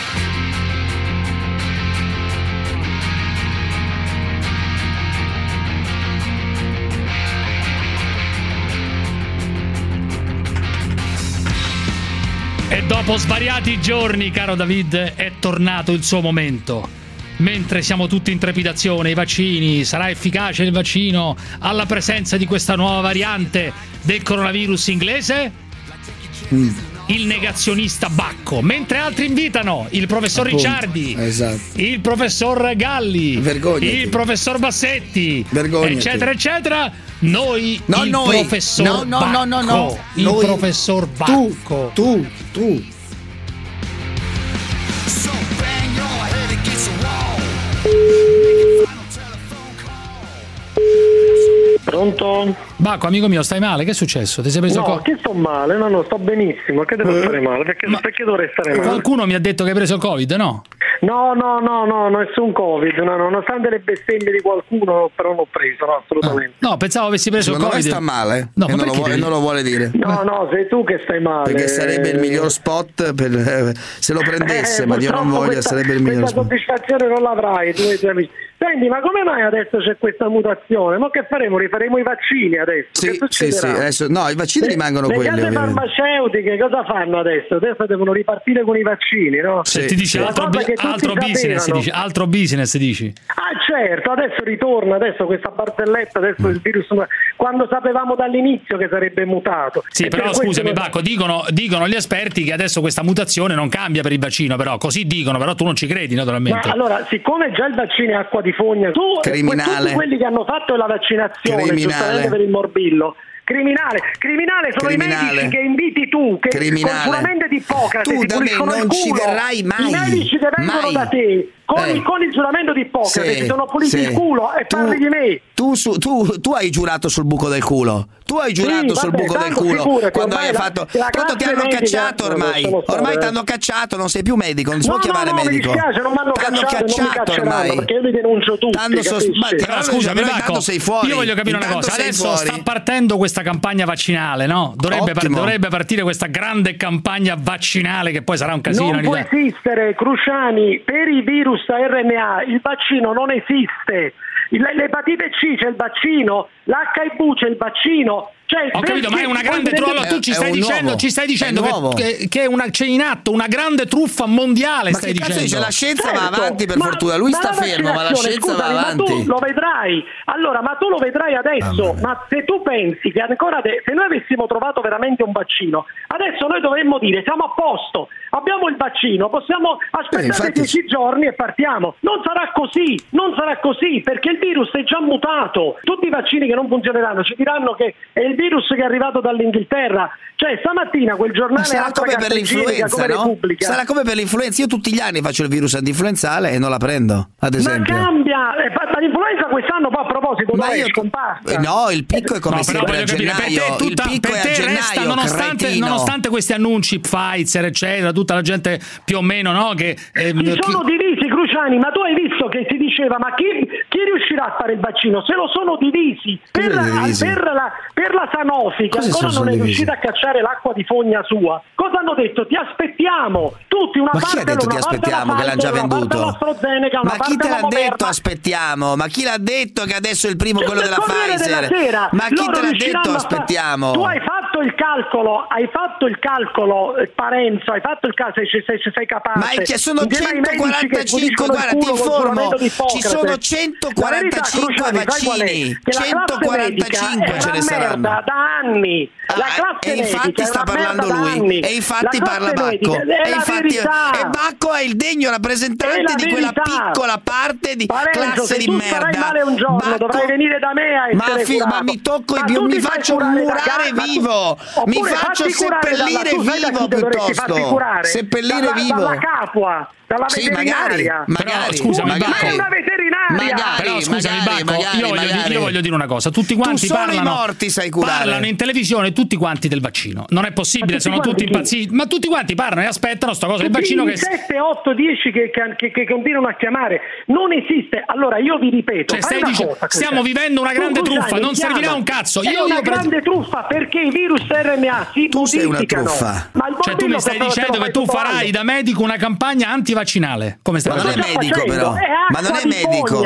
Speaker 2: E dopo svariati giorni, caro David, è tornato il suo momento. Mentre siamo tutti in trepidazione, i vaccini, sarà efficace il vaccino alla presenza di questa nuova variante del coronavirus inglese?
Speaker 3: Mm.
Speaker 2: il negazionista Bacco, mentre altri invitano il professor
Speaker 3: Appunto,
Speaker 2: Ricciardi,
Speaker 3: esatto.
Speaker 2: il professor Galli,
Speaker 3: Vergognati.
Speaker 2: il professor Bassetti,
Speaker 3: Vergognati.
Speaker 2: eccetera eccetera, noi
Speaker 3: No,
Speaker 2: il
Speaker 3: noi.
Speaker 2: professor
Speaker 3: No, no,
Speaker 2: Bacco,
Speaker 3: no, no, no.
Speaker 2: il
Speaker 3: Noi.
Speaker 2: professor Bacco.
Speaker 3: Tu, tu, tu.
Speaker 9: Pronto?
Speaker 2: Bacco, amico mio, stai male? Che è successo? Ti sei preso
Speaker 9: No,
Speaker 2: il Covid?
Speaker 9: che sto male, no, no, sto benissimo. Che devo stare male? Perché, perché dovrei stare male?
Speaker 2: Qualcuno mi ha detto che hai preso il Covid, no?
Speaker 9: No, no, no, no, nessun Covid, no, nonostante le bestemmie di qualcuno, però non ho preso, no, assolutamente.
Speaker 2: No, pensavo avessi preso
Speaker 3: Secondo
Speaker 2: il
Speaker 3: me
Speaker 2: Covid.
Speaker 3: sta male
Speaker 2: No,
Speaker 3: e
Speaker 2: ma
Speaker 3: non lo,
Speaker 2: perché
Speaker 3: vuole,
Speaker 2: devi-
Speaker 3: non lo vuole dire.
Speaker 9: No, no, sei tu che stai male.
Speaker 3: Perché sarebbe il miglior spot per, eh, se lo prendesse,
Speaker 9: Eh,
Speaker 3: ma Dio non
Speaker 9: purtroppo
Speaker 3: voglia,
Speaker 9: questa,
Speaker 3: sarebbe il miglior
Speaker 9: questa
Speaker 3: spot.
Speaker 9: soddisfazione non l'avrai, tu e i tuoi amici. Senti, ma come mai adesso c'è questa mutazione? Ma che faremo? Rifaremo i vaccini adesso?
Speaker 3: Sì,
Speaker 9: che
Speaker 3: sì, sì,
Speaker 9: succederà?
Speaker 3: adesso, no, i vaccini
Speaker 9: Le-
Speaker 3: rimangono
Speaker 9: le
Speaker 3: quelli,
Speaker 9: case
Speaker 3: ovviamente.
Speaker 9: farmaceutiche cosa fanno adesso? Adesso devono ripartire con i vaccini, no?
Speaker 2: Se ti dici
Speaker 9: La
Speaker 2: altro,
Speaker 9: cosa
Speaker 2: bi-
Speaker 9: che tutti
Speaker 2: altro business,
Speaker 9: sapevano.
Speaker 2: dici, altro business dici.
Speaker 9: Ah certo, adesso ritorna, adesso questa barzelletta, adesso il virus, quando sapevamo dall'inizio che sarebbe mutato.
Speaker 2: Sì,
Speaker 9: E
Speaker 2: però
Speaker 9: per questo
Speaker 2: scusami
Speaker 9: non-
Speaker 2: Bacco, dicono, dicono gli esperti che adesso questa mutazione non cambia per il vaccino, però così dicono, però tu non ci credi
Speaker 9: Ma
Speaker 2: naturalmente.
Speaker 9: allora, siccome già il vaccino è acqua di fogna, tu e
Speaker 3: Criminale.
Speaker 9: tutti quelli che hanno fatto la vaccinazione,
Speaker 3: Criminale.
Speaker 9: giustamente per il morbillo. Criminale, criminale sono
Speaker 3: Criminale.
Speaker 9: i medici che inviti tu, che
Speaker 3: Criminale.
Speaker 9: con giuramento di Ippocrate
Speaker 3: Tu
Speaker 9: ti
Speaker 3: da me
Speaker 9: puliscono il
Speaker 3: non ci
Speaker 9: culo.
Speaker 3: verrai mai.
Speaker 9: I medici che vengono
Speaker 3: Mai.
Speaker 9: da te con,
Speaker 3: Eh.
Speaker 9: il, con il giuramento di Ippocrate
Speaker 3: Sì,
Speaker 9: ti sono puliti
Speaker 3: sì.
Speaker 9: il culo e
Speaker 3: Tu-
Speaker 9: parli di me.
Speaker 3: Tu, su- tu, tu hai giurato sul buco del culo. Tu hai giurato
Speaker 9: Sì,
Speaker 3: sul
Speaker 9: vabbè,
Speaker 3: buco del
Speaker 9: tanto
Speaker 3: culo
Speaker 9: figurati,
Speaker 3: quando
Speaker 9: ormai
Speaker 3: hai
Speaker 9: la-
Speaker 3: fatto.
Speaker 9: la
Speaker 3: Tanto ti
Speaker 9: classe
Speaker 3: hanno
Speaker 9: medica-
Speaker 3: cacciato ormai.
Speaker 9: lasciamo stare,
Speaker 3: Ormai
Speaker 9: eh.
Speaker 3: ti hanno cacciato, non sei più medico, non si
Speaker 9: No,
Speaker 3: può
Speaker 9: no,
Speaker 3: chiamare
Speaker 9: no, mi
Speaker 3: medico.
Speaker 9: dispiace, non mi hanno
Speaker 3: T'hanno
Speaker 9: cacciato, non mi
Speaker 3: cacciato
Speaker 9: cacceranno,
Speaker 3: ormai.
Speaker 9: perché io li denuncio tutti,
Speaker 3: T'hanno sos-
Speaker 9: capisci?
Speaker 3: ma-
Speaker 2: Però scusami
Speaker 3: però
Speaker 2: Bacco,
Speaker 3: intanto sei fuori.
Speaker 2: io voglio capire una
Speaker 3: Intanto
Speaker 2: cosa,
Speaker 3: sei
Speaker 2: adesso
Speaker 3: fuori.
Speaker 2: sta partendo questa campagna vaccinale, no? Dovrebbe, par-
Speaker 3: Ottimo.
Speaker 2: dovrebbe partire questa grande campagna vaccinale che poi sarà un casino
Speaker 9: Non
Speaker 2: in
Speaker 9: può
Speaker 2: Italia.
Speaker 9: esistere, Cruciani, per i virus a R N A il vaccino non esiste. Il- L'epatite C c'è il vaccino, l'H I V c'è il vaccino. Cioè,
Speaker 2: Ho capito, ma è una grande
Speaker 9: perché-
Speaker 2: truffa. Tu ci
Speaker 3: È-
Speaker 2: stai
Speaker 3: è un
Speaker 2: dicendo,
Speaker 3: nuovo.
Speaker 2: ci stai dicendo
Speaker 3: È nuovo.
Speaker 2: che, che, che è una- c'è in atto una grande truffa mondiale.
Speaker 3: Ma
Speaker 2: stai
Speaker 3: che cazzo
Speaker 2: dicendo.
Speaker 3: dice? La scienza va
Speaker 9: Certo,
Speaker 3: avanti per
Speaker 9: ma-
Speaker 3: fortuna. Lui
Speaker 9: ma
Speaker 3: sta
Speaker 9: la
Speaker 3: fermo, ma la
Speaker 9: vaccinazione,
Speaker 3: scienza va
Speaker 9: scusami, ma
Speaker 3: avanti.
Speaker 9: tu lo vedrai. Allora, ma tu lo vedrai adesso. Ma se tu pensi che ancora de- se noi avessimo trovato veramente un vaccino, adesso noi dovremmo dire siamo a posto, abbiamo il vaccino, possiamo aspettare
Speaker 3: infatti-
Speaker 9: dieci giorni e partiamo. Non sarà così, non sarà così, perché il virus è già mutato. Tutti i vaccini che non funzioneranno ci diranno che è il virus che è arrivato dall'Inghilterra. Cioè, stamattina quel giornale
Speaker 3: Ma sarà
Speaker 9: altra
Speaker 3: come per
Speaker 9: carta igienica,
Speaker 3: l'influenza,
Speaker 9: come
Speaker 3: no?
Speaker 9: Repubblica.
Speaker 3: Sarà come per l'influenza. Io tutti gli anni faccio il virus antinfluenzale e non la prendo, ad
Speaker 9: Ma
Speaker 3: esempio.
Speaker 9: cambia, eh, fa- ma l'influenza quest'anno poi a proposito
Speaker 3: Ma
Speaker 9: dove
Speaker 3: io-
Speaker 9: è scomparsa.
Speaker 3: Eh, No, il picco è come
Speaker 2: No, però
Speaker 3: sempre
Speaker 2: voglio
Speaker 3: a
Speaker 2: capire, per
Speaker 3: gennaio.
Speaker 2: te, tutta,
Speaker 3: il picco
Speaker 2: per
Speaker 3: è a
Speaker 2: te
Speaker 3: gennaio,
Speaker 2: resta, nonostante,
Speaker 3: cretino.
Speaker 2: nonostante questi annunci Pfizer, eccetera, tutta la gente più o meno, no? Che ehm,
Speaker 9: Si
Speaker 2: chi-
Speaker 9: sono divisi, Cruciani, ma tu hai visto che si diceva ma chi, chi riuscirà a fare il vaccino? Se lo sono divisi per,
Speaker 3: Cosa
Speaker 9: la,
Speaker 3: divisi?
Speaker 9: per, la, per la Sanofi che
Speaker 3: Cosa
Speaker 9: ancora
Speaker 3: sono
Speaker 9: non è
Speaker 3: divisi?
Speaker 9: riuscita a cacciare l'acqua di fogna sua. Cosa hanno detto? Ti aspettiamo tutti una
Speaker 3: Ma chi
Speaker 9: parte
Speaker 3: ha detto
Speaker 9: una
Speaker 3: ti
Speaker 9: parte
Speaker 3: aspettiamo
Speaker 9: la
Speaker 3: che l'hanno già
Speaker 9: Pfizer, una parte
Speaker 3: venduto?
Speaker 9: l'AstraZeneca, una
Speaker 3: Ma chi
Speaker 9: parte
Speaker 3: te
Speaker 9: la
Speaker 3: l'ha
Speaker 9: Moderna.
Speaker 3: detto aspettiamo? Ma chi l'ha detto che adesso è il primo quello
Speaker 9: Sul
Speaker 3: della
Speaker 9: Corriere della
Speaker 3: Pfizer?
Speaker 9: Sera,
Speaker 3: Ma chi
Speaker 9: loro
Speaker 3: te l'ha
Speaker 9: riusciranno
Speaker 3: detto
Speaker 9: a fa-
Speaker 3: aspettiamo?
Speaker 9: Tu hai fatto il calcolo, hai fatto il calcolo, eh, Parenzo, hai fatto il calcolo, sei, sei, sei, sei capace.
Speaker 3: Ma è che sono
Speaker 9: Insieme ai medici che
Speaker 3: centoquarantacinque,
Speaker 9: puliscono il
Speaker 3: guarda, ti
Speaker 9: culo col
Speaker 3: informo,
Speaker 9: giuramento di
Speaker 3: ci
Speaker 9: Ippocrate.
Speaker 3: sono
Speaker 9: La verità,
Speaker 3: centoquarantacinque
Speaker 9: Cruciani, sai qual è?
Speaker 3: vaccini,
Speaker 9: Che la classe
Speaker 3: centoquarantacinque
Speaker 9: medica
Speaker 3: ce
Speaker 9: è
Speaker 3: ne
Speaker 9: una
Speaker 3: saranno.
Speaker 9: merda da anni. La
Speaker 3: Ah,
Speaker 9: classe
Speaker 3: e infatti
Speaker 9: medica è
Speaker 3: sta
Speaker 9: una
Speaker 3: parlando
Speaker 9: merda da
Speaker 3: lui
Speaker 9: anni.
Speaker 3: e infatti
Speaker 9: La
Speaker 3: parla
Speaker 9: classe
Speaker 3: Bacco
Speaker 9: medica, è
Speaker 3: e,
Speaker 9: la
Speaker 3: infatti,
Speaker 9: verità.
Speaker 3: e Bacco è il degno
Speaker 9: È
Speaker 3: rappresentante
Speaker 9: la
Speaker 3: di quella
Speaker 9: verità.
Speaker 3: piccola parte di
Speaker 9: Parenzo,
Speaker 3: classe
Speaker 9: se
Speaker 3: di
Speaker 9: tu
Speaker 3: merda.
Speaker 9: starai male un giorno,
Speaker 3: Bacco-
Speaker 9: dovrai venire da me a
Speaker 3: ma,
Speaker 9: essere
Speaker 3: fi-
Speaker 9: curato.
Speaker 3: ma mi tocco
Speaker 9: Ma
Speaker 3: i
Speaker 9: tu
Speaker 3: mi
Speaker 9: ti fai
Speaker 3: faccio
Speaker 9: curare da
Speaker 3: murare
Speaker 9: casa, ma tu-
Speaker 3: vivo, mi
Speaker 9: oppure
Speaker 3: faccio
Speaker 9: fatti curare
Speaker 3: seppellire
Speaker 9: dalla- tu sai da
Speaker 3: vivo
Speaker 9: chi dovresti farti
Speaker 3: piuttosto.
Speaker 9: curare?
Speaker 3: Seppellire
Speaker 9: Dalla-
Speaker 3: vivo.
Speaker 9: Dalla capua, dalla
Speaker 3: Sì, magari,
Speaker 9: veterinaria.
Speaker 3: magari,
Speaker 2: Però, scusami,
Speaker 3: magari.
Speaker 9: Ma è una veterinaria.
Speaker 3: Magari,
Speaker 2: Però scusami
Speaker 3: magari,
Speaker 2: Bacco,
Speaker 3: magari,
Speaker 2: io, voglio
Speaker 3: magari.
Speaker 2: dire, io voglio dire una cosa, tutti quanti
Speaker 3: solo i
Speaker 2: parlano,
Speaker 3: morti sai curare.
Speaker 2: parlano in televisione tutti quanti del vaccino, non è possibile,
Speaker 9: Ma tutti
Speaker 2: sono tutti
Speaker 9: quanti chi?
Speaker 2: impazziti, ma tutti quanti parlano e aspettano sto cosa, il vaccino che...
Speaker 9: sette, otto, dieci che, che, che continuano a chiamare non esiste. Allora io vi ripeto,
Speaker 2: Cioè,
Speaker 9: fai
Speaker 2: stai
Speaker 9: una
Speaker 2: dice-
Speaker 9: cosa,
Speaker 2: stiamo
Speaker 9: Cruciani.
Speaker 2: vivendo una
Speaker 9: Tu,
Speaker 2: grande
Speaker 9: Cruciani,
Speaker 2: truffa, non
Speaker 9: chiama.
Speaker 2: servirà un cazzo.
Speaker 9: È
Speaker 2: Io-
Speaker 9: una
Speaker 2: io pre-
Speaker 9: grande truffa perché i virus R N A si
Speaker 3: Tu sei una
Speaker 9: modificano.
Speaker 3: truffa.
Speaker 9: Ma il
Speaker 2: Cioè tu mi
Speaker 9: morbillo
Speaker 2: stai
Speaker 9: te lo- te lo
Speaker 2: dicendo
Speaker 9: fai
Speaker 2: che tu
Speaker 9: tutto
Speaker 2: farai
Speaker 9: l'anno.
Speaker 2: da medico una campagna antivaccinale, come stai
Speaker 3: Ma non è
Speaker 2: facendo?
Speaker 3: medico
Speaker 9: facendo?
Speaker 3: però,
Speaker 9: È
Speaker 3: ma non
Speaker 9: acqua
Speaker 3: è
Speaker 9: di
Speaker 3: medico,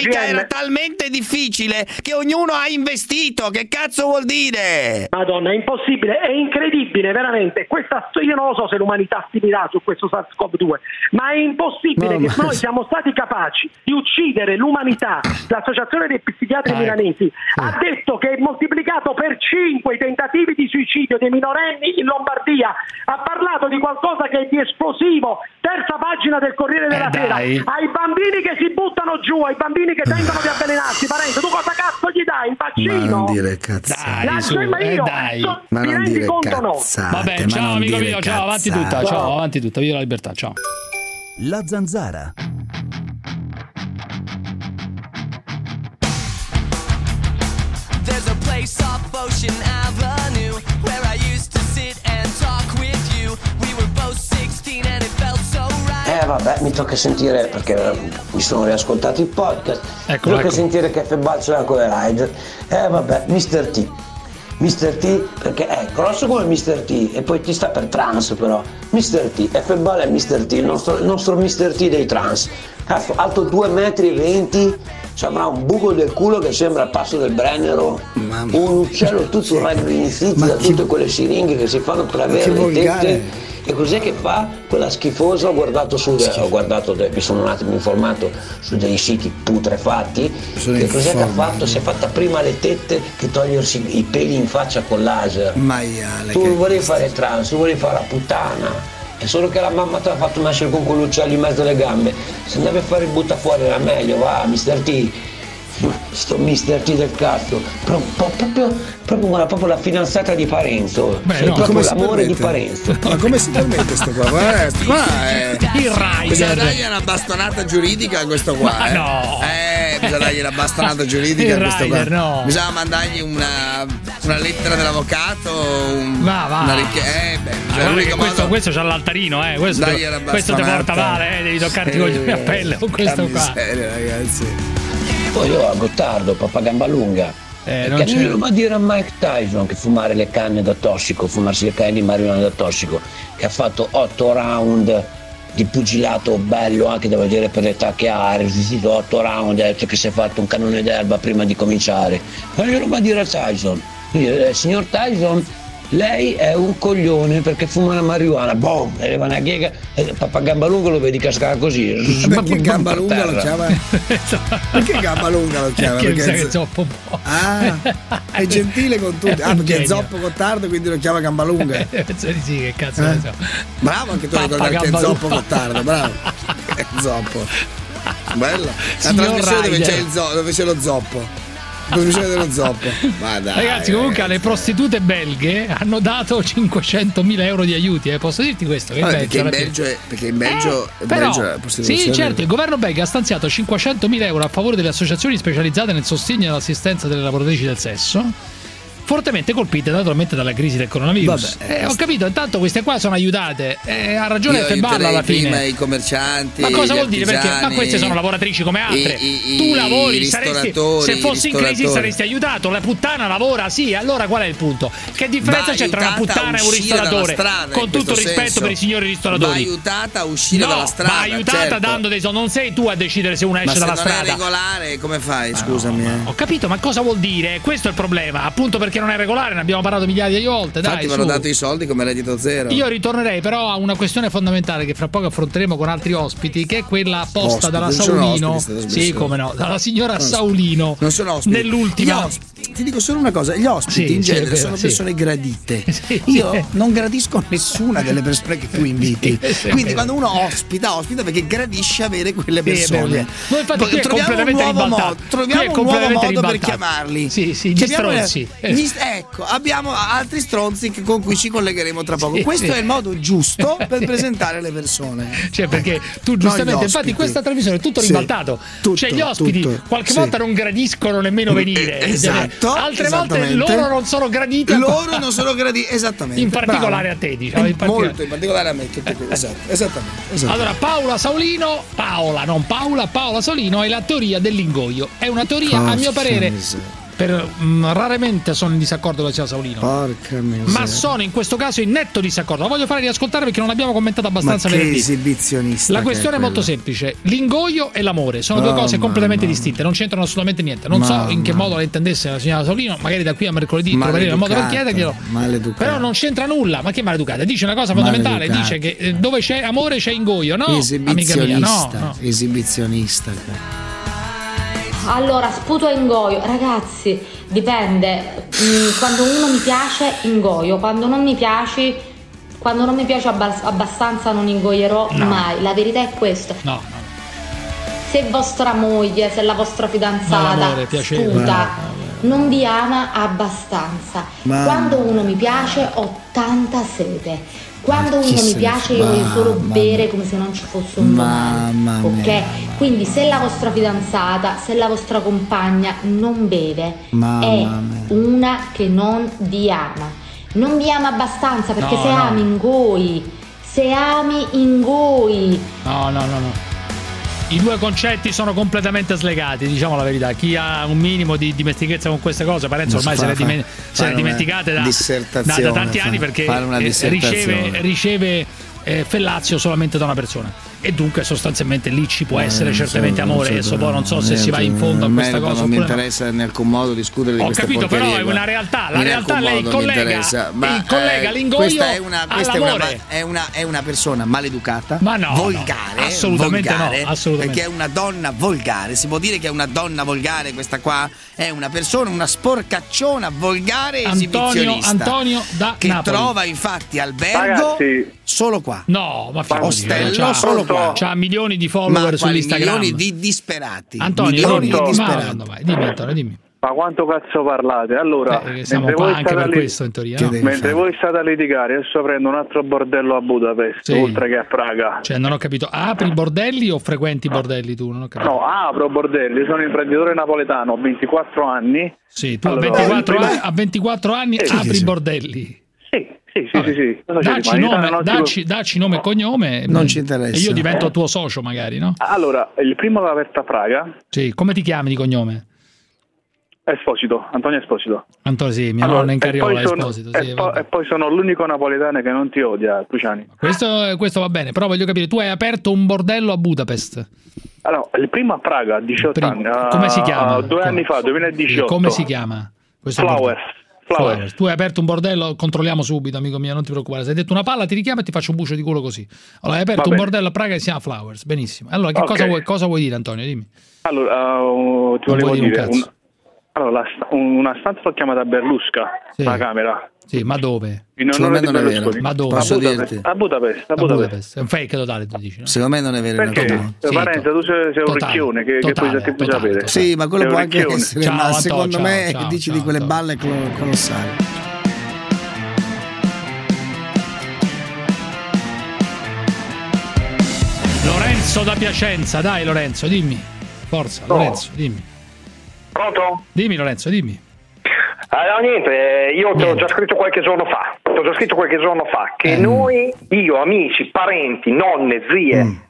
Speaker 3: verifica
Speaker 9: G M.
Speaker 3: era talmente difficile che ognuno ha investito. Che cazzo vuol dire?
Speaker 9: Madonna, è impossibile, è incredibile, veramente. Questa, io non lo so se l'umanità finirà su questo SARS-CoV due, ma è impossibile
Speaker 3: No,
Speaker 9: che
Speaker 3: ma-
Speaker 9: noi siamo stati capaci di uccidere l'umanità. L'associazione dei psichiatri
Speaker 2: Ah,
Speaker 9: milanesi
Speaker 2: ecco.
Speaker 9: ha detto che è moltiplicato per cinque i tentativi di suicidio dei minorenni in Lombardia. Ha parlato di qualcosa che è di esplosivo. Terza pagina del Corriere della
Speaker 2: Eh,
Speaker 9: Sera.
Speaker 2: dai.
Speaker 9: Ai bambini che si buttano giù, ai bambini che tentano di avvelenarsi, Parenzo, tu cosa cazzo gli dai? Il
Speaker 3: Ma
Speaker 9: vaccino?
Speaker 3: non dire cazzate.
Speaker 9: La-
Speaker 2: su,
Speaker 9: ma
Speaker 2: eh,
Speaker 9: io,
Speaker 2: dai.
Speaker 9: so-
Speaker 3: Ma
Speaker 9: mi
Speaker 3: non
Speaker 9: rendi
Speaker 3: dire
Speaker 9: conto o no?
Speaker 3: cazzate.
Speaker 2: Vabbè,
Speaker 3: ma
Speaker 2: ciao
Speaker 3: non
Speaker 2: amico
Speaker 3: dire
Speaker 2: mio, ciao, avanti tutta,
Speaker 3: cazzate.
Speaker 2: ciao, avanti tutta, viva la libertà, ciao.
Speaker 4: La Zanzara.
Speaker 5: place off Ocean Avenue, where I used to sit and talk with you. We were both sixteen and it felt so right.
Speaker 10: Eh vabbè, mi tocca sentire, perché mi sono riascoltato il podcast,
Speaker 2: ecco,
Speaker 10: mi tocca
Speaker 2: ecco.
Speaker 10: sentire che Febbalzo è ancora Rider. Eh vabbè, mister T. mister T, perché è grosso come mister T e poi ti sta per trans però. mister T, F-Ball è mister T, il nostro, il nostro mister T dei trans. Alto due metri e venti, avrà un buco del culo che sembra il passo del Brennero, Mamma. un uccello tutto raggrinzito da tutte quelle siringhe che si fanno per avere le tette. E cos'è che fa quella schifosa? Ho guardato su, ho guardato, mi sono un attimo informato su dei siti putrefatti. Che cos'è che ha fatto? Si è fatta prima le tette che togliersi i peli in faccia con laser.
Speaker 3: Maiale,
Speaker 10: tu
Speaker 3: che...
Speaker 10: volevi fare trans, tu volevi fare la puttana. È solo che la mamma ti ha fatto nascere con quell'uccello in mezzo alle gambe. Se andavi a fare il butta fuori era meglio, va, mister T. Sto mister T del cazzo, Pro, pro, proprio, proprio, proprio la fidanzata di Parenzo.
Speaker 2: Beh,
Speaker 10: sei
Speaker 2: no,
Speaker 10: proprio l'amore di Parenzo.
Speaker 3: Ma come si permette sto qua? Guarda, sto qua è...
Speaker 2: il Rider.
Speaker 3: Bisogna dargli una bastonata giuridica a questo qua.
Speaker 2: Ma
Speaker 3: eh.
Speaker 2: no.
Speaker 3: Eh, bisogna dargli una bastonata giuridica
Speaker 2: il
Speaker 3: a questo
Speaker 2: Rider,
Speaker 3: qua.
Speaker 2: no.
Speaker 3: Bisogna mandargli una, una lettera dell'avvocato. Un,
Speaker 2: va, va.
Speaker 3: Una richiesta. Eh, beh, cioè,
Speaker 2: allora
Speaker 3: l'unico
Speaker 2: questo,
Speaker 3: modo...
Speaker 2: questo c'ha l'altarino, eh. Questo, te, questo ti porta male, eh. Devi toccarti con gli a pelle con questo qua.
Speaker 3: Miseria, ragazzi.
Speaker 10: Poi io a Gottardo, papà gamba lunga,
Speaker 2: eh,
Speaker 10: perché non, non va a dire a Mike Tyson che fumare le canne da tossico, fumarsi le canne di marijuana da tossico, che ha fatto otto round di pugilato bello anche da vedere per l'età che ha, ha resistito otto round, ha detto che si è fatto un cannone d'erba prima di cominciare. Ma io non va a dire a Tyson, eh, signor Tyson, lei è un coglione perché fuma la marijuana, boom, e leva una ghiega, e papà Gambalunga lo vedi cascare così.
Speaker 3: Perché Gambalunga lo chiama? Perché Gambalunga lo chiama?
Speaker 2: Perché,
Speaker 3: perché
Speaker 2: perché è zoppo un po'.
Speaker 3: Ah, è gentile con tutti. Ah, perché è zoppo Gottardo, quindi lo chiama Gambalunga.
Speaker 2: Penso di sì, che cazzo ne so.
Speaker 3: Bravo anche tu a ricordare che è zoppo Gottardo, bravo. È zoppo. Bella. La trasmissione dove c'è, il zo- dove c'è lo zoppo. Dello zoppo. Ma dai,
Speaker 2: ragazzi, comunque alle prostitute belghe hanno dato cinquecentomila euro di aiuti, eh? Posso dirti questo? Che
Speaker 3: Vabbè,
Speaker 2: in
Speaker 3: perché, in Belgio è, perché in Belgio,
Speaker 2: eh,
Speaker 3: in
Speaker 2: però,
Speaker 3: Belgio è la prostituzione.
Speaker 2: sì, certo, il governo belga ha stanziato cinquecentomila euro a favore delle associazioni specializzate nel sostegno e all'assistenza delle lavoratrici del sesso, fortemente colpite naturalmente dalla crisi del coronavirus.
Speaker 3: Vabbè,
Speaker 2: eh, ho capito, intanto queste qua sono aiutate. Eh, ha ragione
Speaker 3: Io
Speaker 2: F-Balla alla fine.
Speaker 3: Prima i commercianti.
Speaker 2: Ma cosa
Speaker 3: gli
Speaker 2: vuol dire? Perché? Ma queste sono lavoratrici come altre.
Speaker 3: I, i,
Speaker 2: tu lavori,
Speaker 3: i
Speaker 2: saresti, se fossi in crisi saresti aiutato. La puttana lavora, sì. Allora qual è il punto? Che differenza
Speaker 3: va
Speaker 2: c'è tra una puttana e un ristoratore?
Speaker 3: Strada,
Speaker 2: con tutto il rispetto
Speaker 3: senso.
Speaker 2: per i signori ristoratori.
Speaker 3: Va aiutata a uscire
Speaker 2: no,
Speaker 3: dalla strada.
Speaker 2: Va aiutata
Speaker 3: certo.
Speaker 2: dando dei soldi. Non sei tu a decidere se una esce
Speaker 3: ma
Speaker 2: dalla
Speaker 3: se
Speaker 2: strada.
Speaker 3: Ma se non è regolare, come fai? Scusami.
Speaker 2: No,
Speaker 3: eh.
Speaker 2: Ho capito, ma cosa vuol dire? Questo è il problema. Appunto perché non è regolare, ne abbiamo parlato migliaia di volte.
Speaker 3: Infatti
Speaker 2: Dai,
Speaker 3: mi hanno dato i soldi come reddito zero.
Speaker 2: Io ritornerei però a una questione fondamentale che fra poco affronteremo con altri ospiti, che è quella posta
Speaker 3: ospiti,
Speaker 2: dalla Saulino. Sì, come no, dalla signora
Speaker 3: non
Speaker 2: Saulino.
Speaker 3: Non sono ospiti.
Speaker 2: Nell'ultima.
Speaker 3: Ti dico solo una cosa, gli ospiti
Speaker 2: sì,
Speaker 3: in
Speaker 2: sì,
Speaker 3: genere
Speaker 2: vero,
Speaker 3: sono
Speaker 2: sì.
Speaker 3: persone gradite.
Speaker 2: Sì,
Speaker 3: Io
Speaker 2: sì.
Speaker 3: non gradisco nessuna delle persone che tu inviti.
Speaker 2: Sì,
Speaker 3: Quindi
Speaker 2: vero.
Speaker 3: quando uno ospita, ospita perché gradisce avere quelle persone.
Speaker 2: Noi infatti qui è
Speaker 3: troviamo un
Speaker 2: completamente
Speaker 3: nuovo modo,
Speaker 2: ribaltato.
Speaker 3: troviamo
Speaker 2: Qui è
Speaker 3: un nuovo modo
Speaker 2: completamente
Speaker 3: per
Speaker 2: ribaltato.
Speaker 3: chiamarli.
Speaker 2: Sì, sì, gli
Speaker 3: Chiamiamo-
Speaker 2: stronzi.
Speaker 3: gli- ecco, abbiamo altri stronzi che- con cui ci collegheremo tra poco.
Speaker 2: Sì,
Speaker 3: Questo
Speaker 2: sì.
Speaker 3: è il modo giusto per presentare le persone.
Speaker 2: Cioè, perché tu
Speaker 3: No,
Speaker 2: giustamente,
Speaker 3: gli
Speaker 2: infatti,
Speaker 3: ospiti.
Speaker 2: questa trasmissione è tutto
Speaker 3: Sì.
Speaker 2: ribaltato.
Speaker 3: Tutto,
Speaker 2: cioè, gli ospiti
Speaker 3: tutto.
Speaker 2: qualche
Speaker 3: Sì.
Speaker 2: volta non gradiscono nemmeno venire.
Speaker 3: Eh, esatto,
Speaker 2: Altre volte
Speaker 3: esattamente.
Speaker 2: loro non sono graditi.
Speaker 3: Loro non sono graditi, esattamente.
Speaker 2: In particolare
Speaker 3: Bravo.
Speaker 2: a te, diciamo. In particolare.
Speaker 3: Molto, in particolare a me. Tutto qui. Esatto, esattamente, esattamente.
Speaker 2: Allora, Paola Saulino, Paola, non Paola, Paola Saulino è la teoria dell'ingoio. È una teoria, a mio parere, per, mh, raramente sono in disaccordo con la signora Saulino.
Speaker 3: Porca miseria.
Speaker 2: Ma sono in questo caso in netto disaccordo. La voglio fare riascoltare perché non l'abbiamo commentato abbastanza
Speaker 3: Ma che
Speaker 2: venerdì.
Speaker 3: esibizionista.
Speaker 2: La questione è molto semplice: l'ingoio e l'amore sono due
Speaker 3: Oh,
Speaker 2: cose
Speaker 3: mamma,
Speaker 2: completamente
Speaker 3: mamma.
Speaker 2: distinte, non c'entrano assolutamente niente. Non
Speaker 3: Mamma.
Speaker 2: so in che modo la intendesse la signora Saulino, magari da qui a mercoledì troveremo il modo per chiederglielo.
Speaker 3: Maleducata.
Speaker 2: Però non c'entra nulla, ma che maleducata? Dice una cosa fondamentale:
Speaker 3: Maleducata.
Speaker 2: dice che eh, dove c'è amore c'è ingoio, no? Amica
Speaker 3: Esibizionista.
Speaker 2: mia, no, no.
Speaker 3: Esibizionista.
Speaker 16: Allora, sputo e ingoio, ragazzi, dipende. Mm, Quando uno mi piace, ingoio. Quando non mi piace, quando non mi piace abbas- abbastanza, non ingoierò
Speaker 2: No.
Speaker 16: mai. La verità è questa.
Speaker 2: No, no.
Speaker 16: Se vostra moglie, se la vostra
Speaker 2: No,
Speaker 16: fidanzata
Speaker 2: l'amore, piacere.
Speaker 16: sputa, non vi ama abbastanza.
Speaker 3: Ma-
Speaker 16: Quando uno mi piace, ho tanta sete. Quando uno mi piace io voglio solo bere come se non ci fosse un domani, ok? Quindi se la vostra fidanzata, se la vostra compagna non beve,
Speaker 3: Mamma
Speaker 16: è
Speaker 3: mia.
Speaker 16: una che non vi ama. Non vi ama abbastanza, perché
Speaker 2: No,
Speaker 16: se
Speaker 2: no.
Speaker 16: ami ingoi, se ami ingoi.
Speaker 2: No, no, no, no. I due concetti sono completamente slegati, diciamo la verità. Chi ha un minimo di dimestichezza con queste cose, Parenzo ormai se le, dime- se le dimenticate da, da, da tanti anni, perché eh, riceve, riceve eh, fellazio solamente da una persona. E dunque sostanzialmente lì ci può essere
Speaker 3: Eh,
Speaker 2: certamente
Speaker 3: so,
Speaker 2: amore.
Speaker 3: so,
Speaker 2: Adesso
Speaker 3: però,
Speaker 2: poi non so se
Speaker 3: eh,
Speaker 2: si va in
Speaker 3: so,
Speaker 2: fondo a
Speaker 3: in
Speaker 2: questa
Speaker 3: merito
Speaker 2: cosa.
Speaker 3: non mi
Speaker 2: oppure no.
Speaker 3: interessa in alcun modo discutere di
Speaker 2: Ho
Speaker 3: queste
Speaker 2: capito, però
Speaker 3: porcherie,
Speaker 2: è una
Speaker 3: guarda.
Speaker 2: realtà. La
Speaker 3: In
Speaker 2: realtà
Speaker 3: alcun
Speaker 2: lei
Speaker 3: modo mi
Speaker 2: collega,
Speaker 3: interessa, ma,
Speaker 2: il collega
Speaker 3: eh,
Speaker 2: l'ingoio
Speaker 3: questa è una, questa è una,
Speaker 2: all'amore.
Speaker 3: è, una, è una persona maleducata,
Speaker 2: Ma no,
Speaker 3: volgare,
Speaker 2: no, assolutamente
Speaker 3: volgare,
Speaker 2: no, assolutamente.
Speaker 3: perché è una donna volgare. Si può dire che è una donna volgare questa qua? È una persona, una sporcacciona volgare
Speaker 2: Antonio,
Speaker 3: esibizionista
Speaker 2: Antonio da
Speaker 3: che
Speaker 2: Napoli.
Speaker 3: trova infatti albergo
Speaker 6: Ragazzi,
Speaker 3: solo qua.
Speaker 2: No, ma figurati,
Speaker 3: Ostello
Speaker 2: c'ha,
Speaker 3: solo qua.
Speaker 2: c'ha milioni di
Speaker 3: Ma
Speaker 2: follower
Speaker 3: quali
Speaker 2: sull'Instagram.
Speaker 3: milioni di disperati.
Speaker 2: Antonio,
Speaker 3: milioni
Speaker 2: dimmi,
Speaker 3: di
Speaker 2: ma
Speaker 3: disperati.
Speaker 2: quando vai? Dimmi, Antonio, dimmi.
Speaker 6: ma quanto cazzo parlate? Allora,
Speaker 2: Eh, siamo
Speaker 6: mentre
Speaker 2: qua
Speaker 6: voi
Speaker 2: anche
Speaker 6: state
Speaker 2: per
Speaker 6: a li-
Speaker 2: questo in teoria, no?
Speaker 6: mentre voi state a litigare, adesso prendo un altro bordello a Budapest,
Speaker 2: Sì.
Speaker 6: oltre che a Praga.
Speaker 2: Cioè, non ho capito, apri bordelli o frequenti bordelli tu? Non ho capito.
Speaker 6: No, apro bordelli, sono imprenditore napoletano, ho ventiquattro anni.
Speaker 2: Sì, tu
Speaker 6: Allora,
Speaker 2: a, ventiquattro
Speaker 6: il primo-
Speaker 2: anni, a ventiquattro anni
Speaker 6: Sì,
Speaker 2: apri
Speaker 6: sì, sì.
Speaker 2: bordelli.
Speaker 6: Sì, sì, sì, sì, sì. Cosa c'è di
Speaker 2: Dacci
Speaker 6: male? In
Speaker 2: nome,
Speaker 6: Italia non si
Speaker 2: dacci, dacci nome e cognome.
Speaker 3: Non ci interessa.
Speaker 2: E io divento tuo socio, magari, no?
Speaker 6: può- Allora, il primo aveva aperto a Praga,
Speaker 2: Sì, come ti chiami di cognome?
Speaker 6: Esposito, Antonio Esposito.
Speaker 2: Antonio, sì, mia
Speaker 6: Allora,
Speaker 2: nonna in
Speaker 6: e poi
Speaker 2: Carriola,
Speaker 6: sono-
Speaker 2: Esposito.
Speaker 6: e
Speaker 2: Sì,
Speaker 6: poi-
Speaker 2: vabbè.
Speaker 6: e poi sono l'unico napoletano che non ti odia, Cruciani.
Speaker 2: questo, questo va bene, però voglio capire, tu hai aperto un bordello a Budapest.
Speaker 6: Allora, il primo a Praga, a diciotto
Speaker 2: Primo.
Speaker 6: anni. ah,
Speaker 2: Come si chiama?
Speaker 6: Due anni fa, duemiladiciotto.
Speaker 2: Come si chiama? Questo
Speaker 6: Flowers.
Speaker 2: bordello?
Speaker 6: Flowers.
Speaker 2: Flowers. Tu hai aperto un bordello, controlliamo subito, amico mio, non ti preoccupare. Se hai detto una palla, ti richiamo e ti faccio un bucio di culo così. Allora, hai aperto
Speaker 6: Va
Speaker 2: un
Speaker 6: bene.
Speaker 2: bordello a Praga che si chiama Flowers. Benissimo. Allora, che
Speaker 6: Ok.
Speaker 2: cosa, vuoi, cosa vuoi dire, Antonio? Dimmi.
Speaker 6: Allora, uh, ti
Speaker 2: Non
Speaker 6: volevo
Speaker 2: vuoi dire un
Speaker 6: dire,
Speaker 2: cazzo.
Speaker 6: un- allora, la sta- una stanza l'ho chiamata Berlusca,
Speaker 2: Sì.
Speaker 6: la camera.
Speaker 2: Sì, ma dove?
Speaker 6: In onore
Speaker 3: Secondo me
Speaker 6: di
Speaker 3: non è vero.
Speaker 6: Berlusconi.
Speaker 2: Ma dove?
Speaker 6: A
Speaker 3: Posso
Speaker 6: Budapest,
Speaker 3: dirti?
Speaker 6: a Budapest, a
Speaker 2: A
Speaker 6: Budapest.
Speaker 2: Budapest. È un fake totale, tu dici, no?
Speaker 3: Secondo me non è vero.
Speaker 6: Perché?
Speaker 3: in realtà.
Speaker 2: Sì,
Speaker 6: Parenzo, tu sei, sei un
Speaker 2: totale,
Speaker 6: ricchione, che, che
Speaker 2: totale,
Speaker 6: puoi, che puoi
Speaker 2: totale,
Speaker 6: sapere.
Speaker 2: totale.
Speaker 3: Sì, ma quello
Speaker 6: Sei
Speaker 3: può
Speaker 6: un
Speaker 3: anche
Speaker 6: ricchione.
Speaker 3: essere,
Speaker 2: Ciao,
Speaker 3: ma
Speaker 2: Anto,
Speaker 3: secondo
Speaker 2: ciao,
Speaker 3: me
Speaker 2: ciao,
Speaker 3: dici
Speaker 2: ciao,
Speaker 3: di quelle
Speaker 2: ciao.
Speaker 3: balle colo- colossali.
Speaker 2: Lorenzo da Piacenza, dai Lorenzo, dimmi. Forza,
Speaker 21: No.
Speaker 2: Lorenzo, dimmi.
Speaker 21: Pronto?
Speaker 2: Dimmi Lorenzo, dimmi.
Speaker 21: Allora niente, io ti ho già scritto qualche giorno fa, ti ho già scritto qualche giorno fa che noi, io, amici, parenti, nonne, zie,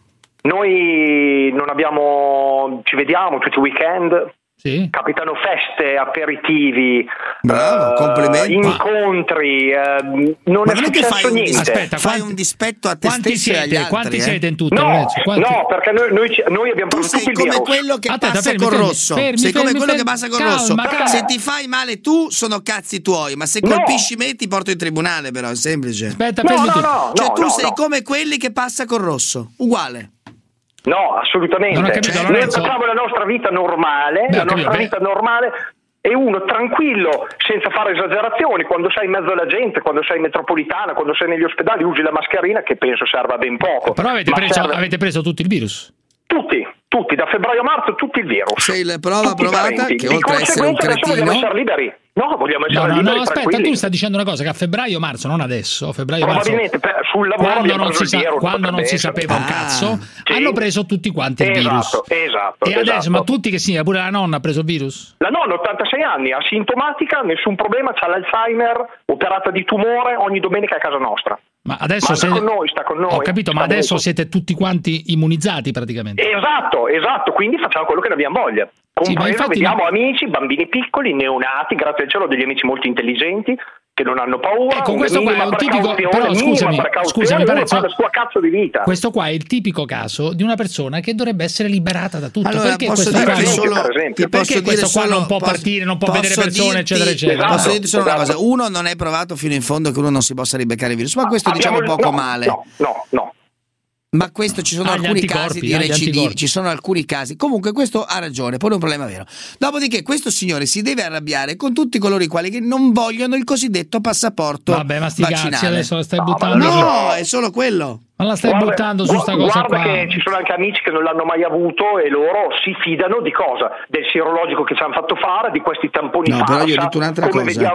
Speaker 21: noi non abbiamo, ci vediamo tutti i weekend,
Speaker 2: Sì.
Speaker 21: capitano feste, aperitivi,
Speaker 3: Bravo,
Speaker 21: eh,
Speaker 3: complimenti.
Speaker 21: incontri, eh, non
Speaker 3: Ma
Speaker 21: è
Speaker 3: non è che
Speaker 21: successo
Speaker 3: fai un,
Speaker 21: niente.
Speaker 3: dispetto, fai un dispetto a te
Speaker 2: Quanti
Speaker 3: stesso e agli
Speaker 2: siete?
Speaker 3: altri.
Speaker 2: Quanti
Speaker 3: eh?
Speaker 2: siete in tutto,
Speaker 21: No,
Speaker 2: Lorenzo? Quanti?
Speaker 21: no, perché noi, noi, ci- noi abbiamo
Speaker 3: Tu
Speaker 21: preso
Speaker 3: sei
Speaker 21: tutto il
Speaker 3: come
Speaker 21: virus.
Speaker 3: quello che
Speaker 2: Aspetta,
Speaker 3: passa
Speaker 2: fermi,
Speaker 3: col
Speaker 2: fermi,
Speaker 3: rosso.
Speaker 2: fermi,
Speaker 3: sei come
Speaker 2: fermi,
Speaker 3: quello
Speaker 2: fermi.
Speaker 3: che passa col
Speaker 2: Calma,
Speaker 3: rosso.
Speaker 2: calma.
Speaker 3: Se ti fai male tu, sono cazzi tuoi. Ma se
Speaker 21: No.
Speaker 3: colpisci me, ti porto in tribunale, però è semplice.
Speaker 2: Aspetta,
Speaker 21: No,
Speaker 2: fermi
Speaker 21: no,
Speaker 2: tutti.
Speaker 21: no,
Speaker 3: Cioè,
Speaker 21: no,
Speaker 3: tu
Speaker 21: no,
Speaker 3: sei
Speaker 21: no.
Speaker 3: come quelli che passa col rosso. Uguale.
Speaker 21: No, assolutamente.
Speaker 2: Non ho capito,
Speaker 21: Noi
Speaker 2: Lorenzo.
Speaker 21: facciamo la nostra vita normale,
Speaker 2: Beh,
Speaker 21: la
Speaker 2: ho capito,
Speaker 21: nostra
Speaker 2: beh.
Speaker 21: vita normale e uno tranquillo, senza fare esagerazioni, quando sei in mezzo alla gente, quando sei in metropolitana, quando sei negli ospedali, usi la mascherina che penso serva ben poco.
Speaker 2: Però avete
Speaker 21: Ma
Speaker 2: preso,
Speaker 21: serve-
Speaker 2: avete preso tutto il virus.
Speaker 21: Tutti, tutti, da febbraio a marzo tutti il virus.
Speaker 3: Sei il prova
Speaker 21: Tutti i
Speaker 3: provata
Speaker 21: parenti.
Speaker 3: che
Speaker 21: Di
Speaker 3: oltre a essere un
Speaker 21: conseguenza adesso vogliamo
Speaker 3: cretino.
Speaker 21: essere liberi. No, vogliamo
Speaker 2: No,
Speaker 21: essere
Speaker 2: no,
Speaker 21: liberi,
Speaker 2: no, aspetta,
Speaker 21: tranquilli.
Speaker 2: tu stai dicendo una cosa che a febbraio, marzo, non adesso, febbraio, marzo.
Speaker 21: Probabilmente per- sul lavoro
Speaker 2: Quando
Speaker 21: abbiamo
Speaker 2: non
Speaker 21: preso
Speaker 2: si,
Speaker 21: il
Speaker 2: sa-
Speaker 21: virus,
Speaker 2: quando non si
Speaker 21: potrebbe
Speaker 2: sapeva un
Speaker 21: essere.
Speaker 2: cazzo,
Speaker 21: Sì.
Speaker 2: hanno preso tutti quanti il virus.
Speaker 21: Esatto, esatto.
Speaker 2: E adesso,
Speaker 21: esatto.
Speaker 2: ma tutti che significa? Pure la nonna ha preso il virus?
Speaker 21: La nonna, ottantasei anni, asintomatica, nessun problema, c'ha l'Alzheimer, operata di tumore, ogni domenica è a casa nostra.
Speaker 2: Ma adesso
Speaker 21: Ma sta
Speaker 2: se-
Speaker 21: con noi, sta con noi.
Speaker 2: Ho capito, ma
Speaker 21: sta
Speaker 2: adesso
Speaker 21: comunque.
Speaker 2: siete tutti quanti immunizzati praticamente.
Speaker 21: Esatto, esatto, quindi facciamo quello che ne abbiamo voglia.
Speaker 2: Sì, ma
Speaker 21: Compreso,
Speaker 2: infatti
Speaker 21: vediamo
Speaker 2: no-
Speaker 21: amici, bambini piccoli, neonati, grazie al cielo degli amici molto intelligenti che non hanno paura.
Speaker 2: Ecco,
Speaker 21: una
Speaker 2: questo qua è
Speaker 21: minima
Speaker 2: un tipico-
Speaker 21: precauzione,
Speaker 2: però,
Speaker 21: minima
Speaker 2: scusami,
Speaker 21: precauzione,
Speaker 2: scusami,
Speaker 21: uno
Speaker 2: Parenzo,
Speaker 21: fa la sua cazzo di vita.
Speaker 2: Questo qua è il tipico caso di una persona che dovrebbe essere liberata da tutto.
Speaker 3: Allora,
Speaker 2: perché
Speaker 3: posso
Speaker 2: questo
Speaker 3: dirti
Speaker 2: qua,
Speaker 3: solo,
Speaker 21: per esempio.
Speaker 3: ti posso
Speaker 2: perché
Speaker 3: dire
Speaker 2: questo qua
Speaker 3: solo,
Speaker 2: non può
Speaker 3: posso-
Speaker 2: partire, non può
Speaker 3: posso
Speaker 2: vedere persone,
Speaker 3: dirti-
Speaker 2: eccetera, eccetera?
Speaker 3: Posso
Speaker 21: Esatto,
Speaker 3: dirti solo una
Speaker 21: esatto.
Speaker 3: cosa: uno, non è provato fino in fondo che uno non si possa ribeccare il virus, ma questo
Speaker 21: Abbiamo
Speaker 3: diciamo
Speaker 21: il-
Speaker 3: poco
Speaker 21: no,
Speaker 3: male.
Speaker 21: No, no, no.
Speaker 3: Ma questo ci sono
Speaker 2: Ah, gli
Speaker 3: alcuni
Speaker 2: anticorpi,
Speaker 3: casi di
Speaker 2: ah, gli
Speaker 3: recidivi,
Speaker 2: anticorpi.
Speaker 3: ci sono alcuni casi. Comunque questo ha ragione, poi è un problema vero. Dopodiché questo signore si deve arrabbiare con tutti coloro i quali che non vogliono il cosiddetto passaporto
Speaker 2: Vabbè, ma sti
Speaker 3: vaccinale.
Speaker 2: cazzi, adesso la stai
Speaker 21: No, ma
Speaker 2: buttando
Speaker 21: non
Speaker 2: su.
Speaker 3: No, è solo quello.
Speaker 2: Ma la stai
Speaker 21: Guarda-
Speaker 2: buttando su
Speaker 21: gu-
Speaker 2: sta cosa
Speaker 21: guarda
Speaker 2: qua.
Speaker 21: che ci sono anche amici che non l'hanno mai avuto e loro si fidano di cosa? Del sierologico che ci hanno fatto fare, di questi tamponi
Speaker 3: No,
Speaker 21: farsa.
Speaker 3: però io ho detto un'altra
Speaker 21: come
Speaker 3: cosa.
Speaker 21: vediamo-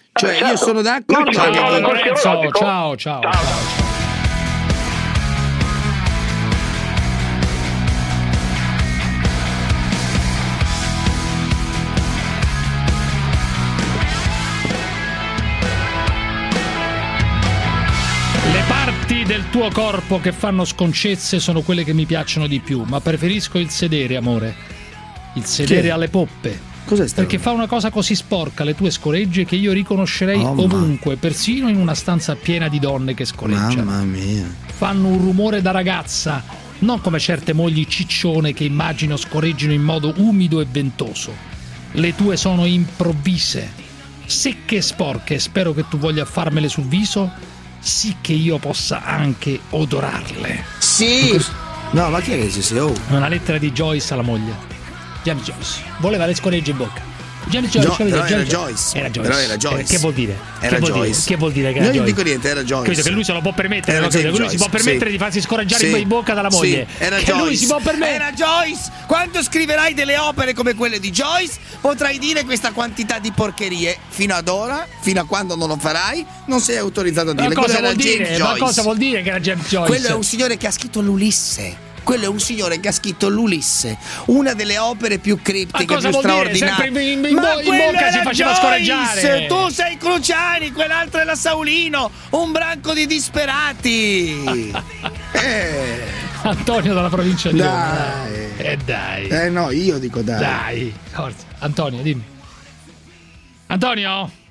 Speaker 3: Cioè,
Speaker 6: certo.
Speaker 3: io sono d'accordo.
Speaker 2: Ciao,
Speaker 3: ma che-
Speaker 2: Lorenzo, ciao, ciao, ciao. ciao. Le parti del tuo corpo che fanno sconcezze sono quelle che mi piacciono di più, ma preferisco il sedere, amore. Il sedere
Speaker 3: Che?
Speaker 2: alle poppe.
Speaker 3: Cos'è sta
Speaker 2: Perché fa una cosa così sporca, le tue scoregge, che io riconoscerei
Speaker 3: Oh, ma-
Speaker 2: ovunque, persino in una stanza piena di donne che scoreggiano.
Speaker 3: Mamma mia.
Speaker 2: Fanno un rumore da ragazza, non come certe mogli ciccione che immagino scoreggino in modo umido e ventoso. Le tue sono improvvise, secche e sporche, spero che tu voglia farmele sul viso, sì che io possa anche odorarle.
Speaker 3: Sì. No, ma che è che sei? Oh.
Speaker 2: Una lettera di Joyce alla moglie. James Joyce voleva le scoregge in bocca. James Joyce,
Speaker 3: No,
Speaker 2: capito?
Speaker 3: però era
Speaker 2: James
Speaker 3: Joyce.
Speaker 2: Era Joyce.
Speaker 3: Però era Joyce.
Speaker 2: Eh, che vuol dire?
Speaker 3: Era
Speaker 2: che vuol
Speaker 3: Joyce.
Speaker 2: Dire? Che vuol dire che era
Speaker 3: Io non
Speaker 2: Joyce?
Speaker 3: dico niente, era Joyce.
Speaker 2: Credo che lui se lo può permettere,
Speaker 3: Era
Speaker 2: no? Credo
Speaker 3: James
Speaker 2: che lui si può
Speaker 3: Joyce,
Speaker 2: permettere
Speaker 3: sì.
Speaker 2: di farsi scoraggiare
Speaker 3: Sì.
Speaker 2: in bocca dalla
Speaker 3: Sì,
Speaker 2: moglie.
Speaker 3: era
Speaker 2: che
Speaker 3: Joyce.
Speaker 2: lui si può permettere.
Speaker 3: Era Joyce. Quando scriverai delle opere come quelle di Joyce, potrai dire questa quantità di porcherie. Fino ad ora, fino a quando non lo farai, non sei autorizzato a
Speaker 2: Ma
Speaker 3: dirle.
Speaker 2: cosa
Speaker 3: Quello
Speaker 2: vuol
Speaker 3: era
Speaker 2: dire?
Speaker 3: James
Speaker 2: Ma
Speaker 3: Joyce.
Speaker 2: cosa vuol dire che era James Joyce?
Speaker 3: Quello è un signore che ha scritto l'Ulisse. Quello è un signore che ha scritto l'Ulisse, una delle opere più criptiche,
Speaker 2: Ma cosa
Speaker 3: più
Speaker 2: vuol dire?
Speaker 3: straordinarie.
Speaker 2: Sempre in- in-
Speaker 3: Ma
Speaker 2: in
Speaker 3: quello
Speaker 2: bocca si
Speaker 3: era
Speaker 2: faceva
Speaker 3: Joyce!
Speaker 2: scorreggiare.
Speaker 3: Tu sei Cruciani, quell'altro era Saulino, un branco di disperati. eh.
Speaker 2: Antonio dalla provincia di
Speaker 3: Dai.
Speaker 2: Roma. Eh dai.
Speaker 3: Eh no, io dico dai.
Speaker 2: Dai, forza. Antonio, dimmi. Antonio?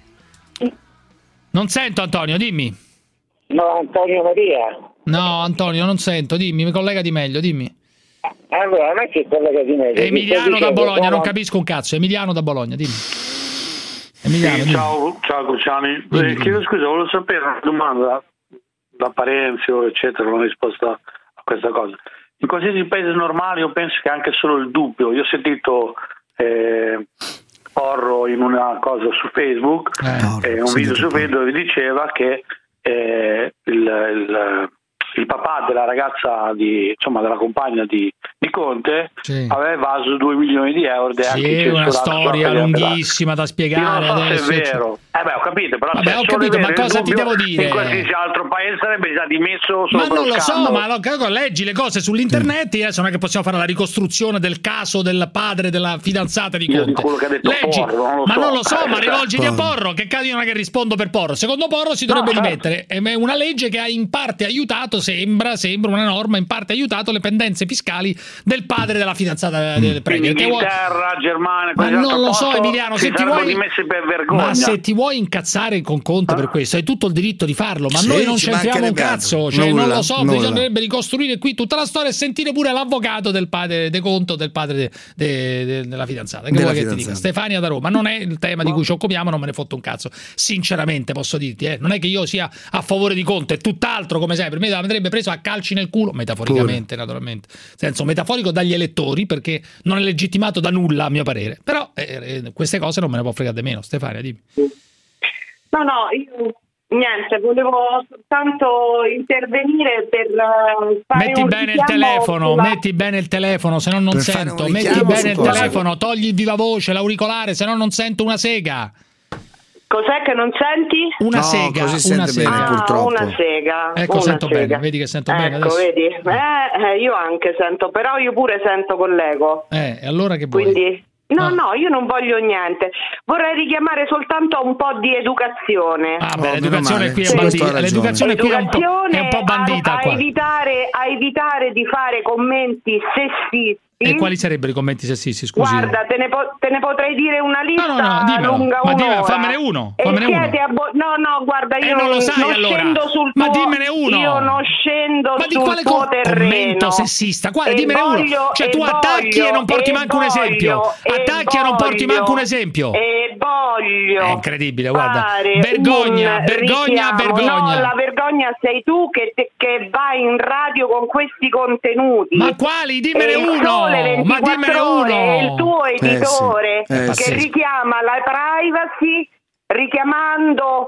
Speaker 2: Non sento Antonio, dimmi.
Speaker 11: No, Antonio Maria.
Speaker 2: No, Antonio, non sento, dimmi, mi collega di meglio, dimmi.
Speaker 11: Allora, non è che collega di meglio.
Speaker 2: Emiliano da Bologna, non capisco un cazzo. Emiliano da Bologna, dimmi. Emiliano,
Speaker 12: Sì,
Speaker 2: dimmi.
Speaker 12: ciao, ciao Cruciani.
Speaker 2: Dimmi,
Speaker 12: Eh,
Speaker 2: dimmi.
Speaker 12: chiedo scusa, volevo sapere una domanda da Parenzio, eccetera, una risposta a questa cosa. In qualsiasi paese normale io penso che anche solo il dubbio, io ho sentito eh, Porro in una cosa su Facebook,
Speaker 2: Eh,
Speaker 12: eh, un video su Facebook dove diceva che eh, il, il, il papà della ragazza, di, insomma della compagna di, di Conte,
Speaker 2: Sì.
Speaker 12: aveva evaso due milioni di euro ed è anche
Speaker 2: Sì, una
Speaker 12: censurato sulla
Speaker 2: storia
Speaker 12: pagina
Speaker 2: lunghissima da
Speaker 12: Io
Speaker 2: spiegare
Speaker 12: non so
Speaker 2: adesso.
Speaker 12: se è vero. Eh beh, ho capito, però
Speaker 2: Vabbè,
Speaker 12: se
Speaker 2: ho
Speaker 12: solo
Speaker 2: capito,
Speaker 12: è
Speaker 2: ma
Speaker 12: vero il
Speaker 2: cosa ti
Speaker 12: dubbio,
Speaker 2: devo dire?
Speaker 12: In qualsiasi altro paese sarebbe già dimesso solo
Speaker 2: Ma
Speaker 12: per
Speaker 2: non lo so,
Speaker 12: scandalo.
Speaker 2: ma lo, cago, leggi le cose sull'internet, adesso non è che possiamo fare la ricostruzione del caso del padre della fidanzata di
Speaker 12: Io di
Speaker 2: Conte.
Speaker 12: quello che ha detto
Speaker 2: Leggi,
Speaker 12: Porro, non lo
Speaker 2: ma
Speaker 12: so.
Speaker 2: non lo so, ma
Speaker 12: Eh,
Speaker 2: rivolgiti a
Speaker 12: Porro.
Speaker 2: Porro, che cazzo non è che rispondo per Porro. Secondo Porro si dovrebbe
Speaker 12: No, certo.
Speaker 2: rimettere, è una legge che ha in parte aiutato, sembra, sembra una norma, in parte ha aiutato le pendenze fiscali del padre della fidanzata del premier. Che vuoi-
Speaker 12: Inghilterra, Germania,
Speaker 2: Ma
Speaker 12: qualsiasi
Speaker 2: non
Speaker 12: altro
Speaker 2: lo so,
Speaker 12: posto
Speaker 2: Emiliano,
Speaker 12: si
Speaker 2: se ti
Speaker 12: sarebbero
Speaker 2: vuoi
Speaker 12: dimessi per vergogna.
Speaker 2: Ma se ti vuoi incazzare con Conte per questo, hai tutto il diritto di farlo, ma
Speaker 3: Sì,
Speaker 2: noi non
Speaker 3: ci
Speaker 2: c'entriamo un
Speaker 3: mancherebbe
Speaker 2: cazzo,
Speaker 3: altro.
Speaker 2: cioè non
Speaker 3: Nulla,
Speaker 2: lo so,
Speaker 3: nulla.
Speaker 2: bisognerebbe ricostruire qui tutta la storia e sentire pure l'avvocato del padre De Conto, del padre de- de- de- della fidanzata. Che
Speaker 3: Della
Speaker 2: vuoi che ti
Speaker 3: fidanzata.
Speaker 2: dica? Stefania da Roma, non è il tema di cui ci occupiamo, non me ne fotto un cazzo. Sinceramente posso dirti, eh, non è che io sia a favore di Conte, è tutt'altro come sempre, mi andrebbe preso a calci nel culo, metaforicamente naturalmente, senso metaforico dagli elettori, perché non è legittimato da nulla a mio parere, però eh, eh, queste cose non me ne può fregare di meno. Stefania, dimmi.
Speaker 13: No, no, io niente, volevo soltanto intervenire per eh, fare
Speaker 2: Metti
Speaker 13: un
Speaker 2: bene il
Speaker 13: richiamo
Speaker 2: telefono,
Speaker 13: sulla-
Speaker 2: metti bene il telefono, se no non
Speaker 3: Per fare
Speaker 2: sento.
Speaker 3: un
Speaker 2: Metti
Speaker 3: richiamo
Speaker 2: bene
Speaker 3: su
Speaker 2: il
Speaker 3: cosa?
Speaker 2: telefono, togli il viva voce, l'auricolare, se no non sento una sega.
Speaker 13: Cos'è che non senti?
Speaker 2: Una
Speaker 3: No,
Speaker 2: sega,
Speaker 3: così
Speaker 2: una
Speaker 3: sente
Speaker 2: sega.
Speaker 3: bene,
Speaker 13: Ah,
Speaker 3: purtroppo.
Speaker 13: una sega.
Speaker 2: Ecco,
Speaker 13: una
Speaker 2: sento
Speaker 13: sega.
Speaker 2: bene, vedi che sento bene
Speaker 13: Ecco,
Speaker 2: adesso.
Speaker 13: vedi? Eh, eh, io anche sento, però io pure sento con l'ego.
Speaker 2: Eh, e allora che vuoi?
Speaker 13: Quindi no,
Speaker 2: Ah.
Speaker 13: no, io non voglio niente. Vorrei richiamare soltanto a un po' di educazione.
Speaker 2: Ah, beh,
Speaker 3: Oh,
Speaker 2: l'educazione
Speaker 3: meno
Speaker 2: qui è
Speaker 3: male. Sì,
Speaker 2: bandita.
Speaker 3: questo ha ragione.
Speaker 2: L'educazione qui è un po',
Speaker 13: Educazione
Speaker 2: è un po' bandita
Speaker 13: a, a
Speaker 2: qua.
Speaker 13: evitare, a evitare di fare commenti sessisti.
Speaker 2: E quali sarebbero i commenti sessisti, scusi?
Speaker 13: Guarda, te ne, po- te ne potrei dire una lista
Speaker 2: No, no, no, dimmelo.
Speaker 13: lunga
Speaker 2: Ma
Speaker 13: un'ora.
Speaker 2: dimmi, fammene uno,
Speaker 13: E
Speaker 2: fammene
Speaker 13: siete
Speaker 2: uno.
Speaker 13: abbo- no, no, guarda, io
Speaker 2: Eh, non lo sai,
Speaker 13: non
Speaker 2: allora.
Speaker 13: scendo sul
Speaker 2: Ma
Speaker 13: tuo,
Speaker 2: dimmene uno.
Speaker 13: Io non scendo
Speaker 2: Ma di
Speaker 13: sul
Speaker 2: quale
Speaker 13: tuo
Speaker 2: co-
Speaker 13: terreno.
Speaker 2: commento sessista? Guarda,
Speaker 13: E
Speaker 2: dimmene uno.
Speaker 13: voglio-
Speaker 2: Cioè,
Speaker 13: e
Speaker 2: tu attacchi
Speaker 13: voglio-
Speaker 2: e non porti
Speaker 13: e
Speaker 2: manco un
Speaker 13: voglio-
Speaker 2: esempio.
Speaker 13: e
Speaker 2: Attacchi e non porti
Speaker 13: voglio-
Speaker 2: manco un esempio.
Speaker 13: E voglio
Speaker 2: È incredibile, guarda.
Speaker 13: fare
Speaker 2: Vergogna,
Speaker 13: un
Speaker 2: vergogna,
Speaker 13: richiamo.
Speaker 2: vergogna.
Speaker 13: No, la vergogna sei tu che, te- che vai in radio con questi contenuti.
Speaker 2: Ma quali? Dimmene
Speaker 13: E il
Speaker 2: uno.
Speaker 13: Sole
Speaker 2: Ma dimmene
Speaker 13: ventiquattro ore
Speaker 2: uno.
Speaker 13: è il tuo
Speaker 3: Eh,
Speaker 13: editore
Speaker 3: sì. Eh,
Speaker 13: che
Speaker 3: sì.
Speaker 13: richiama la privacy richiamando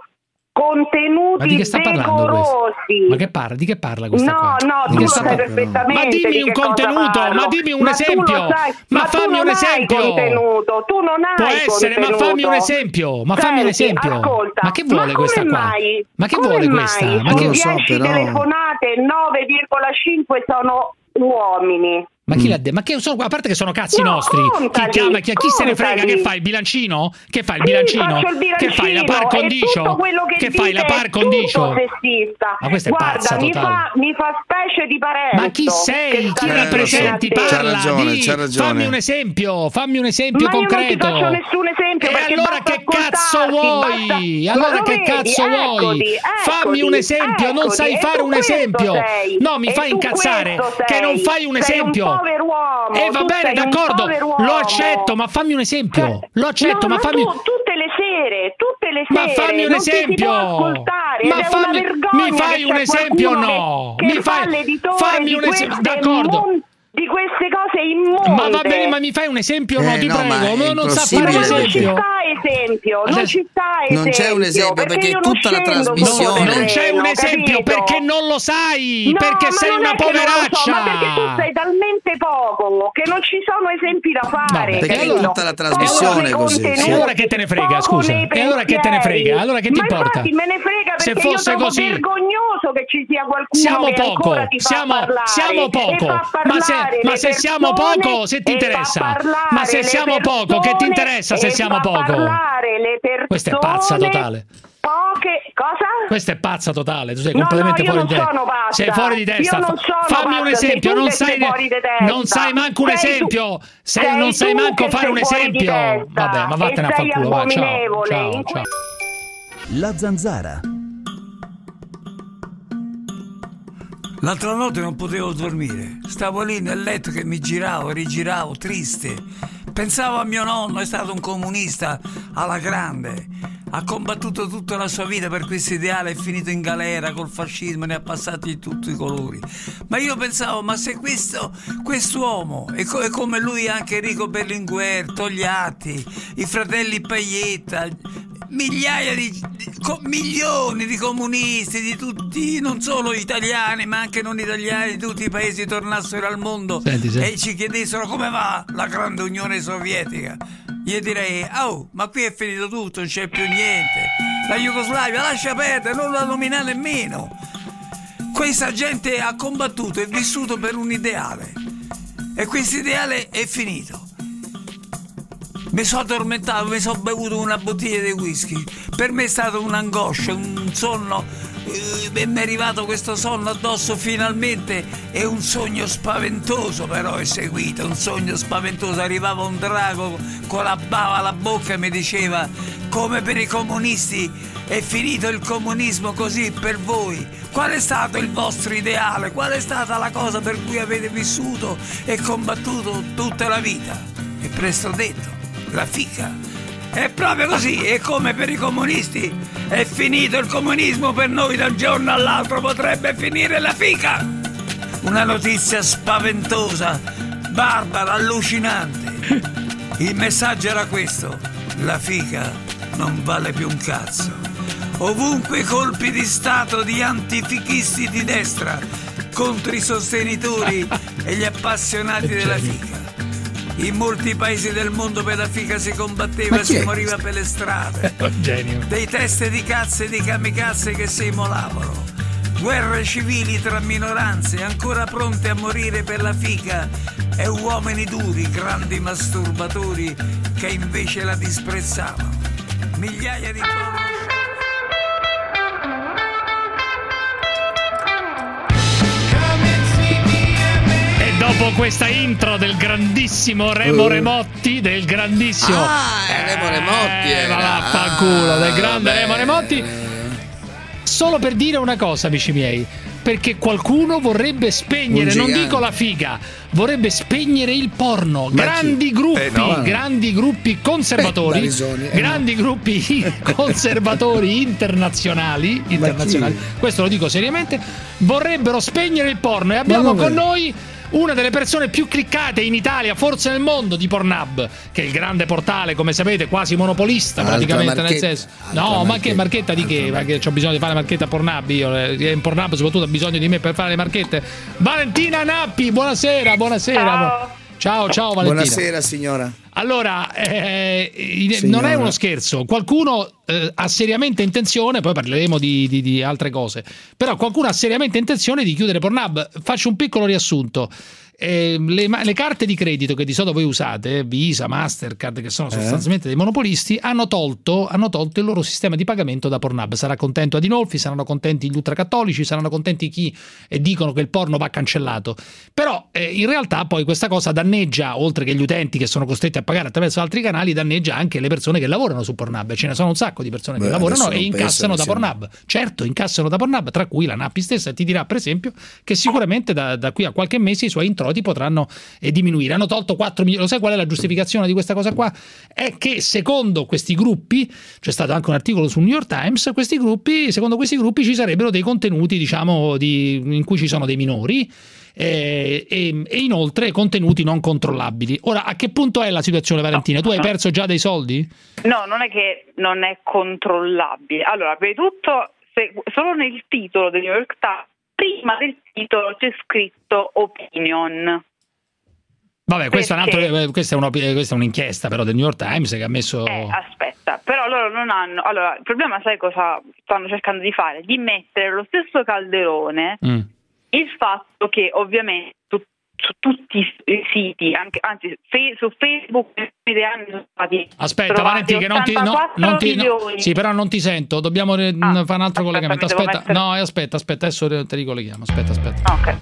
Speaker 13: contenuti
Speaker 2: Ma di che sta parlando
Speaker 13: decorosi.
Speaker 2: Ma che parla? Di che parla questa
Speaker 13: No,
Speaker 2: qua?
Speaker 13: no,
Speaker 2: Di
Speaker 13: tu
Speaker 2: che
Speaker 13: lo
Speaker 2: sta
Speaker 13: sai
Speaker 2: parlando?
Speaker 13: perfettamente.
Speaker 2: Ma dimmi
Speaker 13: di
Speaker 2: un
Speaker 13: che cosa
Speaker 2: contenuto,
Speaker 13: parlo.
Speaker 2: ma dimmi un
Speaker 13: Ma tu
Speaker 2: esempio.
Speaker 13: lo sai,
Speaker 2: Ma
Speaker 13: ma tu
Speaker 2: fammi
Speaker 13: non
Speaker 2: un esempio.
Speaker 13: Hai contenuto, tu non hai
Speaker 2: Può essere,
Speaker 13: contenuto.
Speaker 2: ma fammi un esempio. Ma fammi un
Speaker 13: Senti,
Speaker 2: esempio.
Speaker 13: ascolta,
Speaker 2: Ma che vuole
Speaker 13: ma
Speaker 2: questa
Speaker 13: come
Speaker 2: qua?
Speaker 13: mai,
Speaker 2: Ma che
Speaker 13: come
Speaker 2: vuole
Speaker 13: mai
Speaker 2: questa? Ma
Speaker 13: su
Speaker 2: che
Speaker 13: dieci telefonate nove virgola cinque sono uomini?
Speaker 2: Ma chi l'ha detto? Ma che sono, a parte che sono cazzi
Speaker 13: No,
Speaker 2: nostri.
Speaker 13: contali,
Speaker 2: chi chiama? Chi, chi se ne frega?
Speaker 13: contali.
Speaker 2: Che fai? Il bilancino? Che fai il
Speaker 13: Sì,
Speaker 2: bilancino?
Speaker 13: faccio il bilancino,
Speaker 2: Che fai la par
Speaker 13: e
Speaker 2: condicio?
Speaker 13: tutto quello che,
Speaker 2: Che fai la
Speaker 13: dite
Speaker 2: par
Speaker 13: è tutto
Speaker 2: condicio?
Speaker 13: sessista.
Speaker 2: Ma questa è
Speaker 13: Guarda,
Speaker 2: pazza
Speaker 13: mi
Speaker 2: totale.
Speaker 13: fa, mi fa specie di Parenzo.
Speaker 2: Ma chi sei?
Speaker 13: che
Speaker 2: Chi
Speaker 13: sta
Speaker 2: rappresenti?
Speaker 13: vicino a te.
Speaker 2: Parla,
Speaker 3: ragione,
Speaker 2: di,
Speaker 3: c'ha ragione.
Speaker 2: fammi un esempio, fammi un esempio
Speaker 13: Ma io non
Speaker 2: concreto.
Speaker 13: ti faccio nessun esempio,
Speaker 2: E
Speaker 13: perché
Speaker 2: allora
Speaker 13: basta
Speaker 2: che cazzo
Speaker 13: ascoltarti,
Speaker 2: vuoi?
Speaker 13: basta-
Speaker 2: Allora
Speaker 13: Ma lo
Speaker 2: che
Speaker 13: vedi?
Speaker 2: cazzo vuoi?
Speaker 13: Eccoti,
Speaker 2: Fammi
Speaker 13: eccoti,
Speaker 2: un esempio, non
Speaker 13: eccoti.
Speaker 2: sai
Speaker 13: E
Speaker 2: fare
Speaker 13: tu
Speaker 2: un
Speaker 13: questo
Speaker 2: esempio.
Speaker 13: sei.
Speaker 2: No, mi
Speaker 13: E
Speaker 2: fai
Speaker 13: tu
Speaker 2: incazzare
Speaker 13: questo
Speaker 2: che non
Speaker 13: sei.
Speaker 2: fai un
Speaker 13: Sei
Speaker 2: esempio.
Speaker 13: un pover'uomo,
Speaker 2: E va
Speaker 13: tu
Speaker 2: bene,
Speaker 13: sei un
Speaker 2: d'accordo,
Speaker 13: pover'uomo.
Speaker 2: lo accetto, ma fammi un esempio. Lo accetto,
Speaker 13: No,
Speaker 2: ma fammi
Speaker 13: tu, tutte le sere, tutte le
Speaker 2: Ma
Speaker 13: sere
Speaker 2: fammi un
Speaker 13: non ti si
Speaker 2: esempio.
Speaker 13: può ascoltare,
Speaker 2: Ma
Speaker 13: ed è
Speaker 2: fammi-
Speaker 13: una vergogna
Speaker 2: mi fai
Speaker 13: che
Speaker 2: un
Speaker 13: c'è
Speaker 2: esempio o
Speaker 13: qualcuno
Speaker 2: no?
Speaker 13: che,
Speaker 2: Mi
Speaker 13: che
Speaker 2: fai-
Speaker 13: fa l'editore
Speaker 2: fammi
Speaker 13: di
Speaker 2: un esempio,
Speaker 13: queste
Speaker 2: d'accordo.
Speaker 13: mon- di queste cose immonde.
Speaker 2: Ma va bene, ma mi fai un esempio o no?
Speaker 3: Eh,
Speaker 2: Ti
Speaker 3: no, ma
Speaker 2: prego,
Speaker 3: è
Speaker 2: ma non sa fare un
Speaker 3: impossibile,
Speaker 13: Ma non ci
Speaker 2: esempio.
Speaker 13: sta esempio, non
Speaker 2: Adesso-
Speaker 13: ci sta esempio.
Speaker 3: Non c'è un esempio, perché
Speaker 13: io non
Speaker 3: tutta la
Speaker 13: scendo sul
Speaker 3: trasmissione-
Speaker 13: tuo
Speaker 2: Non c'è un
Speaker 13: terreno,
Speaker 2: esempio
Speaker 13: capito?
Speaker 2: perché non lo sai,
Speaker 13: No,
Speaker 2: perché
Speaker 13: ma
Speaker 2: sei
Speaker 13: non
Speaker 2: una
Speaker 13: è che non lo so,
Speaker 2: poveraccia.
Speaker 13: ma perché tu sei talmente poco che non ci sono esempi da fare.
Speaker 2: Vabbè,
Speaker 3: perché
Speaker 13: capito?
Speaker 3: è tutta la trasmissione
Speaker 13: Poco
Speaker 3: così,
Speaker 13: nei
Speaker 3: sì.
Speaker 2: E allora che te ne frega,
Speaker 13: poco
Speaker 2: scusa?
Speaker 13: nei
Speaker 2: E allora che te ne
Speaker 13: pensieri.
Speaker 2: frega? Allora che ti
Speaker 13: ma
Speaker 2: importa?
Speaker 13: infatti me ne frega
Speaker 2: Se
Speaker 13: perché
Speaker 2: fosse
Speaker 13: io trovo
Speaker 2: così-
Speaker 13: vergognoso che ci sia qualcuno
Speaker 2: Siamo
Speaker 13: che
Speaker 2: poco,
Speaker 13: ancora ti fa
Speaker 2: siamo,
Speaker 13: parlare
Speaker 2: siamo
Speaker 13: e
Speaker 2: poco.
Speaker 13: fa
Speaker 2: Ma se,
Speaker 13: parlare
Speaker 2: ma
Speaker 13: le
Speaker 2: se siamo
Speaker 13: persone
Speaker 2: poco, se ti
Speaker 13: e fa
Speaker 2: interessa.
Speaker 13: parlare
Speaker 2: Ma se
Speaker 13: le
Speaker 2: siamo poco, che ti
Speaker 13: persone
Speaker 2: interessa se
Speaker 13: e
Speaker 2: siamo
Speaker 13: fa
Speaker 2: poco?
Speaker 13: parlare le persone
Speaker 2: Questa è pazza totale.
Speaker 13: Poche cosa?
Speaker 2: Questa è pazza totale, tu sei
Speaker 13: No,
Speaker 2: completamente
Speaker 13: no, io
Speaker 2: fuori di
Speaker 13: non
Speaker 2: testa.
Speaker 13: sono pazza.
Speaker 2: Sei fuori di testa.
Speaker 13: Io non sono
Speaker 2: Fammi un
Speaker 13: pazza, sei
Speaker 2: esempio,
Speaker 13: tu
Speaker 2: non
Speaker 13: che
Speaker 2: sai
Speaker 13: sei fuori di testa.
Speaker 2: non sai manco un
Speaker 13: Sei tu-
Speaker 2: esempio. Sei-
Speaker 13: sei
Speaker 2: non sai
Speaker 13: tu
Speaker 2: manco
Speaker 13: che
Speaker 2: fare
Speaker 13: sei
Speaker 2: un
Speaker 13: fuori di
Speaker 2: esempio.
Speaker 13: testa
Speaker 2: Vabbè, ma vattene
Speaker 13: e
Speaker 2: a
Speaker 13: sei
Speaker 2: fanculo, va. Ciao.
Speaker 13: abominevole.
Speaker 2: Ciao,
Speaker 13: In
Speaker 2: ciao.
Speaker 4: La zanzara.
Speaker 7: L'altra notte non potevo dormire, stavo lì nel letto che mi giravo, rigiravo, triste. Pensavo a mio nonno, è stato un comunista alla grande. Ha combattuto tutta la sua vita per questo ideale, è finito in galera col fascismo, ne ha passati di tutti i colori. Ma io pensavo, ma se questo quest'uomo, e, co- e come lui anche Enrico Berlinguer, Togliatti, i fratelli Paietta, migliaia di, di co- milioni di comunisti di tutti, non solo italiani ma anche non italiani, di tutti i paesi tornassero al mondo.
Speaker 2: Senti, senti.
Speaker 7: E ci chiedessero come va la grande Unione Sovietica, io direi, oh, ma qui è finito tutto, non c'è più niente, la Jugoslavia lascia perdere, non la nomina nemmeno. Questa gente ha combattuto e vissuto per un ideale e questo ideale è finito. Mi sono addormentato, mi sono bevuto una bottiglia di whisky. Per me è stata un'angoscia, un sonno. eh, E mi è arrivato questo sonno addosso finalmente. È un sogno spaventoso, però è seguito. Un sogno spaventoso. Arrivava un drago con la bava alla bocca e mi diceva: come per i comunisti è finito il comunismo, così per voi. Qual è stato il vostro ideale? Qual è stata la cosa per cui avete vissuto e combattuto tutta la vita? E presto detto. La fica. È proprio così, è come per i comunisti. È finito il comunismo, per noi da un giorno all'altro potrebbe finire la fica. Una notizia spaventosa, barbara, allucinante. Il messaggio era questo: la fica non vale più un cazzo. Ovunque colpi di stato di antifichisti di destra contro i sostenitori e gli appassionati della fica. In molti paesi del mondo per la fica si combatteva e si moriva per le strade.
Speaker 2: Genio.
Speaker 7: Dei teste di cazze e di kamikaze che si immolavano. Guerre civili tra minoranze ancora pronte a morire per la fica e uomini duri, grandi masturbatori che invece la disprezzavano. Migliaia di
Speaker 2: Dopo questa intro del grandissimo Remo
Speaker 3: Uh.
Speaker 2: Remotti, del grandissimo
Speaker 3: Ah, è Remo Remotti
Speaker 2: eh,
Speaker 3: era.
Speaker 2: ma vaffanculo, del grande
Speaker 3: vabbè.
Speaker 2: Remo Remotti. Solo per dire una cosa, amici miei, perché qualcuno vorrebbe spegnere,
Speaker 3: Un
Speaker 2: non
Speaker 3: gigante.
Speaker 2: dico la figa, vorrebbe spegnere il porno.
Speaker 3: Ma
Speaker 2: Grandi
Speaker 3: chi?
Speaker 2: gruppi,
Speaker 3: Eh, no.
Speaker 2: grandi gruppi conservatori,
Speaker 3: Eh, Barisoni, eh,
Speaker 2: grandi gruppi conservatori internazionali, internazionali. Questo lo dico seriamente, vorrebbero spegnere il porno e abbiamo
Speaker 3: dove?
Speaker 2: con noi una delle persone più cliccate in Italia, forse nel mondo, di Pornhub, che è il grande portale, come sapete, quasi monopolista praticamente, nel senso. No, ma che marchetta di che? Ma che c'ho bisogno di fare marchetta a Pornhub, io in Pornhub soprattutto ho bisogno di me per fare le marchette. Valentina Nappi, buonasera, buonasera.
Speaker 13: Ciao.
Speaker 2: Ciao, ciao Valentina.
Speaker 3: Buonasera signora.
Speaker 2: Allora, eh,
Speaker 3: Signora.
Speaker 2: non è uno scherzo, qualcuno eh, ha seriamente intenzione, poi parleremo di, di, di altre cose, però qualcuno ha seriamente intenzione di chiudere Pornhub. Faccio un piccolo riassunto. Eh, le, le carte di credito che di solito voi usate, Visa, Mastercard, che sono sostanzialmente dei monopolisti, hanno tolto, hanno tolto il loro sistema di pagamento da Pornhub. Sarà contento Adinolfi, saranno contenti gli ultracattolici, saranno contenti chi e dicono che il porno va cancellato. Però eh, in realtà poi questa cosa danneggia, oltre che gli utenti che sono costretti a pagare attraverso altri canali, danneggia anche le persone che lavorano su Pornhub. Ce ne sono un sacco di persone Beh, che lavorano e incassano da Pornhub. Certo, incassano da Pornhub, tra cui la Nappi stessa, e ti dirà per esempio che sicuramente da, da qui a qualche mese i suoi introiti potranno eh, diminuire. Hanno tolto quattro milioni. Lo sai qual è la giustificazione di questa cosa qua? È che secondo questi gruppi, c'è stato anche un articolo sul New York Times, questi gruppi, secondo questi gruppi ci sarebbero dei contenuti, diciamo, di, in cui ci sono dei minori eh, e, e inoltre contenuti non controllabili. Ora, a che punto è la situazione, Valentina? Tu hai perso già dei soldi?
Speaker 13: No, non è che non è controllabile. Allora, prima di tutto, se, solo nel titolo del New York Times, prima del titolo c'è scritto opinion.
Speaker 2: Vabbè, questo è un altro, questa, è una, questa è un'inchiesta però del New York Times che ha messo...
Speaker 13: Eh, aspetta, però loro non hanno... Allora, il problema, sai cosa stanno cercando di fare? Di mettere lo stesso calderone mm. il fatto che ovviamente su, su tutti i siti, anche, anzi fe, su Facebook anni sono stati
Speaker 2: aspetta Valenti che non ti, no, non ti no, sì, però non ti sento, dobbiamo re, ah, fare un altro collegamento. Aspetta, mettere... no, aspetta, aspetta, adesso ti ricolleghiamo. Aspetta, aspetta.
Speaker 13: Ok.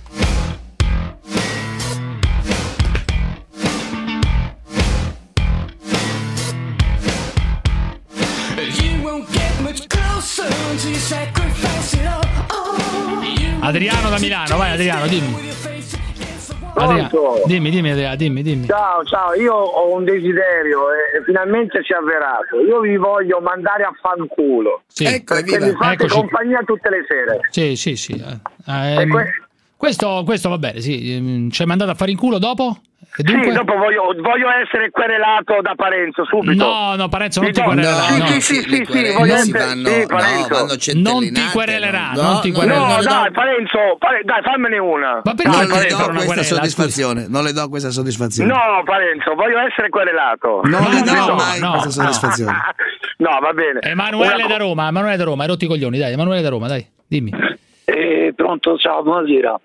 Speaker 2: Adriano da Milano, vai Adriano, dimmi. Adriano, dimmi, dimmi, Adriano, dimmi, dimmi.
Speaker 11: Ciao, ciao, io ho un desiderio e finalmente si è avverato. Io vi voglio mandare a fanculo.
Speaker 2: Sì.
Speaker 11: Ecco, perché mi fate Eccoci. compagnia tutte le sere.
Speaker 2: Sì, sì, sì. Eh, ehm, que- questo, questo va bene, sì. Ci hai mandato a fare in culo dopo? E dunque...
Speaker 11: Sì, dopo voglio, voglio essere querelato da Parenzo subito.
Speaker 2: No, no, Parenzo non ti querelerà.
Speaker 11: No,
Speaker 2: no.
Speaker 11: Sì, sì, sì, sì, voglio essere...
Speaker 3: vanno,
Speaker 11: sì,
Speaker 3: no,
Speaker 2: non ti querelerà,
Speaker 3: no,
Speaker 2: non ti
Speaker 3: no,
Speaker 2: querelerà.
Speaker 11: No, no, dai, Parenzo, Pare... dai, fammene una.
Speaker 2: Ma perché
Speaker 3: non
Speaker 2: non
Speaker 3: le do
Speaker 2: fare una
Speaker 3: questa
Speaker 2: querela?
Speaker 3: soddisfazione, non le do questa soddisfazione.
Speaker 11: No, Parenzo, voglio essere querelato.
Speaker 3: Non
Speaker 2: no,
Speaker 3: le do
Speaker 2: no,
Speaker 3: mai
Speaker 2: no.
Speaker 3: questa soddisfazione.
Speaker 11: No, va bene.
Speaker 2: Emanuele da Roma, Emanuele da Roma, hai rotto i coglioni, dai, Emanuele da Roma, dai, dimmi.
Speaker 14: Eh, pronto, ciao, buonasera.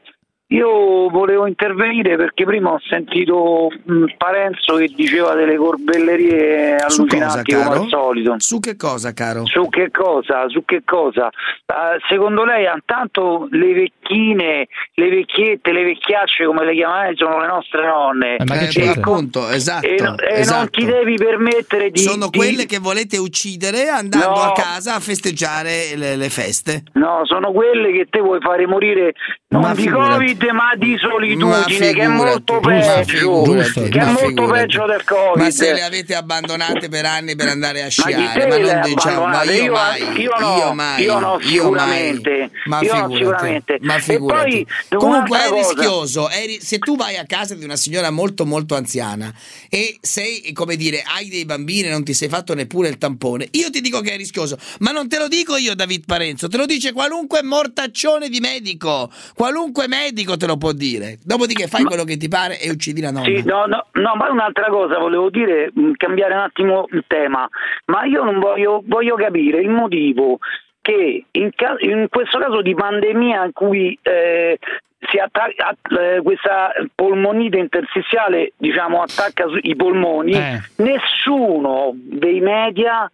Speaker 14: Io volevo intervenire perché prima ho sentito mh, Parenzo che diceva delle corbellerie allucinanti come al solito.
Speaker 3: Su che cosa, caro?
Speaker 14: Su che cosa? Su che cosa? Uh, secondo lei, intanto le vecchine, le vecchiette, le vecchiacce come le chiamate sono le nostre nonne.
Speaker 3: Eh, ma che c'è? Appunto, esatto.
Speaker 14: E, no, e
Speaker 3: esatto.
Speaker 14: non ti devi permettere di...
Speaker 3: Sono
Speaker 14: di...
Speaker 3: quelle che volete uccidere andando
Speaker 14: no.
Speaker 3: a casa a festeggiare le, le feste.
Speaker 14: No, sono quelle che te vuoi fare morire non ma di figurati. Covid ma di solitudine, che è molto peggio,
Speaker 3: giusto,
Speaker 14: che è molto
Speaker 3: figurati.
Speaker 14: peggio del Covid.
Speaker 3: Ma se le avete abbandonate per anni per andare a sciare,
Speaker 14: ma,
Speaker 3: ma non diciamo, ma io,
Speaker 14: io
Speaker 3: mai,
Speaker 14: io no,
Speaker 3: io mai,
Speaker 14: io no sicuramente,
Speaker 3: ma
Speaker 14: io no sicuramente.
Speaker 3: Ma
Speaker 14: e poi
Speaker 3: comunque è
Speaker 14: cosa.
Speaker 3: rischioso, è, se tu vai a casa di una signora molto molto anziana e sei, come dire, hai dei bambini e non ti sei fatto neppure il tampone, io ti dico che è rischioso, ma non te lo dico io David Parenzo, te lo dice qualunque mortaccione di medico, qualunque medico te lo può dire. Dopodiché fai ma, quello che ti pare e uccidi la nonna.
Speaker 14: Sì, no, no, no, ma un'altra cosa volevo dire, cambiare un attimo il tema, ma io non voglio, voglio capire il motivo che in, ca- in questo caso di pandemia in cui eh, si attacca eh, questa polmonite interstiziale, diciamo, attacca i polmoni, eh. nessuno dei media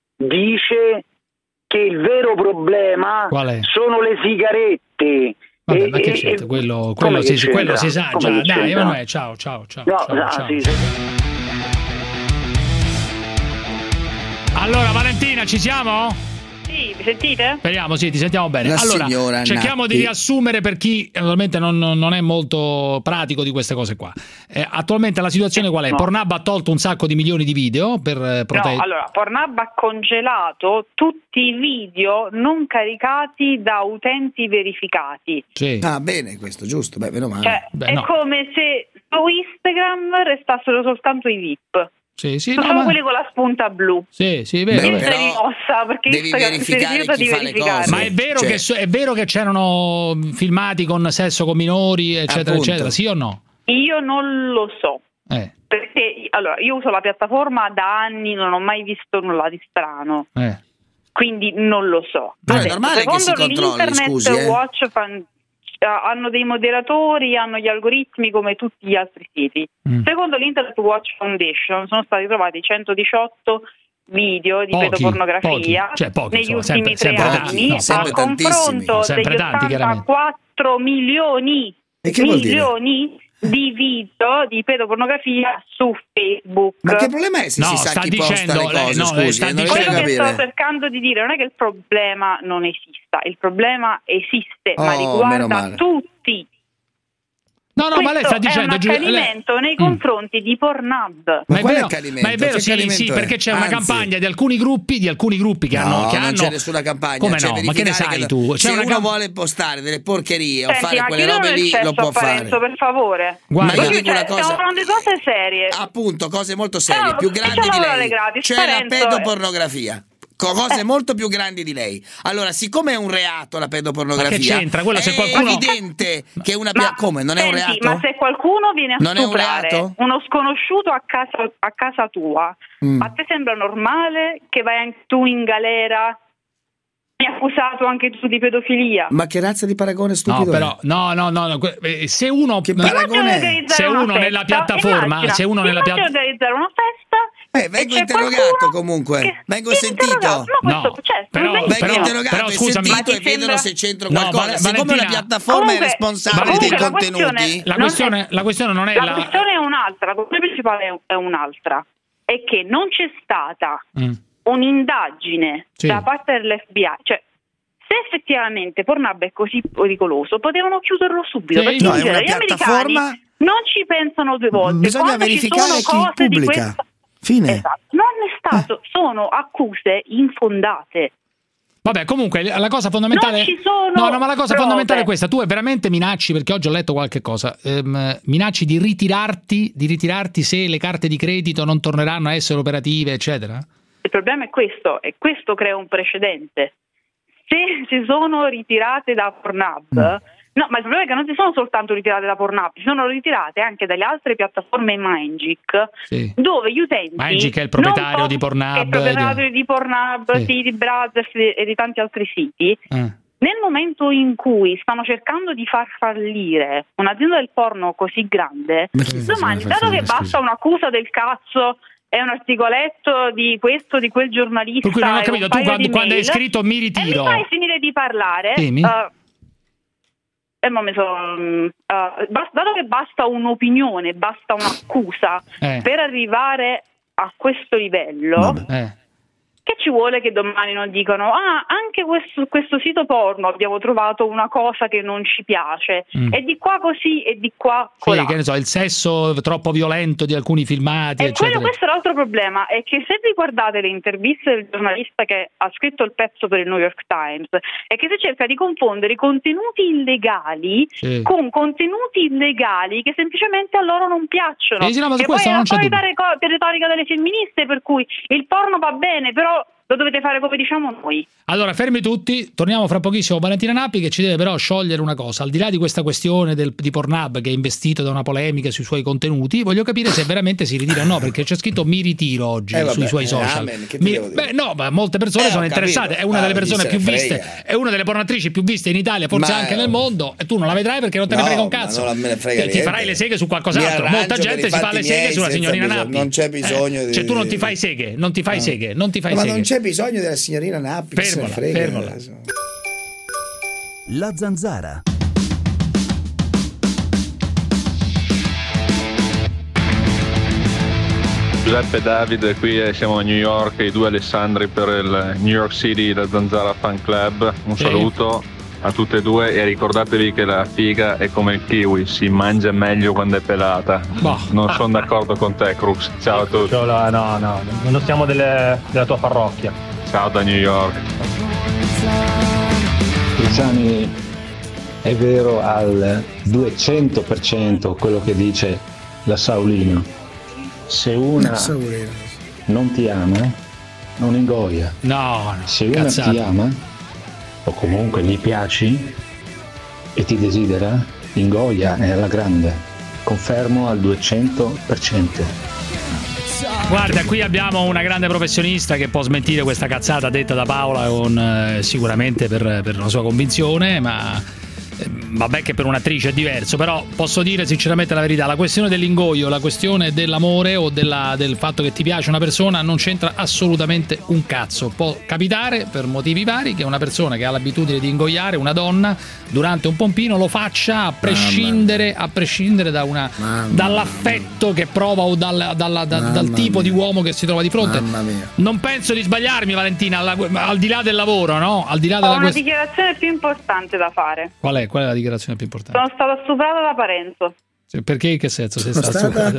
Speaker 14: dice che il vero problema sono le sigarette.
Speaker 2: Vabbè,
Speaker 14: e,
Speaker 2: ma che
Speaker 14: e,
Speaker 2: c'entra? Quello, quello, si, quello si sa già. Dai, Emanuele, ciao, ciao, ciao.
Speaker 14: No,
Speaker 2: ciao,
Speaker 14: ah,
Speaker 2: ciao.
Speaker 14: sì, sì.
Speaker 2: Allora, Valentina, ci siamo?
Speaker 13: Sì, Sì, mi sentite?
Speaker 2: Speriamo, sì, ti sentiamo bene.
Speaker 3: La
Speaker 2: allora,
Speaker 3: signora
Speaker 2: cerchiamo
Speaker 3: Nappi.
Speaker 2: di riassumere per chi naturalmente non, non è molto pratico di queste cose qua. Eh, attualmente la situazione qual è?
Speaker 13: No.
Speaker 2: Pornhub ha tolto un sacco di milioni di video per eh, proteggere.
Speaker 13: No, allora, Pornhub ha congelato tutti i video non caricati da utenti verificati.
Speaker 2: Sì.
Speaker 3: Ah, bene, questo giusto, beh, meno male.
Speaker 13: Cioè,
Speaker 2: Beh,
Speaker 13: è
Speaker 2: no.
Speaker 13: come se su Instagram restassero soltanto i V I P.
Speaker 2: Sì, sì,
Speaker 13: Sono
Speaker 2: no, ma-
Speaker 13: quelli con la spunta blu.
Speaker 2: Sì, sì, è vero.
Speaker 3: Beh,
Speaker 2: è vero.
Speaker 3: però
Speaker 13: Rimossa, perché
Speaker 3: devi
Speaker 13: Instagram si
Speaker 3: verificare
Speaker 13: rifiuta
Speaker 3: chi
Speaker 13: di
Speaker 3: fa le
Speaker 13: verificare.
Speaker 3: cose.
Speaker 2: Ma è vero,
Speaker 3: Cioè-
Speaker 2: che, so- è vero che c'erano filmati con sesso con minori, eccetera,
Speaker 3: Appunto.
Speaker 2: eccetera, sì o no?
Speaker 13: Io non lo so.
Speaker 2: Eh,
Speaker 13: Perché allora io uso la piattaforma da anni, non ho mai visto nulla di strano.
Speaker 2: eh.
Speaker 13: Quindi non lo so.
Speaker 3: Però è
Speaker 13: Adesso,
Speaker 3: normale che si
Speaker 13: secondo
Speaker 3: controlli,
Speaker 13: l'Internet
Speaker 3: scusi, eh.
Speaker 13: Watch fan- eh, hanno dei moderatori, hanno gli algoritmi come tutti gli altri siti.
Speaker 2: Mm.
Speaker 13: Secondo l'Internet Watch Foundation sono stati trovati centodiciotto video di
Speaker 2: Pochi,
Speaker 13: pedopornografia
Speaker 2: pochi, cioè pochi,
Speaker 13: negli
Speaker 2: insomma,
Speaker 13: ultimi
Speaker 2: sempre-
Speaker 13: tre
Speaker 2: sempre
Speaker 13: anni,
Speaker 2: tanti, no,
Speaker 13: a
Speaker 3: sempre tantissimi.
Speaker 13: confronto
Speaker 2: Sempre
Speaker 13: degli
Speaker 2: tanti, chiaramente.
Speaker 13: ottantaquattro milioni,
Speaker 3: E che vuol dire?
Speaker 13: milioni di video di pedopornografia su Facebook.
Speaker 3: Ma che problema è se
Speaker 2: No,
Speaker 3: si
Speaker 2: sta
Speaker 3: sa chi posta
Speaker 2: dicendo
Speaker 3: le cose,
Speaker 2: lei- no,
Speaker 3: scusi?
Speaker 2: sta
Speaker 3: non riesco
Speaker 13: Quello
Speaker 3: a
Speaker 13: che sto
Speaker 3: capire.
Speaker 13: cercando di dire non è che il problema non esista, il problema esiste, ma
Speaker 3: Oh, meno
Speaker 13: riguarda
Speaker 3: male.
Speaker 13: tutti.
Speaker 2: No, no, ma lei sta
Speaker 13: Questo
Speaker 2: dicendo
Speaker 13: è un
Speaker 2: giu- lei-
Speaker 13: accanimento nei
Speaker 2: Mm.
Speaker 13: confronti di Pornhub.
Speaker 2: Ma è
Speaker 3: qual è
Speaker 2: vero,
Speaker 3: accanimento?
Speaker 2: ma è vero,
Speaker 3: Che
Speaker 2: sì,
Speaker 3: accanimento
Speaker 2: sì,
Speaker 3: è?
Speaker 2: perché c'è una
Speaker 3: Anzi.
Speaker 2: campagna di alcuni gruppi, di alcuni gruppi che hanno,
Speaker 3: No,
Speaker 2: che
Speaker 3: non
Speaker 2: hanno...
Speaker 3: c'è nessuna campagna.
Speaker 2: Come
Speaker 3: cioè,
Speaker 2: no? Ma che ne
Speaker 3: verificare
Speaker 2: sai
Speaker 3: che-
Speaker 2: tu? C'è
Speaker 3: Se
Speaker 2: una
Speaker 3: uno
Speaker 2: camp-
Speaker 3: vuole postare delle porcherie o
Speaker 13: Senti,
Speaker 3: fare
Speaker 13: ma
Speaker 3: quelle
Speaker 13: chiudilo
Speaker 3: robe
Speaker 13: nel
Speaker 3: lì,
Speaker 13: cesso
Speaker 3: lo può
Speaker 13: a Parenzo,
Speaker 3: fare.
Speaker 13: per favore.
Speaker 2: Guarda-
Speaker 3: Ma io
Speaker 13: Perché,
Speaker 3: dico una
Speaker 13: cioè,
Speaker 3: cosa.
Speaker 13: stiamo parlando di cose serie.
Speaker 3: Appunto, cose molto serie,
Speaker 13: Ciao,
Speaker 3: più
Speaker 13: e
Speaker 3: grandi
Speaker 13: ciao,
Speaker 3: di
Speaker 13: Laura
Speaker 3: lei.
Speaker 13: Legrati,
Speaker 3: C'è la
Speaker 13: Parenzo, eh.
Speaker 3: pedopornografia. Co- Cose
Speaker 13: Eh.
Speaker 3: molto più grandi di lei. Allora, siccome è un reato la pedopornografia,
Speaker 2: Ma che c'entra? Quello se
Speaker 3: è
Speaker 2: qualcuno-
Speaker 3: evidente che una pia-
Speaker 13: Ma,
Speaker 3: come non è un
Speaker 13: senti,
Speaker 3: reato?
Speaker 13: ma se qualcuno viene a
Speaker 3: Non è un
Speaker 13: stuprare
Speaker 3: reato?
Speaker 13: uno sconosciuto a casa, a casa tua,
Speaker 3: Mm.
Speaker 13: a te sembra normale che vai anche tu in galera? Mi hai accusato anche tu di pedofilia?
Speaker 3: Ma che razza di paragone
Speaker 2: No,
Speaker 3: stupido è?
Speaker 2: però, no, no, no, no, que- eh, se uno...
Speaker 3: Che
Speaker 13: Immagina
Speaker 3: paragone è?
Speaker 13: organizzare
Speaker 2: Se
Speaker 13: una
Speaker 2: uno
Speaker 13: festa,
Speaker 2: nella piattaforma,
Speaker 13: immagina,
Speaker 2: se uno nella
Speaker 13: immagina
Speaker 2: piatta-
Speaker 13: organizzare una festa.
Speaker 3: Eh, vengo
Speaker 13: e c'è
Speaker 3: interrogato
Speaker 13: qualcuno
Speaker 3: comunque.
Speaker 13: che-
Speaker 3: Vengo
Speaker 13: viene
Speaker 3: sentito.
Speaker 13: interrogato. No,
Speaker 2: No,
Speaker 13: questo, cioè,
Speaker 2: però-
Speaker 13: non
Speaker 3: Vengo
Speaker 2: però-
Speaker 3: interrogato
Speaker 2: però
Speaker 3: e
Speaker 2: scusami,
Speaker 3: sentito
Speaker 13: ma
Speaker 3: e
Speaker 13: ti
Speaker 3: vedono
Speaker 13: sembra-
Speaker 3: se c'entro
Speaker 2: No,
Speaker 3: qualcosa.
Speaker 2: Vale-
Speaker 3: Siccome
Speaker 2: Valentina-
Speaker 3: la piattaforma
Speaker 13: Comunque-
Speaker 3: è responsabile
Speaker 13: comunque
Speaker 3: dei
Speaker 13: la
Speaker 3: contenuti,
Speaker 13: questione-
Speaker 2: La
Speaker 13: Non
Speaker 2: questione,
Speaker 13: è-
Speaker 2: la questione non è
Speaker 13: La
Speaker 2: la...
Speaker 13: questione è un'altra, la questione principale è- è un'altra. È che non c'è stata
Speaker 2: Mm.
Speaker 13: un'indagine
Speaker 2: Sì.
Speaker 13: da parte dell'F B I. Cioè, se effettivamente Pornhub è così pericoloso, potevano chiuderlo subito.
Speaker 2: Sì,
Speaker 13: perché
Speaker 3: no,
Speaker 13: in
Speaker 3: è una
Speaker 13: genere gli
Speaker 3: piattaforma-
Speaker 13: americani non ci pensano due volte.
Speaker 3: bisogna
Speaker 13: Quando ci
Speaker 3: verificare
Speaker 13: sono
Speaker 3: chi
Speaker 13: cose di
Speaker 3: pubblica.
Speaker 13: questa-
Speaker 3: Fine.
Speaker 13: Esatto. Non è stato, sono accuse infondate.
Speaker 2: Vabbè, comunque la cosa fondamentale...
Speaker 13: Non ci sono
Speaker 2: No, no, ma la cosa
Speaker 13: prove.
Speaker 2: fondamentale è questa. Tu veramente minacci, perché oggi ho letto qualche cosa, ehm, minacci di ritirarti, di ritirarti se le carte di credito non torneranno a essere operative, eccetera?
Speaker 13: Il problema è questo, e questo crea un precedente. Se si sono ritirate da Pornhub, no, ma il problema è che non si sono soltanto ritirate da Pornhub, si sono ritirate anche dalle altre piattaforme Mindgeek,
Speaker 2: Sì.
Speaker 13: dove gli utenti...
Speaker 2: Mindgeek è il proprietario
Speaker 13: non
Speaker 2: di Pornhub,
Speaker 13: È il proprietario di Pornhub,
Speaker 2: Sì.
Speaker 13: sì, di Brazzers e di tanti altri siti.
Speaker 2: Eh.
Speaker 13: Nel momento in cui stanno cercando di far fallire un'azienda del porno così grande,
Speaker 3: Ma che
Speaker 13: domani,
Speaker 3: fa
Speaker 13: dato
Speaker 3: fallire,
Speaker 13: che
Speaker 3: scusi?
Speaker 13: basta un'accusa del cazzo e un articoletto di questo, di quel giornalista,
Speaker 2: Per cui non ho
Speaker 13: e
Speaker 2: capito,
Speaker 13: un
Speaker 2: tu
Speaker 13: paio
Speaker 2: quando,
Speaker 13: di
Speaker 2: quando hai
Speaker 13: mail,
Speaker 2: scritto mi
Speaker 13: e
Speaker 2: ritiro...
Speaker 13: mi fai finire di parlare,
Speaker 2: Dimmi.
Speaker 13: eh, e mo mi sono, mm, eh, bas- dato che basta un'opinione, basta un'accusa
Speaker 2: Eh.
Speaker 13: per arrivare a questo livello,
Speaker 2: Eh.
Speaker 13: che ci vuole che domani non dicano ah, anche questo, questo sito porno abbiamo trovato una cosa che non ci piace,
Speaker 2: Mm.
Speaker 13: e di qua così e di qua
Speaker 2: Sì,
Speaker 13: colà.
Speaker 2: che ne so, il sesso troppo violento di alcuni filmati,
Speaker 13: E quello,
Speaker 2: eccetera.
Speaker 13: questo è l'altro problema, è che se vi guardate le interviste del giornalista che ha scritto il pezzo per il New York Times, è che si cerca di confondere i contenuti illegali
Speaker 2: Sì.
Speaker 13: con contenuti illegali che semplicemente a loro non piacciono.
Speaker 2: Sì, sì, no, ma su
Speaker 13: e
Speaker 2: questo
Speaker 13: poi è
Speaker 2: non
Speaker 13: la
Speaker 2: c'è
Speaker 13: solita
Speaker 2: dubbio.
Speaker 13: reco- retorica delle femministe per cui il porno va bene, però lo dovete fare come diciamo noi.
Speaker 2: Allora, fermi tutti, torniamo fra pochissimo Valentina Nappi, che ci deve però sciogliere una cosa. Al di là di questa questione del, di Pornhub, che è investito da una polemica sui suoi contenuti, voglio capire se veramente si ritira o no, perché c'è scritto mi ritiro oggi
Speaker 3: Eh, vabbè,
Speaker 2: sui suoi
Speaker 3: eh,
Speaker 2: social.
Speaker 3: amen, che ti
Speaker 2: Mi-
Speaker 3: devo dire?
Speaker 2: beh, no, ma molte persone
Speaker 3: Eh,
Speaker 2: sono
Speaker 3: ho
Speaker 2: interessate,
Speaker 3: capito.
Speaker 2: è una delle
Speaker 3: Ah,
Speaker 2: persone
Speaker 3: chi se
Speaker 2: più
Speaker 3: ne
Speaker 2: viste,
Speaker 3: frega.
Speaker 2: è una delle pornatrici più viste in Italia, forse
Speaker 3: Ma-
Speaker 2: anche nel mondo, e tu non la vedrai perché non te ne
Speaker 3: No,
Speaker 2: frega un
Speaker 3: ma
Speaker 2: cazzo.
Speaker 3: non me ne frega
Speaker 2: ti, ti
Speaker 3: niente.
Speaker 2: farai le seghe su
Speaker 3: Mi
Speaker 2: qualcos'altro.
Speaker 3: arrangio
Speaker 2: Molta
Speaker 3: per
Speaker 2: gente
Speaker 3: i
Speaker 2: si fa
Speaker 3: fatti
Speaker 2: le seghe
Speaker 3: miei
Speaker 2: sulla
Speaker 3: senza
Speaker 2: signorina
Speaker 3: bisogno-
Speaker 2: Nappi.
Speaker 3: non c'è bisogno
Speaker 2: Eh,
Speaker 3: di-
Speaker 2: Cioè tu non ti fai seghe, non ti fai
Speaker 3: No.
Speaker 2: seghe, non ti fai
Speaker 3: Ma
Speaker 2: seghe.
Speaker 3: non c'è bisogno della signorina Nappi, chi se ne
Speaker 2: Fermola,
Speaker 3: frega
Speaker 2: fermola.
Speaker 3: adesso.
Speaker 4: La Zanzara.
Speaker 17: Giuseppe e Davide, qui eh, siamo a New York, i due Alessandri per il New York City, la Zanzara Fan Club. Un saluto a tutte e due e ricordatevi che la figa è come il kiwi, si mangia meglio quando è pelata.
Speaker 2: Boh.
Speaker 17: Non sono d'accordo con te, Crux. Ciao a tutti.
Speaker 18: No, no, no, non siamo delle, della tua parrocchia.
Speaker 17: Ciao da New York.
Speaker 19: Luciani, è vero al duecento per cento quello che dice la Saulino. Se una
Speaker 3: La Saulino.
Speaker 19: non ti ama, non ingoia.
Speaker 2: No, no.
Speaker 19: Se una
Speaker 2: cazzate.
Speaker 19: ti ama, o comunque gli piaci e ti desidera, ingoia è alla grande. Confermo al duecento per cento.
Speaker 2: Guarda, qui abbiamo una grande professionista che può smentire questa cazzata detta da Paola con, eh, sicuramente per, per la sua convinzione, ma eh, vabbè che per un'attrice è diverso, però posso dire sinceramente la verità, la questione dell'ingoio, la questione dell'amore o della, del fatto che ti piace una persona non c'entra assolutamente un cazzo. Può capitare per motivi vari che una persona che ha l'abitudine di ingoiare una donna durante un pompino lo faccia a prescindere, a prescindere da una, dall'affetto che prova o dal, dalla, da, dal tipo di uomo che si trova di fronte.
Speaker 3: Mamma mia.
Speaker 2: Non penso di sbagliarmi, Valentina, alla, al di là del lavoro, no? Al di là
Speaker 13: Ho
Speaker 2: della
Speaker 13: una
Speaker 2: quest-
Speaker 13: dichiarazione più importante da fare.
Speaker 2: Qual è? Qual è la dichiarazione più importante?
Speaker 13: Sono stata stuprata da Parenzo.
Speaker 2: Cioè, perché in che senso sei
Speaker 3: Sono
Speaker 2: stato
Speaker 3: stata-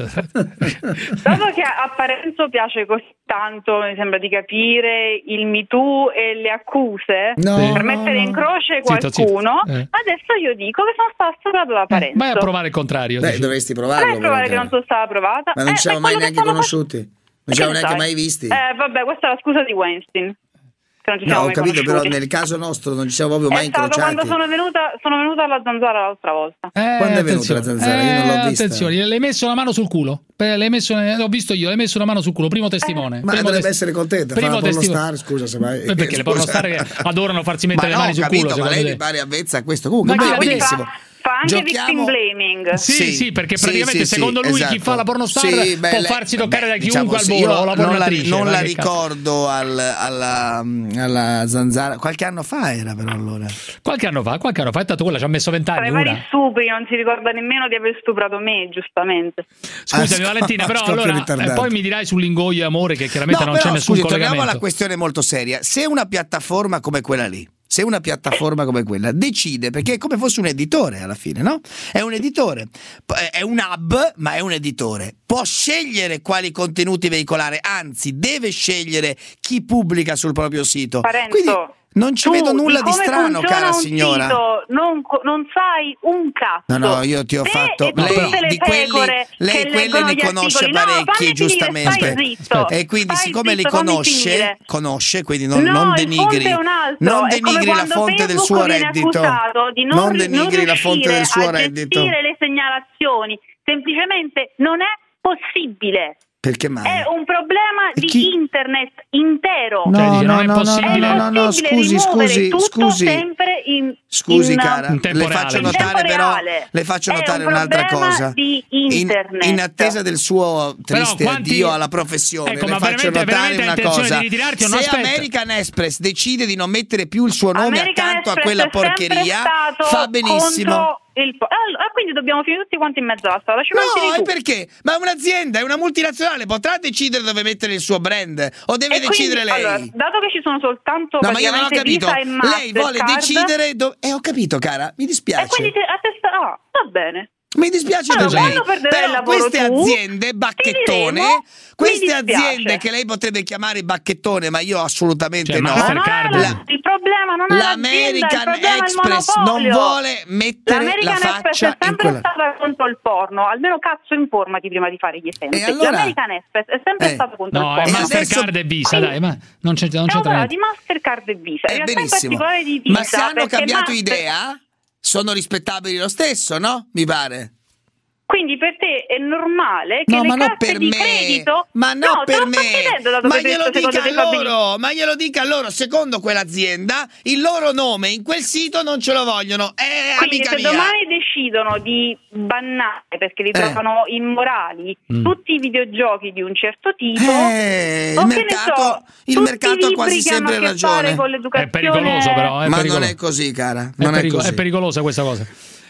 Speaker 13: Dato che a Parenzo piace così tanto, mi sembra di capire, il Me Too e le accuse
Speaker 3: No,
Speaker 13: per
Speaker 3: no,
Speaker 13: mettere in croce
Speaker 2: Zitto, zitto.
Speaker 13: qualcuno,
Speaker 2: Eh.
Speaker 13: adesso io dico che sono stata stuprata da Parenzo.
Speaker 2: Vai a provare il contrario.
Speaker 3: Beh,
Speaker 2: dici.
Speaker 3: dovresti
Speaker 13: Vai
Speaker 3: provarlo.
Speaker 13: a
Speaker 3: però,
Speaker 13: provare che
Speaker 3: cara.
Speaker 13: non sono stata provata.
Speaker 3: Ma non
Speaker 13: Eh,
Speaker 3: ci siamo
Speaker 13: è
Speaker 3: mai
Speaker 13: quello che
Speaker 3: neanche
Speaker 13: stanno
Speaker 3: conosciuti. Non ci
Speaker 13: Che
Speaker 3: siamo
Speaker 13: ne
Speaker 3: neanche
Speaker 13: sai?
Speaker 3: mai visti.
Speaker 13: Eh, vabbè, questa è la scusa di Weinstein. Che non ci
Speaker 3: No,
Speaker 13: siamo
Speaker 3: ho
Speaker 13: mai
Speaker 3: capito, però
Speaker 13: conosciuti.
Speaker 3: nel caso nostro non ci siamo proprio mai
Speaker 13: È stato
Speaker 3: incrociati.
Speaker 13: quando sono venuta, sono venuta alla Zanzara l'altra volta.
Speaker 2: Eh,
Speaker 3: Quando è venuta
Speaker 2: attenzione.
Speaker 3: la zanzara? Io non l'ho
Speaker 2: Eh,
Speaker 3: vista.
Speaker 2: attenzione, le hai messo la mano sul culo. Eh, l'hai messo, l'ho visto io, l'hai messo la mano sul culo, primo testimone.
Speaker 3: Ma
Speaker 2: primo
Speaker 3: dovrebbe
Speaker 2: testi-
Speaker 3: essere contenta. Fa
Speaker 2: primo
Speaker 3: la pornostar,
Speaker 2: testimone.
Speaker 3: scusa se mai.
Speaker 2: Eh, perché le pornostar che adorano farsi mettere
Speaker 3: Ma
Speaker 2: le
Speaker 3: no,
Speaker 2: mani sul
Speaker 3: ho capito,
Speaker 2: culo,
Speaker 3: ma
Speaker 2: secondo
Speaker 3: lei
Speaker 2: te?
Speaker 3: mi pare avvezza a questo. Comunque,
Speaker 2: Ma
Speaker 3: bene,
Speaker 2: chi-
Speaker 3: benissimo.
Speaker 13: Fa, fa anche
Speaker 3: Giochiamo-
Speaker 13: victim blaming.
Speaker 2: Sì, sì,
Speaker 3: Sì,
Speaker 2: perché
Speaker 3: sì,
Speaker 2: praticamente
Speaker 3: sì,
Speaker 2: secondo
Speaker 3: sì,
Speaker 2: lui
Speaker 3: esatto.
Speaker 2: chi fa la pornostar
Speaker 3: Sì, beh,
Speaker 2: può
Speaker 3: lei-
Speaker 2: farsi toccare
Speaker 3: beh,
Speaker 2: da chiunque
Speaker 3: diciamo,
Speaker 2: al volo
Speaker 3: io
Speaker 2: o la
Speaker 3: non la,
Speaker 2: pornatrice.
Speaker 3: non
Speaker 2: ma
Speaker 3: la
Speaker 2: che cazzo.
Speaker 3: ricordo al- alla, alla Zanzara. Qualche anno fa era però allora.
Speaker 2: Qualche anno fa, qualche anno fa, è stato quella, ci ha messo
Speaker 13: Tra
Speaker 2: vent'anni
Speaker 13: i vari
Speaker 2: una.
Speaker 13: stupri non si ricorda nemmeno di aver stuprato me, giustamente.
Speaker 2: Scusami
Speaker 3: Ah,
Speaker 2: Valentina, però
Speaker 3: scoppio
Speaker 2: allora
Speaker 3: ritardato.
Speaker 2: eh, poi mi dirai sull'ingoio e amore che chiaramente
Speaker 3: No,
Speaker 2: non
Speaker 3: però,
Speaker 2: c'è nessun
Speaker 3: scusi, torniamo
Speaker 2: collegamento.
Speaker 3: alla questione molto seria. Se una piattaforma come quella lì, se una piattaforma come quella decide, perché è come fosse un editore alla fine, no? È un editore, P- è un hub, ma è un editore. Può scegliere quali contenuti veicolare, anzi, deve scegliere chi pubblica sul proprio sito.
Speaker 13: Parenzo,
Speaker 3: Quindi non ci
Speaker 13: tu
Speaker 3: vedo nulla di
Speaker 13: come
Speaker 3: strano,
Speaker 13: funziona
Speaker 3: cara
Speaker 13: un
Speaker 3: signora.
Speaker 13: sito, non, co- non sai un cazzo.
Speaker 3: No, no, io ti ho
Speaker 13: Te
Speaker 3: fatto.
Speaker 13: e
Speaker 3: Lei
Speaker 13: tutte le
Speaker 3: di quelli,
Speaker 13: pecore
Speaker 3: lei
Speaker 13: che
Speaker 3: quelle
Speaker 13: leggono
Speaker 3: ne
Speaker 13: gli
Speaker 3: conosce
Speaker 13: articoli. No,
Speaker 3: parecchi,
Speaker 13: fammi finire,
Speaker 3: giustamente.
Speaker 13: stai zitto.
Speaker 3: E quindi,
Speaker 13: Stai
Speaker 3: siccome li
Speaker 13: zitto, fammi
Speaker 3: conosce,
Speaker 13: finire.
Speaker 3: conosce, quindi non,
Speaker 13: no,
Speaker 3: non
Speaker 13: il
Speaker 3: denigri,
Speaker 13: fonte è un altro.
Speaker 3: non
Speaker 13: È come
Speaker 3: denigri la
Speaker 13: quando
Speaker 3: fonte del
Speaker 13: Facebook
Speaker 3: suo
Speaker 13: viene
Speaker 3: reddito.
Speaker 13: accusato di non,
Speaker 3: Non
Speaker 13: ri-
Speaker 3: denigri
Speaker 13: non
Speaker 3: la fonte del suo
Speaker 13: riuscire a
Speaker 3: reddito.
Speaker 13: gestire le segnalazioni. Semplicemente non è possibile.
Speaker 3: Perché mai?
Speaker 13: È un problema di internet intero.
Speaker 3: No,
Speaker 2: Cioè, dice,
Speaker 3: no,
Speaker 2: non è
Speaker 3: no, no,
Speaker 2: possibile.
Speaker 3: no, no, no,
Speaker 13: possibile
Speaker 3: scusi,
Speaker 13: rimuovere
Speaker 3: scusi,
Speaker 13: tutto
Speaker 3: scusi.
Speaker 13: sempre in,
Speaker 3: Scusi
Speaker 13: in,
Speaker 3: cara,
Speaker 2: in tempo
Speaker 3: le
Speaker 2: reale.
Speaker 3: faccio
Speaker 2: In
Speaker 3: notare
Speaker 13: tempo
Speaker 3: però,
Speaker 13: reale.
Speaker 3: le faccio
Speaker 13: È
Speaker 3: notare
Speaker 13: un
Speaker 3: un'altra
Speaker 13: problema
Speaker 3: cosa.
Speaker 13: di
Speaker 3: In,
Speaker 13: internet.
Speaker 3: in attesa del suo
Speaker 2: Però
Speaker 3: triste
Speaker 2: quanti-
Speaker 3: addio alla professione,
Speaker 2: Ecco,
Speaker 3: le
Speaker 2: ma
Speaker 3: faccio
Speaker 2: veramente-
Speaker 3: notare
Speaker 2: veramente hai
Speaker 3: una
Speaker 2: intenzione
Speaker 3: cosa.
Speaker 2: di ritirarti o no?
Speaker 3: Se
Speaker 2: Aspetta.
Speaker 3: American Express decide di non mettere più il suo nome
Speaker 13: American
Speaker 3: accanto a
Speaker 13: Express
Speaker 3: quella
Speaker 13: è sempre
Speaker 3: porcheria,
Speaker 13: stato
Speaker 3: fa benissimo.
Speaker 13: contro il po- allora, quindi dobbiamo finire tutti quanti in mezzo alla strada. Ci manchi
Speaker 3: No,
Speaker 13: tu.
Speaker 3: e perché? Ma è un'azienda, è una multinazionale, potrà decidere dove mettere il suo brand o deve
Speaker 13: E quindi,
Speaker 3: decidere lei?
Speaker 13: allora, dato che ci sono soltanto
Speaker 3: No, ma io non ho
Speaker 13: praticamente
Speaker 3: capito.
Speaker 13: Visa e
Speaker 3: Lei vuole
Speaker 13: Mastercard,
Speaker 3: decidere dove... Eh, ho capito, cara, mi dispiace.
Speaker 13: e quindi te- a te sta- ah, va bene.
Speaker 3: Mi dispiace
Speaker 13: Allora,
Speaker 3: per lei,
Speaker 13: quando perderai il
Speaker 3: però
Speaker 13: lavoro
Speaker 3: queste
Speaker 13: tu,
Speaker 3: aziende
Speaker 13: ti
Speaker 3: bacchettone,
Speaker 13: diremo,
Speaker 3: queste
Speaker 13: mi dispiace.
Speaker 3: aziende che lei potrebbe chiamare bacchettone, ma io assolutamente
Speaker 2: Cioè,
Speaker 3: no.
Speaker 2: Mastercard.
Speaker 13: Non è
Speaker 3: La-
Speaker 13: la- il problema non è l'azienda, il
Speaker 3: L'American
Speaker 13: problema è il
Speaker 3: Express non
Speaker 13: monopolio.
Speaker 3: vuole mettere
Speaker 13: L'American
Speaker 3: la
Speaker 13: Express
Speaker 3: faccia
Speaker 13: è
Speaker 3: in
Speaker 13: sempre
Speaker 3: quella.
Speaker 13: stata contro il porno, almeno cazzo informati prima di fare gli esempi.
Speaker 3: E allora?
Speaker 13: L'American Express è sempre
Speaker 3: Eh.
Speaker 13: stato contro
Speaker 2: No,
Speaker 13: il
Speaker 2: è
Speaker 13: porno.
Speaker 2: Mastercard e Visa, dai, ma non c'è, non
Speaker 13: Stiamo
Speaker 2: c'entra
Speaker 13: parlando
Speaker 2: niente.
Speaker 13: di Mastercard e Visa,
Speaker 3: Eh,
Speaker 13: in realtà in
Speaker 3: benissimo.
Speaker 13: particolare di Visa.
Speaker 3: Ma se hanno
Speaker 13: perché
Speaker 3: cambiato
Speaker 13: Master-
Speaker 3: idea, sono rispettabili lo stesso, no? Mi pare.
Speaker 13: Quindi per te è normale che
Speaker 3: No,
Speaker 13: le
Speaker 3: ma no
Speaker 13: casse
Speaker 3: per
Speaker 13: di
Speaker 3: me,
Speaker 13: credito
Speaker 3: ma no,
Speaker 13: no, te
Speaker 3: per
Speaker 13: lo sto
Speaker 3: me,
Speaker 13: chiedendo, dato
Speaker 3: ma
Speaker 13: che
Speaker 3: glielo
Speaker 13: questo
Speaker 3: dica
Speaker 13: secondo
Speaker 3: a
Speaker 13: te fa benissimo.
Speaker 3: loro, ma glielo dica a loro, secondo quell'azienda, il loro nome in quel sito non ce lo vogliono, eh,
Speaker 13: Quindi
Speaker 3: amica
Speaker 13: se
Speaker 3: mia.
Speaker 13: domani decidono di bannare, perché li
Speaker 3: Eh.
Speaker 13: trovano immorali,
Speaker 2: Mm.
Speaker 13: tutti i videogiochi di un certo tipo,
Speaker 3: Eh,
Speaker 13: o
Speaker 3: il
Speaker 13: che ne
Speaker 3: mercato,
Speaker 13: so,
Speaker 3: il
Speaker 13: tutti
Speaker 3: mercato
Speaker 13: i
Speaker 3: ha
Speaker 13: libri
Speaker 3: quasi
Speaker 13: che hanno
Speaker 3: sempre
Speaker 13: a che
Speaker 3: ragione.
Speaker 13: fare con
Speaker 2: È
Speaker 13: l'educazione.
Speaker 2: pericoloso però, è,
Speaker 3: Ma
Speaker 2: pericolo-
Speaker 3: non è così, cara,
Speaker 2: è
Speaker 3: non è,
Speaker 2: perico-
Speaker 3: così.
Speaker 2: è pericolosa questa cosa.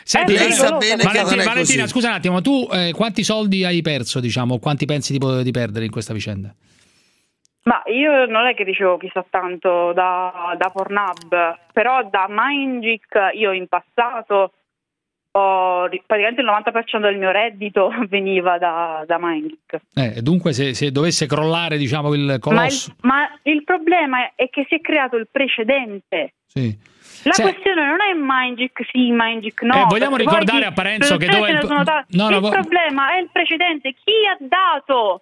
Speaker 2: Senti,
Speaker 3: lei sa bene che
Speaker 2: Valentina,
Speaker 3: non è
Speaker 2: Valentina
Speaker 3: così.
Speaker 2: scusa un attimo, tu eh, quanti soldi hai perso, diciamo, quanti pensi di, po- di perdere in questa vicenda?
Speaker 13: Ma io non è che dicevo chissà tanto da, da Pornhub, però da Mindgeek io in passato ho, praticamente il novanta per cento del mio reddito veniva da, da Mindgeek.
Speaker 2: Eh, dunque se, se dovesse crollare, diciamo, il
Speaker 13: Ma il,
Speaker 2: colosso...
Speaker 13: ma il problema è che si è creato il precedente.
Speaker 2: Sì.
Speaker 13: La
Speaker 2: Se-
Speaker 13: questione non è Mindgeek sì, Mindgeek no.
Speaker 2: Eh, vogliamo
Speaker 13: perché
Speaker 2: ricordare
Speaker 13: poi
Speaker 2: a Parenzo che
Speaker 13: produttori
Speaker 2: dove-
Speaker 13: ce ne sono tanti.
Speaker 2: No, no,
Speaker 13: il
Speaker 2: vo-
Speaker 13: problema è il precedente. Chi ha dato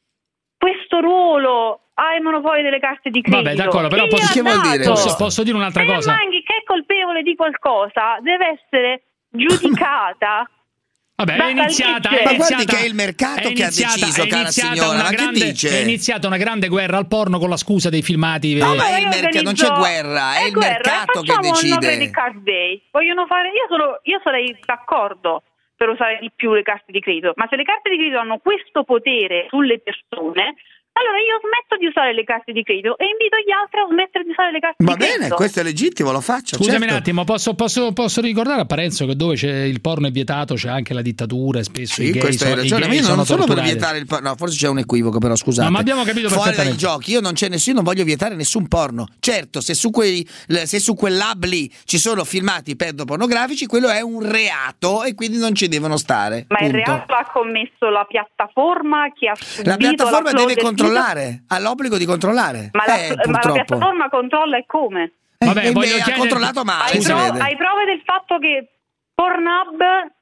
Speaker 13: questo ruolo ai monopoli delle carte di credito?
Speaker 2: Vabbè, d'accordo, però
Speaker 13: Chi
Speaker 2: posso,
Speaker 13: ha
Speaker 2: che vuol dire?
Speaker 13: dato?
Speaker 2: Posso, posso dire un'altra
Speaker 13: Se
Speaker 2: cosa?
Speaker 13: Mindgeek è colpevole di qualcosa, deve essere giudicata.
Speaker 2: Vabbè,
Speaker 13: da-
Speaker 2: è iniziata,
Speaker 13: dal
Speaker 2: è
Speaker 3: Ma
Speaker 13: legge.
Speaker 3: guardi
Speaker 2: iniziata-
Speaker 3: che è il mercato
Speaker 2: è
Speaker 3: che ha
Speaker 2: iniziata-
Speaker 3: deciso,
Speaker 2: è
Speaker 3: cara
Speaker 2: iniziata
Speaker 3: signora,
Speaker 2: una
Speaker 3: ma che
Speaker 2: grande-
Speaker 3: dice?
Speaker 2: È iniziata una grande guerra al porno con la scusa dei filmati.
Speaker 3: No,
Speaker 2: eh,
Speaker 3: ma è il
Speaker 13: io
Speaker 3: mercato, non c'è
Speaker 13: organizzo-
Speaker 3: guerra, è il
Speaker 13: guerra,
Speaker 3: mercato che
Speaker 13: facciamo un no
Speaker 3: decide.
Speaker 13: credit card day. Vogliono fare, io, sono, io sarei d'accordo per usare di più le carte di credito, ma se le carte di credito hanno questo potere sulle persone, allora io smetto di usare le carte di credito e invito gli altri a smettere di usare le carte
Speaker 3: Va
Speaker 13: di credito.
Speaker 3: bene, questo è legittimo, lo faccio.
Speaker 2: Scusami
Speaker 3: certo.
Speaker 2: un attimo, posso, posso, posso ricordare a Parenzo che dove c'è il porno è vietato c'è anche la dittatura e spesso i
Speaker 3: Sì,
Speaker 2: gay
Speaker 3: questo hai
Speaker 2: sono, i
Speaker 3: ragione, ma
Speaker 2: gay
Speaker 3: io
Speaker 2: sono
Speaker 3: non sono per
Speaker 2: torturati.
Speaker 3: vietare il porno, no, forse c'è un equivoco, però scusate.
Speaker 2: No, ma abbiamo capito
Speaker 3: Fuori dai
Speaker 2: perfettamente.
Speaker 3: giochi, io non c'è nessuno, non voglio vietare nessun porno. Certo, se su quei se su quell'hub lì ci sono filmati pedopornografici, quello è un reato e quindi non ci devono stare.
Speaker 13: Ma il
Speaker 3: punto.
Speaker 13: reato ha commesso la piattaforma che ha subito
Speaker 3: La piattaforma
Speaker 13: l'upload
Speaker 3: deve
Speaker 13: del
Speaker 3: controllare, ha l'obbligo di controllare.
Speaker 13: sito. Ma, la,
Speaker 3: eh,
Speaker 13: ma la
Speaker 3: purtroppo.
Speaker 13: piattaforma controlla e come?
Speaker 2: Vabbè,
Speaker 3: Eh,
Speaker 2: voglio
Speaker 3: beh, ha
Speaker 2: chiedere-
Speaker 3: controllato male,
Speaker 13: Hai,
Speaker 3: si
Speaker 13: pro-
Speaker 3: vede.
Speaker 13: hai prove del fatto che Pornhub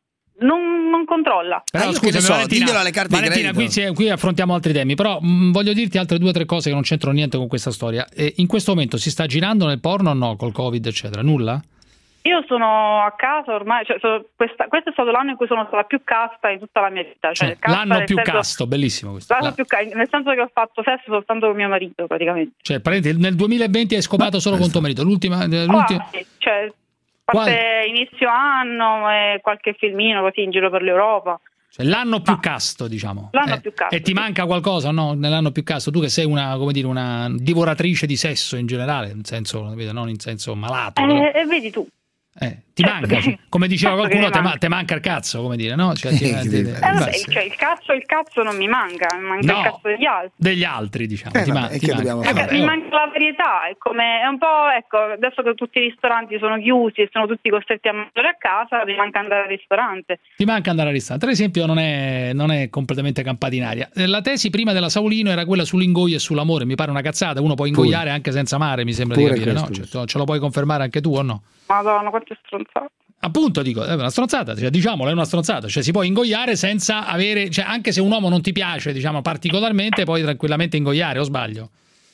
Speaker 13: non, non controlla?
Speaker 2: Però
Speaker 3: Ah, io che
Speaker 2: scusami,
Speaker 3: ne so,
Speaker 2: Valentina,
Speaker 3: diglielo alle carte di
Speaker 2: Valentina, qui,
Speaker 3: credito.
Speaker 2: si- qui affrontiamo altri temi, però mh, voglio dirti altre due o tre cose che non c'entrano niente con questa storia. E in questo momento si sta girando nel porno o no, col Covid, eccetera? Nulla?
Speaker 13: Io sono a casa ormai, cioè, sono- questa- questo è stato l'anno in cui sono stata più casta in tutta la mia vita. Cioè,
Speaker 2: Cioè,
Speaker 13: casta
Speaker 2: l'anno
Speaker 13: nel
Speaker 2: più
Speaker 13: senso-
Speaker 2: casto, bellissimo questo.
Speaker 13: l'anno
Speaker 2: La-
Speaker 13: più ca- nel senso che ho fatto sesso soltanto con mio marito, praticamente.
Speaker 2: Cioè, praticamente nel duemilaventi hai scopato solo con tuo marito. L'ultima, eh, l'ultima...
Speaker 13: Quasi, cioè, a parte inizio anno e qualche filmino così in giro per l'Europa.
Speaker 2: Cioè, l'anno più casto, diciamo.
Speaker 13: L'anno
Speaker 2: Eh,
Speaker 13: più casto,
Speaker 2: E ti
Speaker 13: sì.
Speaker 2: manca qualcosa, no? Nell'anno più casto, tu che sei una, come dire, una divoratrice di sesso in generale, in senso, capito? Non in senso malato. però.
Speaker 13: Eh, e vedi tu.
Speaker 2: Eh, ti manca, cioè, come diceva
Speaker 13: Certo che
Speaker 2: qualcuno,
Speaker 13: mi
Speaker 2: te, ma-
Speaker 13: manca.
Speaker 2: te manca il cazzo, come dire, no? Cioè, ti- ti-
Speaker 13: Eh, vabbè,
Speaker 2: beh, sì.
Speaker 13: cioè, il cazzo il cazzo non mi manca, mi manca
Speaker 2: No.
Speaker 13: il cazzo degli altri.
Speaker 2: Degli altri, diciamo.
Speaker 3: Eh,
Speaker 2: ti
Speaker 3: vabbè,
Speaker 2: ma-
Speaker 3: e
Speaker 2: ti
Speaker 3: che
Speaker 2: manca.
Speaker 3: dobbiamo
Speaker 2: Eh,
Speaker 3: fare?
Speaker 2: vabbè,
Speaker 13: Mi
Speaker 2: oh.
Speaker 13: manca la varietà, è come è un po', ecco, adesso che tutti i ristoranti sono chiusi e sono tutti costretti a mangiare a casa, mi manca andare al ristorante.
Speaker 2: Ti manca andare al ristorante. Per esempio, non è, non è completamente campata in aria. Eh, La tesi prima della Saulino era quella sull'ingoio e sull'amore. Mi pare una cazzata. Uno può ingoiare anche senza amare, mi sembra
Speaker 3: Pure
Speaker 2: di capire, no?
Speaker 3: questo,
Speaker 2: Cioè, ce lo puoi confermare anche tu o no?
Speaker 13: Madonna, quante stronzate.
Speaker 2: Appunto, dico, è una stronzata, cioè, diciamolo, è una stronzata. Cioè, si può ingoiare senza avere, cioè, anche se un uomo non ti piace, diciamo, particolarmente, puoi tranquillamente ingoiare, o sbaglio?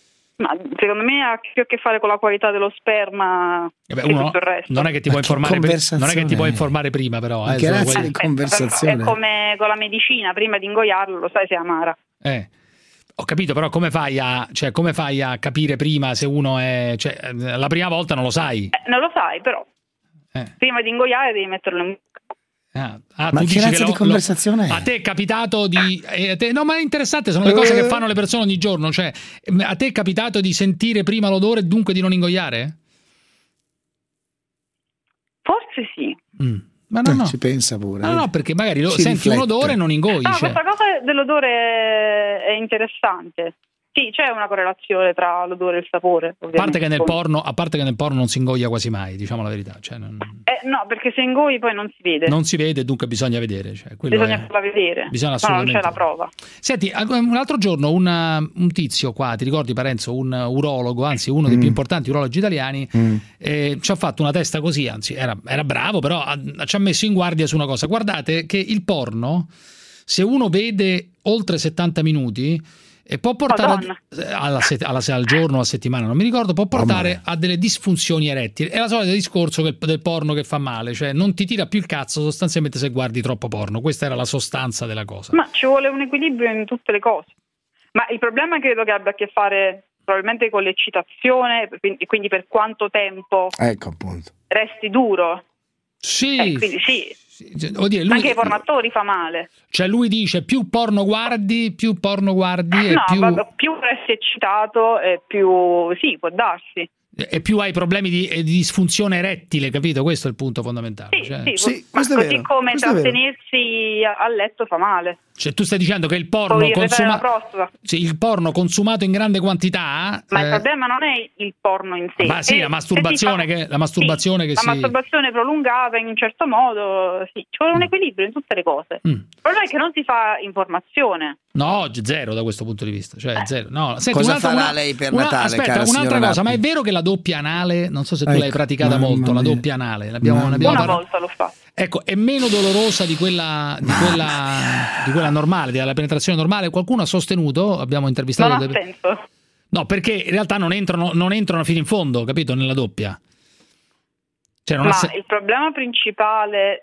Speaker 13: Ma secondo me ha più a che fare con la qualità dello sperma
Speaker 2: Eh beh,
Speaker 13: che
Speaker 2: uno
Speaker 13: tutto il resto.
Speaker 2: non è che ti puoi
Speaker 3: Ma che
Speaker 2: informare pri- non è che ti
Speaker 3: conversazione
Speaker 2: puoi
Speaker 3: è?
Speaker 2: informare prima, però,
Speaker 3: Ma
Speaker 2: eh,
Speaker 3: che
Speaker 2: solo
Speaker 3: razza
Speaker 2: quelli-
Speaker 3: di conversazione?
Speaker 13: È come con la medicina, prima di ingoiarlo lo sai se è amara.
Speaker 2: Eh. Ho capito, però come fai a, cioè, come fai a capire prima se uno è, cioè, eh, la prima volta non lo sai.
Speaker 13: Eh, non lo sai, però.
Speaker 2: Eh.
Speaker 13: Prima di ingoiare devi metterlo in
Speaker 2: Ah, ah,
Speaker 3: Ma
Speaker 2: tu
Speaker 3: che
Speaker 2: dici
Speaker 3: razza
Speaker 2: lo-
Speaker 3: di conversazione
Speaker 2: lo-
Speaker 3: è?
Speaker 2: A te è capitato di eh, a te- no, ma è interessante, sono le cose che fanno le persone ogni giorno, cioè a te è capitato di sentire prima l'odore e dunque di non ingoiare?
Speaker 13: Forse sì.
Speaker 2: Mm. Ma no, no.
Speaker 3: Ci pensa pure.
Speaker 2: No, no, perché magari lo,
Speaker 3: Ci
Speaker 2: senti
Speaker 3: riflette.
Speaker 2: un odore e non ingoi.
Speaker 13: Ah,
Speaker 2: cioè.
Speaker 13: questa cosa dell'odore è interessante. Sì, c'è una correlazione tra l'odore e il sapore.
Speaker 2: A
Speaker 13: Ovviamente.
Speaker 2: parte, che nel porno, a parte che nel porno non si ingoia quasi mai, diciamo la verità. Cioè, non,
Speaker 13: Eh, no, perché se ingoi poi non si vede.
Speaker 2: non si vede, dunque bisogna vedere. Cioè, quello
Speaker 13: Bisogna
Speaker 2: è-
Speaker 13: farla vedere.
Speaker 2: Bisogna
Speaker 13: no, non
Speaker 2: assolutamente-
Speaker 13: c'è la prova.
Speaker 2: Senti, un altro giorno una- un tizio qua, ti ricordi Parenzo, un urologo, anzi uno dei
Speaker 3: Mm.
Speaker 2: più importanti urologi italiani,
Speaker 3: Mm.
Speaker 2: eh, ci ha fatto una testa così, anzi era, era bravo, però ha- ci ha messo in guardia su una cosa. Guardate che il porno, se uno vede oltre settanta minuti, e può portare a- alla set- alla- al giorno o a settimana, non mi ricordo, può portare a delle disfunzioni erettili. È la solita discorso che- del porno che fa male, cioè non ti tira più il cazzo sostanzialmente se guardi troppo porno. Questa era la sostanza della cosa.
Speaker 13: Ma ci vuole un equilibrio in tutte le cose. Ma il problema credo che abbia a che fare probabilmente con l'eccitazione, quindi, quindi per quanto tempo
Speaker 3: Ecco appunto.
Speaker 13: resti duro.
Speaker 2: Sì,
Speaker 13: Eh, quindi sì.
Speaker 2: cioè, vuol dire, lui,
Speaker 13: Anche ai pornatori fa male.
Speaker 2: cioè lui dice più porno guardi, più porno guardi e
Speaker 13: No,
Speaker 2: più...
Speaker 13: vabbè, più resti eccitato e più sì, può darsi.
Speaker 2: E più hai problemi di, di disfunzione erettile, capito? Questo è il punto fondamentale.
Speaker 13: Sì,
Speaker 2: cioè,
Speaker 13: sì,
Speaker 3: Sì,
Speaker 13: ma
Speaker 3: questo è
Speaker 13: così
Speaker 3: vero,
Speaker 13: come
Speaker 3: questo è vero.
Speaker 13: trattenersi a a letto fa male.
Speaker 2: cioè, tu stai dicendo che il porno,
Speaker 13: Puoi irritare la
Speaker 2: consuma-
Speaker 13: prostata.
Speaker 2: sì, il porno consumato in grande quantità.
Speaker 13: Ma il
Speaker 2: eh,
Speaker 13: problema non è il porno in sé.
Speaker 2: ma sì,
Speaker 13: è-
Speaker 2: la masturbazione
Speaker 13: se ti fa-
Speaker 2: che, la masturbazione
Speaker 13: sì,
Speaker 2: che
Speaker 13: la
Speaker 2: si.
Speaker 13: masturbazione prolungata in un certo modo, sì, ci vuole un equilibrio in tutte le cose.
Speaker 2: Mm.
Speaker 13: Il problema è che non si fa informazione.
Speaker 2: No, zero da questo punto di vista. Cioè, zero. No, senti,
Speaker 3: Cosa
Speaker 2: un'altra-
Speaker 3: farà
Speaker 2: una-
Speaker 3: lei per
Speaker 2: una-
Speaker 3: Natale,
Speaker 2: Aspetta,
Speaker 3: cara
Speaker 2: un'altra
Speaker 3: signora
Speaker 2: cosa, ma è
Speaker 3: Nappi?
Speaker 2: vero che la doppia anale, non so se tu
Speaker 3: Ecco,
Speaker 2: l'hai praticata
Speaker 3: mamma
Speaker 2: molto, la
Speaker 3: mia.
Speaker 2: doppia anale, l'abbiamo,
Speaker 3: Mamma
Speaker 2: ne abbiamo
Speaker 13: Una
Speaker 2: parlato.
Speaker 13: volta l'ho fatto.
Speaker 2: Ecco, è meno dolorosa di quella, di quella, di quella normale, della penetrazione normale. Qualcuno ha sostenuto, abbiamo intervistato.
Speaker 13: Non ha
Speaker 2: delle-
Speaker 13: senso.
Speaker 2: No, perché in realtà non entrano, non entrano fino in fondo, capito? Nella doppia. Cioè, non ha
Speaker 13: Ma
Speaker 2: se-
Speaker 13: il problema principale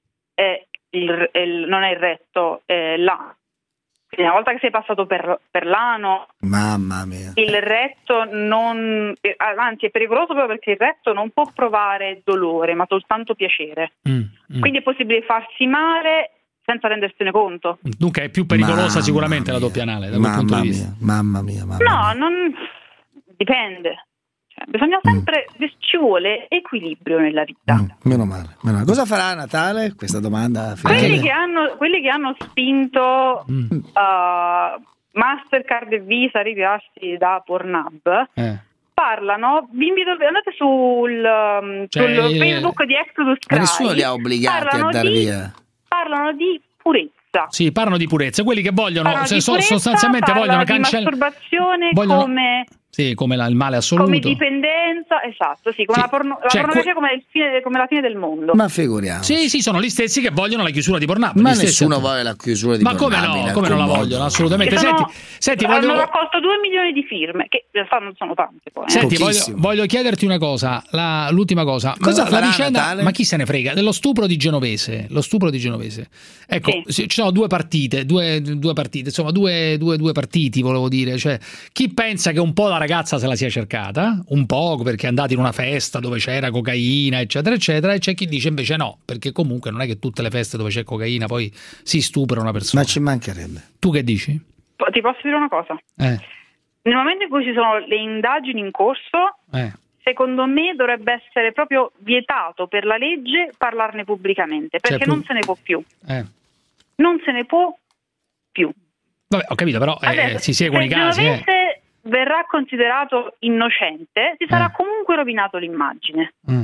Speaker 13: è il, è il- non è il retto, è l'ano. Quindi una volta che sei passato per, per l'ano,
Speaker 3: Mamma mia.
Speaker 13: il retto non, eh, anzi è pericoloso proprio perché il retto non può provare dolore, ma soltanto piacere.
Speaker 2: Mm, mm.
Speaker 13: Quindi è possibile farsi male senza rendersene conto.
Speaker 2: Dunque è più pericolosa
Speaker 3: Mamma
Speaker 2: sicuramente la doppia anale da quel punto
Speaker 3: Mamma
Speaker 2: di vista.
Speaker 3: mia, mamma mia, mamma
Speaker 13: No, non dipende. Cioè, bisogna sempre, ci vuole equilibrio nella vita.
Speaker 3: mia. Meno male, meno male. Cosa farà a Natale? Questa domanda finale.
Speaker 13: Quelli che hanno, quelli che hanno spinto
Speaker 2: Mm.
Speaker 13: uh, Mastercard e Visa a ritirarsi da Pornhub
Speaker 2: Eh.
Speaker 13: parlano, vi invito, andate sul, um,
Speaker 2: Cioè,
Speaker 13: sul
Speaker 2: eh,
Speaker 13: Facebook di Exodus
Speaker 3: Ma
Speaker 13: Cry.
Speaker 3: nessuno li ha obbligati
Speaker 13: parlano
Speaker 3: a dar
Speaker 13: di-
Speaker 3: via.
Speaker 13: Parlano di purezza.
Speaker 2: Sì, parlano di purezza, quelli che vogliono,
Speaker 13: Parlano
Speaker 2: se
Speaker 13: di
Speaker 2: so-
Speaker 13: purezza,
Speaker 2: sostanzialmente vogliono
Speaker 13: parlano di
Speaker 2: cancellare.
Speaker 13: masturbazione
Speaker 2: vogliono-
Speaker 13: come,
Speaker 2: Sì, come la- il male assoluto.
Speaker 13: come dipendenza, esatto, sì, come
Speaker 2: Sì,
Speaker 13: la, porno- la
Speaker 2: cioè,
Speaker 13: pornografia
Speaker 2: que-
Speaker 13: come, il fine- come la fine del mondo.
Speaker 3: Ma figuriamo.
Speaker 2: Sì, sì, sono gli stessi che vogliono la chiusura di Pornhub.
Speaker 3: Ma
Speaker 2: gli stessi
Speaker 3: nessuno
Speaker 2: attori.
Speaker 3: vuole la chiusura di
Speaker 2: Ma come
Speaker 3: Pornhub in
Speaker 2: no? Come non la
Speaker 3: alcun
Speaker 2: vogliono?
Speaker 3: modo.
Speaker 2: Assolutamente.
Speaker 13: Che sono-
Speaker 2: Senti, senti,
Speaker 13: hanno
Speaker 2: voglio.
Speaker 13: raccolto due milioni di firme, che in realtà non sono tante poi. eh.
Speaker 2: Senti, voglio,
Speaker 3: Pochissimo.
Speaker 2: voglio chiederti una cosa, la- l'ultima cosa.
Speaker 3: Cosa
Speaker 2: la,
Speaker 3: farà
Speaker 2: la vicenda,
Speaker 3: Natale?
Speaker 2: ma chi se ne frega? Dello stupro di Genovese. Lo stupro di Genovese. Ecco,
Speaker 13: Sì.
Speaker 2: sì, ci sono due partite, due, due partite, insomma, due, due, due partiti, volevo dire. Cioè, chi pensa che un po' la ragazza se la sia cercata, un po' perché è andata in una festa dove c'era cocaina, eccetera, eccetera, e c'è chi dice invece no, perché comunque non è che tutte le feste dove c'è cocaina poi si stupra una persona.
Speaker 3: Ma ci mancherebbe.
Speaker 2: Tu che dici?
Speaker 13: Po- Ti posso dire una cosa?
Speaker 2: Eh,
Speaker 13: Nel momento in cui ci sono le indagini in corso,
Speaker 2: eh.
Speaker 13: secondo me dovrebbe essere proprio vietato per la legge parlarne pubblicamente, perché
Speaker 2: Cioè, pu-
Speaker 13: non se ne può più.
Speaker 2: eh.
Speaker 13: Non se ne può più.
Speaker 2: Vabbè, ho capito, però eh,
Speaker 13: Adesso,
Speaker 2: si seguono i
Speaker 13: se
Speaker 2: casi. Eh.
Speaker 13: Genovese verrà considerato innocente, si sarà
Speaker 2: Eh.
Speaker 13: comunque rovinato l'immagine.
Speaker 2: Mm.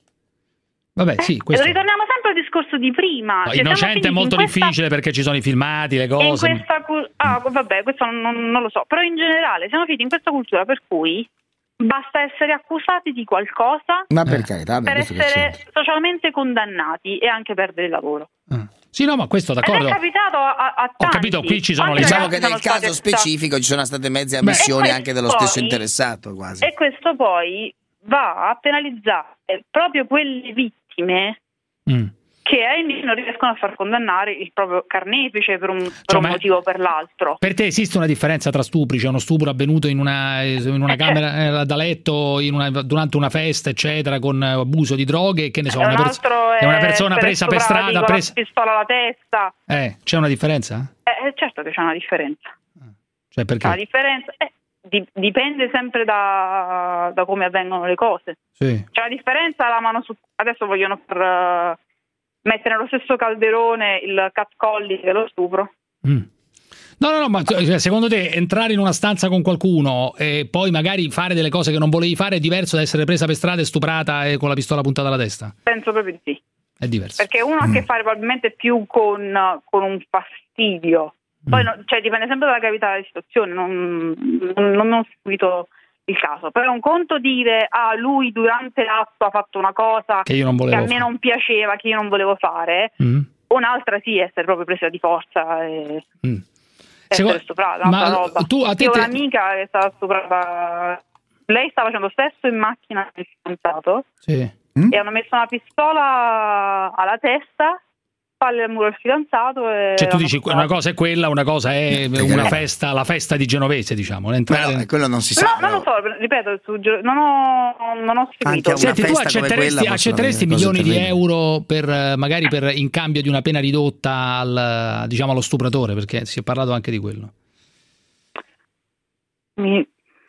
Speaker 2: Vabbè, sì, questo.
Speaker 13: E ritorniamo sempre al discorso di prima.
Speaker 2: No,
Speaker 13: Cioè, siamo
Speaker 2: innocente è
Speaker 13: finiti
Speaker 2: molto
Speaker 13: in questa-
Speaker 2: difficile perché ci sono i filmati, le
Speaker 13: in
Speaker 2: cose.
Speaker 13: questa cu- ah, vabbè, questo non, non lo so, però in generale siamo finiti in questa cultura per cui basta essere accusati di qualcosa
Speaker 3: Ma per carità,
Speaker 13: per
Speaker 3: questo che
Speaker 13: essere
Speaker 3: c'entra?
Speaker 13: socialmente condannati e anche perdere il lavoro.
Speaker 2: Sì, no, ma questo
Speaker 13: Ed
Speaker 2: d'accordo.
Speaker 13: è capitato a, a, a
Speaker 2: Ho
Speaker 13: tanti.
Speaker 2: capito, qui ci sono
Speaker 13: Quanti
Speaker 2: le-
Speaker 3: Diciamo
Speaker 13: ragazzi
Speaker 3: che nel
Speaker 13: sono
Speaker 3: caso
Speaker 13: stati-
Speaker 3: specifico ci sono state mezze
Speaker 13: Beh,
Speaker 3: ammissioni
Speaker 13: e
Speaker 3: anche dello
Speaker 13: poi-
Speaker 3: stesso interessato quasi.
Speaker 13: E questo poi va a penalizzare proprio quelle vittime
Speaker 2: Mm.
Speaker 13: che ahimè non riescono a far condannare il proprio carnefice per un, per
Speaker 2: Cioè,
Speaker 13: un
Speaker 2: ma-
Speaker 13: motivo o per l'altro.
Speaker 2: Per te esiste una differenza tra stupri? C'è uno stupro avvenuto in una, in una
Speaker 13: Eh,
Speaker 2: camera eh, da letto in una- durante una festa, eccetera, con eh, abuso di droghe, che ne so,
Speaker 13: E
Speaker 2: una,
Speaker 13: un
Speaker 2: pers-
Speaker 13: altro
Speaker 2: è una persona
Speaker 13: essere
Speaker 2: presa per
Speaker 13: stuprati
Speaker 2: strada,
Speaker 13: con
Speaker 2: presa...
Speaker 13: la pistola alla testa.
Speaker 2: Eh, c'è una differenza?
Speaker 13: Eh, eh, certo che c'è una differenza.
Speaker 2: Cioè, perché?
Speaker 13: La differenza eh, di- dipende sempre da, da come avvengono le cose.
Speaker 2: Sì.
Speaker 13: C'è una differenza la mano su. Adesso vogliono far, eh, mettere nello stesso calderone il catcalling e lo stupro.
Speaker 2: Mm. No, no, no, ma cioè, secondo te entrare in una stanza con qualcuno e poi magari fare delle cose che non volevi fare è diverso da essere presa per strada e stuprata e con la pistola puntata alla testa?
Speaker 13: Penso proprio di sì.
Speaker 2: È diverso.
Speaker 13: Perché uno ha a che fare probabilmente più con, con un fastidio. Poi no- cioè, dipende sempre dalla gravità della situazione. Non, non, non ho seguito il caso. Però è un conto dire ah, lui durante l'atto ha fatto una cosa
Speaker 2: Che io non volevo
Speaker 13: a me
Speaker 2: fare.
Speaker 13: non piaceva, che io non volevo fare.
Speaker 2: Mm.
Speaker 13: Un'altra sì, essere proprio presa di forza e
Speaker 2: Mm.
Speaker 13: essere
Speaker 2: Secondo-
Speaker 13: stuprata, un'altra
Speaker 2: ma
Speaker 13: roba.
Speaker 2: tu a te
Speaker 13: Io ho
Speaker 2: te-
Speaker 13: un'amica che è stata stuprata. Lei stava facendo sesso in macchina con il fidanzato
Speaker 2: Sì.
Speaker 13: e hanno messo una pistola alla testa, spalle al muro del fidanzato e
Speaker 2: Cioè tu
Speaker 13: l'hanno
Speaker 2: dici
Speaker 13: sparato.
Speaker 2: una cosa è quella, una cosa è una festa, la festa di Genovese, diciamo. Entrare...
Speaker 3: Però quello non si
Speaker 13: No,
Speaker 3: sa.
Speaker 13: non lo so, ripeto, su- non ho, non ho seguito.
Speaker 3: Anche a una
Speaker 2: Senti, tu
Speaker 3: festa come
Speaker 2: accetteresti,
Speaker 3: quella possono
Speaker 2: accetteresti
Speaker 3: avvenire cose
Speaker 2: milioni di
Speaker 3: terribili.
Speaker 2: euro per eh, magari per in cambio di una pena ridotta al, diciamo, allo stupratore, perché si è parlato anche di quello.
Speaker 13: Mi-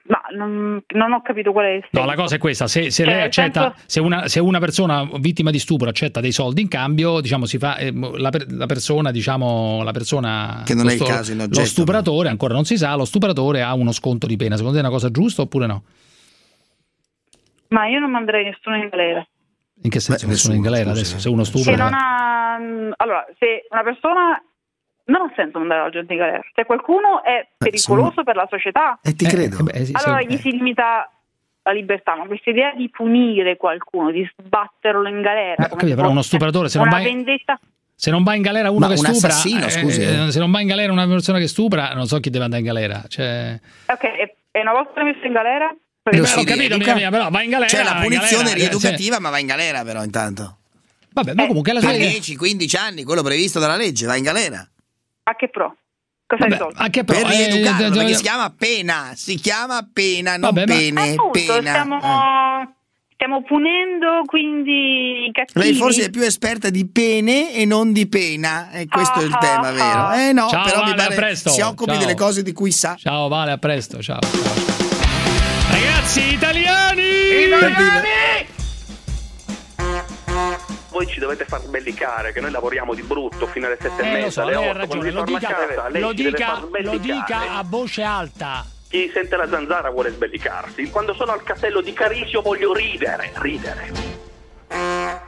Speaker 13: Ma non, non ho capito qual è il senso.
Speaker 2: No, la cosa è questa, se, se
Speaker 13: Cioè,
Speaker 2: lei
Speaker 13: nel
Speaker 2: accetta,
Speaker 13: senso-
Speaker 2: se, una, se una persona vittima di stupro accetta dei soldi in cambio, diciamo si fa, eh, la, per- la persona, diciamo, la persona
Speaker 3: Che non
Speaker 2: lo
Speaker 3: è il caso in oggetto,
Speaker 2: lo stupratore, ancora non si sa, lo stupratore ha uno sconto di pena. Secondo te è una cosa giusta oppure no?
Speaker 13: Ma io non manderei nessuno in galera.
Speaker 2: In che senso nessuno in galera adesso? Se uno
Speaker 13: Se
Speaker 2: stupra
Speaker 13: non ha... Allora, se una persona... Non ha senso mandare la gente in galera. Se qualcuno è pericoloso per la società,
Speaker 3: E ti credo.
Speaker 13: allora gli si limita la libertà. Ma questa idea di punire qualcuno, di sbatterlo in galera,
Speaker 2: Beh,
Speaker 13: come
Speaker 2: capito,
Speaker 13: se
Speaker 2: però uno
Speaker 13: fosse
Speaker 2: stupratore, se non
Speaker 13: una
Speaker 2: vai-
Speaker 13: vendetta...
Speaker 2: se non va in galera uno
Speaker 3: Ma
Speaker 2: che
Speaker 3: un
Speaker 2: stupra,
Speaker 3: assassino,
Speaker 2: eh,
Speaker 3: scusi,
Speaker 2: eh,
Speaker 3: eh.
Speaker 2: se non va in galera una persona che stupra, non so chi deve andare in galera. Cioè...
Speaker 13: Ok, e- e una volta messo in galera...
Speaker 3: Lo
Speaker 2: Beh,
Speaker 3: si
Speaker 2: ho capito,
Speaker 3: rieduca.
Speaker 2: amica mia, però va in galera.
Speaker 3: C'è la
Speaker 2: in
Speaker 3: punizione
Speaker 2: galera,
Speaker 3: rieducativa, ma va in galera però intanto.
Speaker 2: Vabbè, ma comunque alla
Speaker 3: Per
Speaker 2: fine...
Speaker 3: dieci quindici anni, quello previsto dalla legge, va in galera.
Speaker 13: A che pro? Cosa hai risolto?
Speaker 2: A che pro?
Speaker 3: Per
Speaker 2: Eh,
Speaker 3: rieducarlo,
Speaker 2: eh,
Speaker 3: perché
Speaker 2: eh,
Speaker 3: si chiama pena, si chiama pena, non
Speaker 2: Vabbè, ma-
Speaker 3: pene,
Speaker 13: Appunto,
Speaker 3: pena.
Speaker 13: stiamo, stiamo punendo quindi i cattivi.
Speaker 3: Lei forse è più esperta di pene e non di pena, e questo è il
Speaker 13: Ah,
Speaker 3: tema,
Speaker 13: ah,
Speaker 3: vero?
Speaker 13: ah.
Speaker 3: Eh no,
Speaker 2: Ciao,
Speaker 3: però mi
Speaker 2: Vale, a
Speaker 3: pare
Speaker 2: presto.
Speaker 3: si occupi
Speaker 2: Ciao.
Speaker 3: delle cose di cui sa.
Speaker 2: Ciao Vale, a presto, ciao. ciao. Ragazzi italiani!
Speaker 15: Voi ci dovete far sbellicare, che noi lavoriamo di brutto fino alle sette e
Speaker 2: Eh, lo
Speaker 15: mezza,
Speaker 2: so,
Speaker 15: alle
Speaker 2: lei ha
Speaker 15: otto, quando
Speaker 2: ragione, lo
Speaker 15: ritorna a
Speaker 2: dica,
Speaker 15: casa, lei
Speaker 2: lo,
Speaker 15: ci deve
Speaker 2: dica,
Speaker 15: far
Speaker 2: lo
Speaker 15: sbellicare.
Speaker 2: dica a voce alta.
Speaker 15: Chi sente la zanzara vuole sbellicarsi. Quando sono al castello di Carisio voglio ridere, ridere.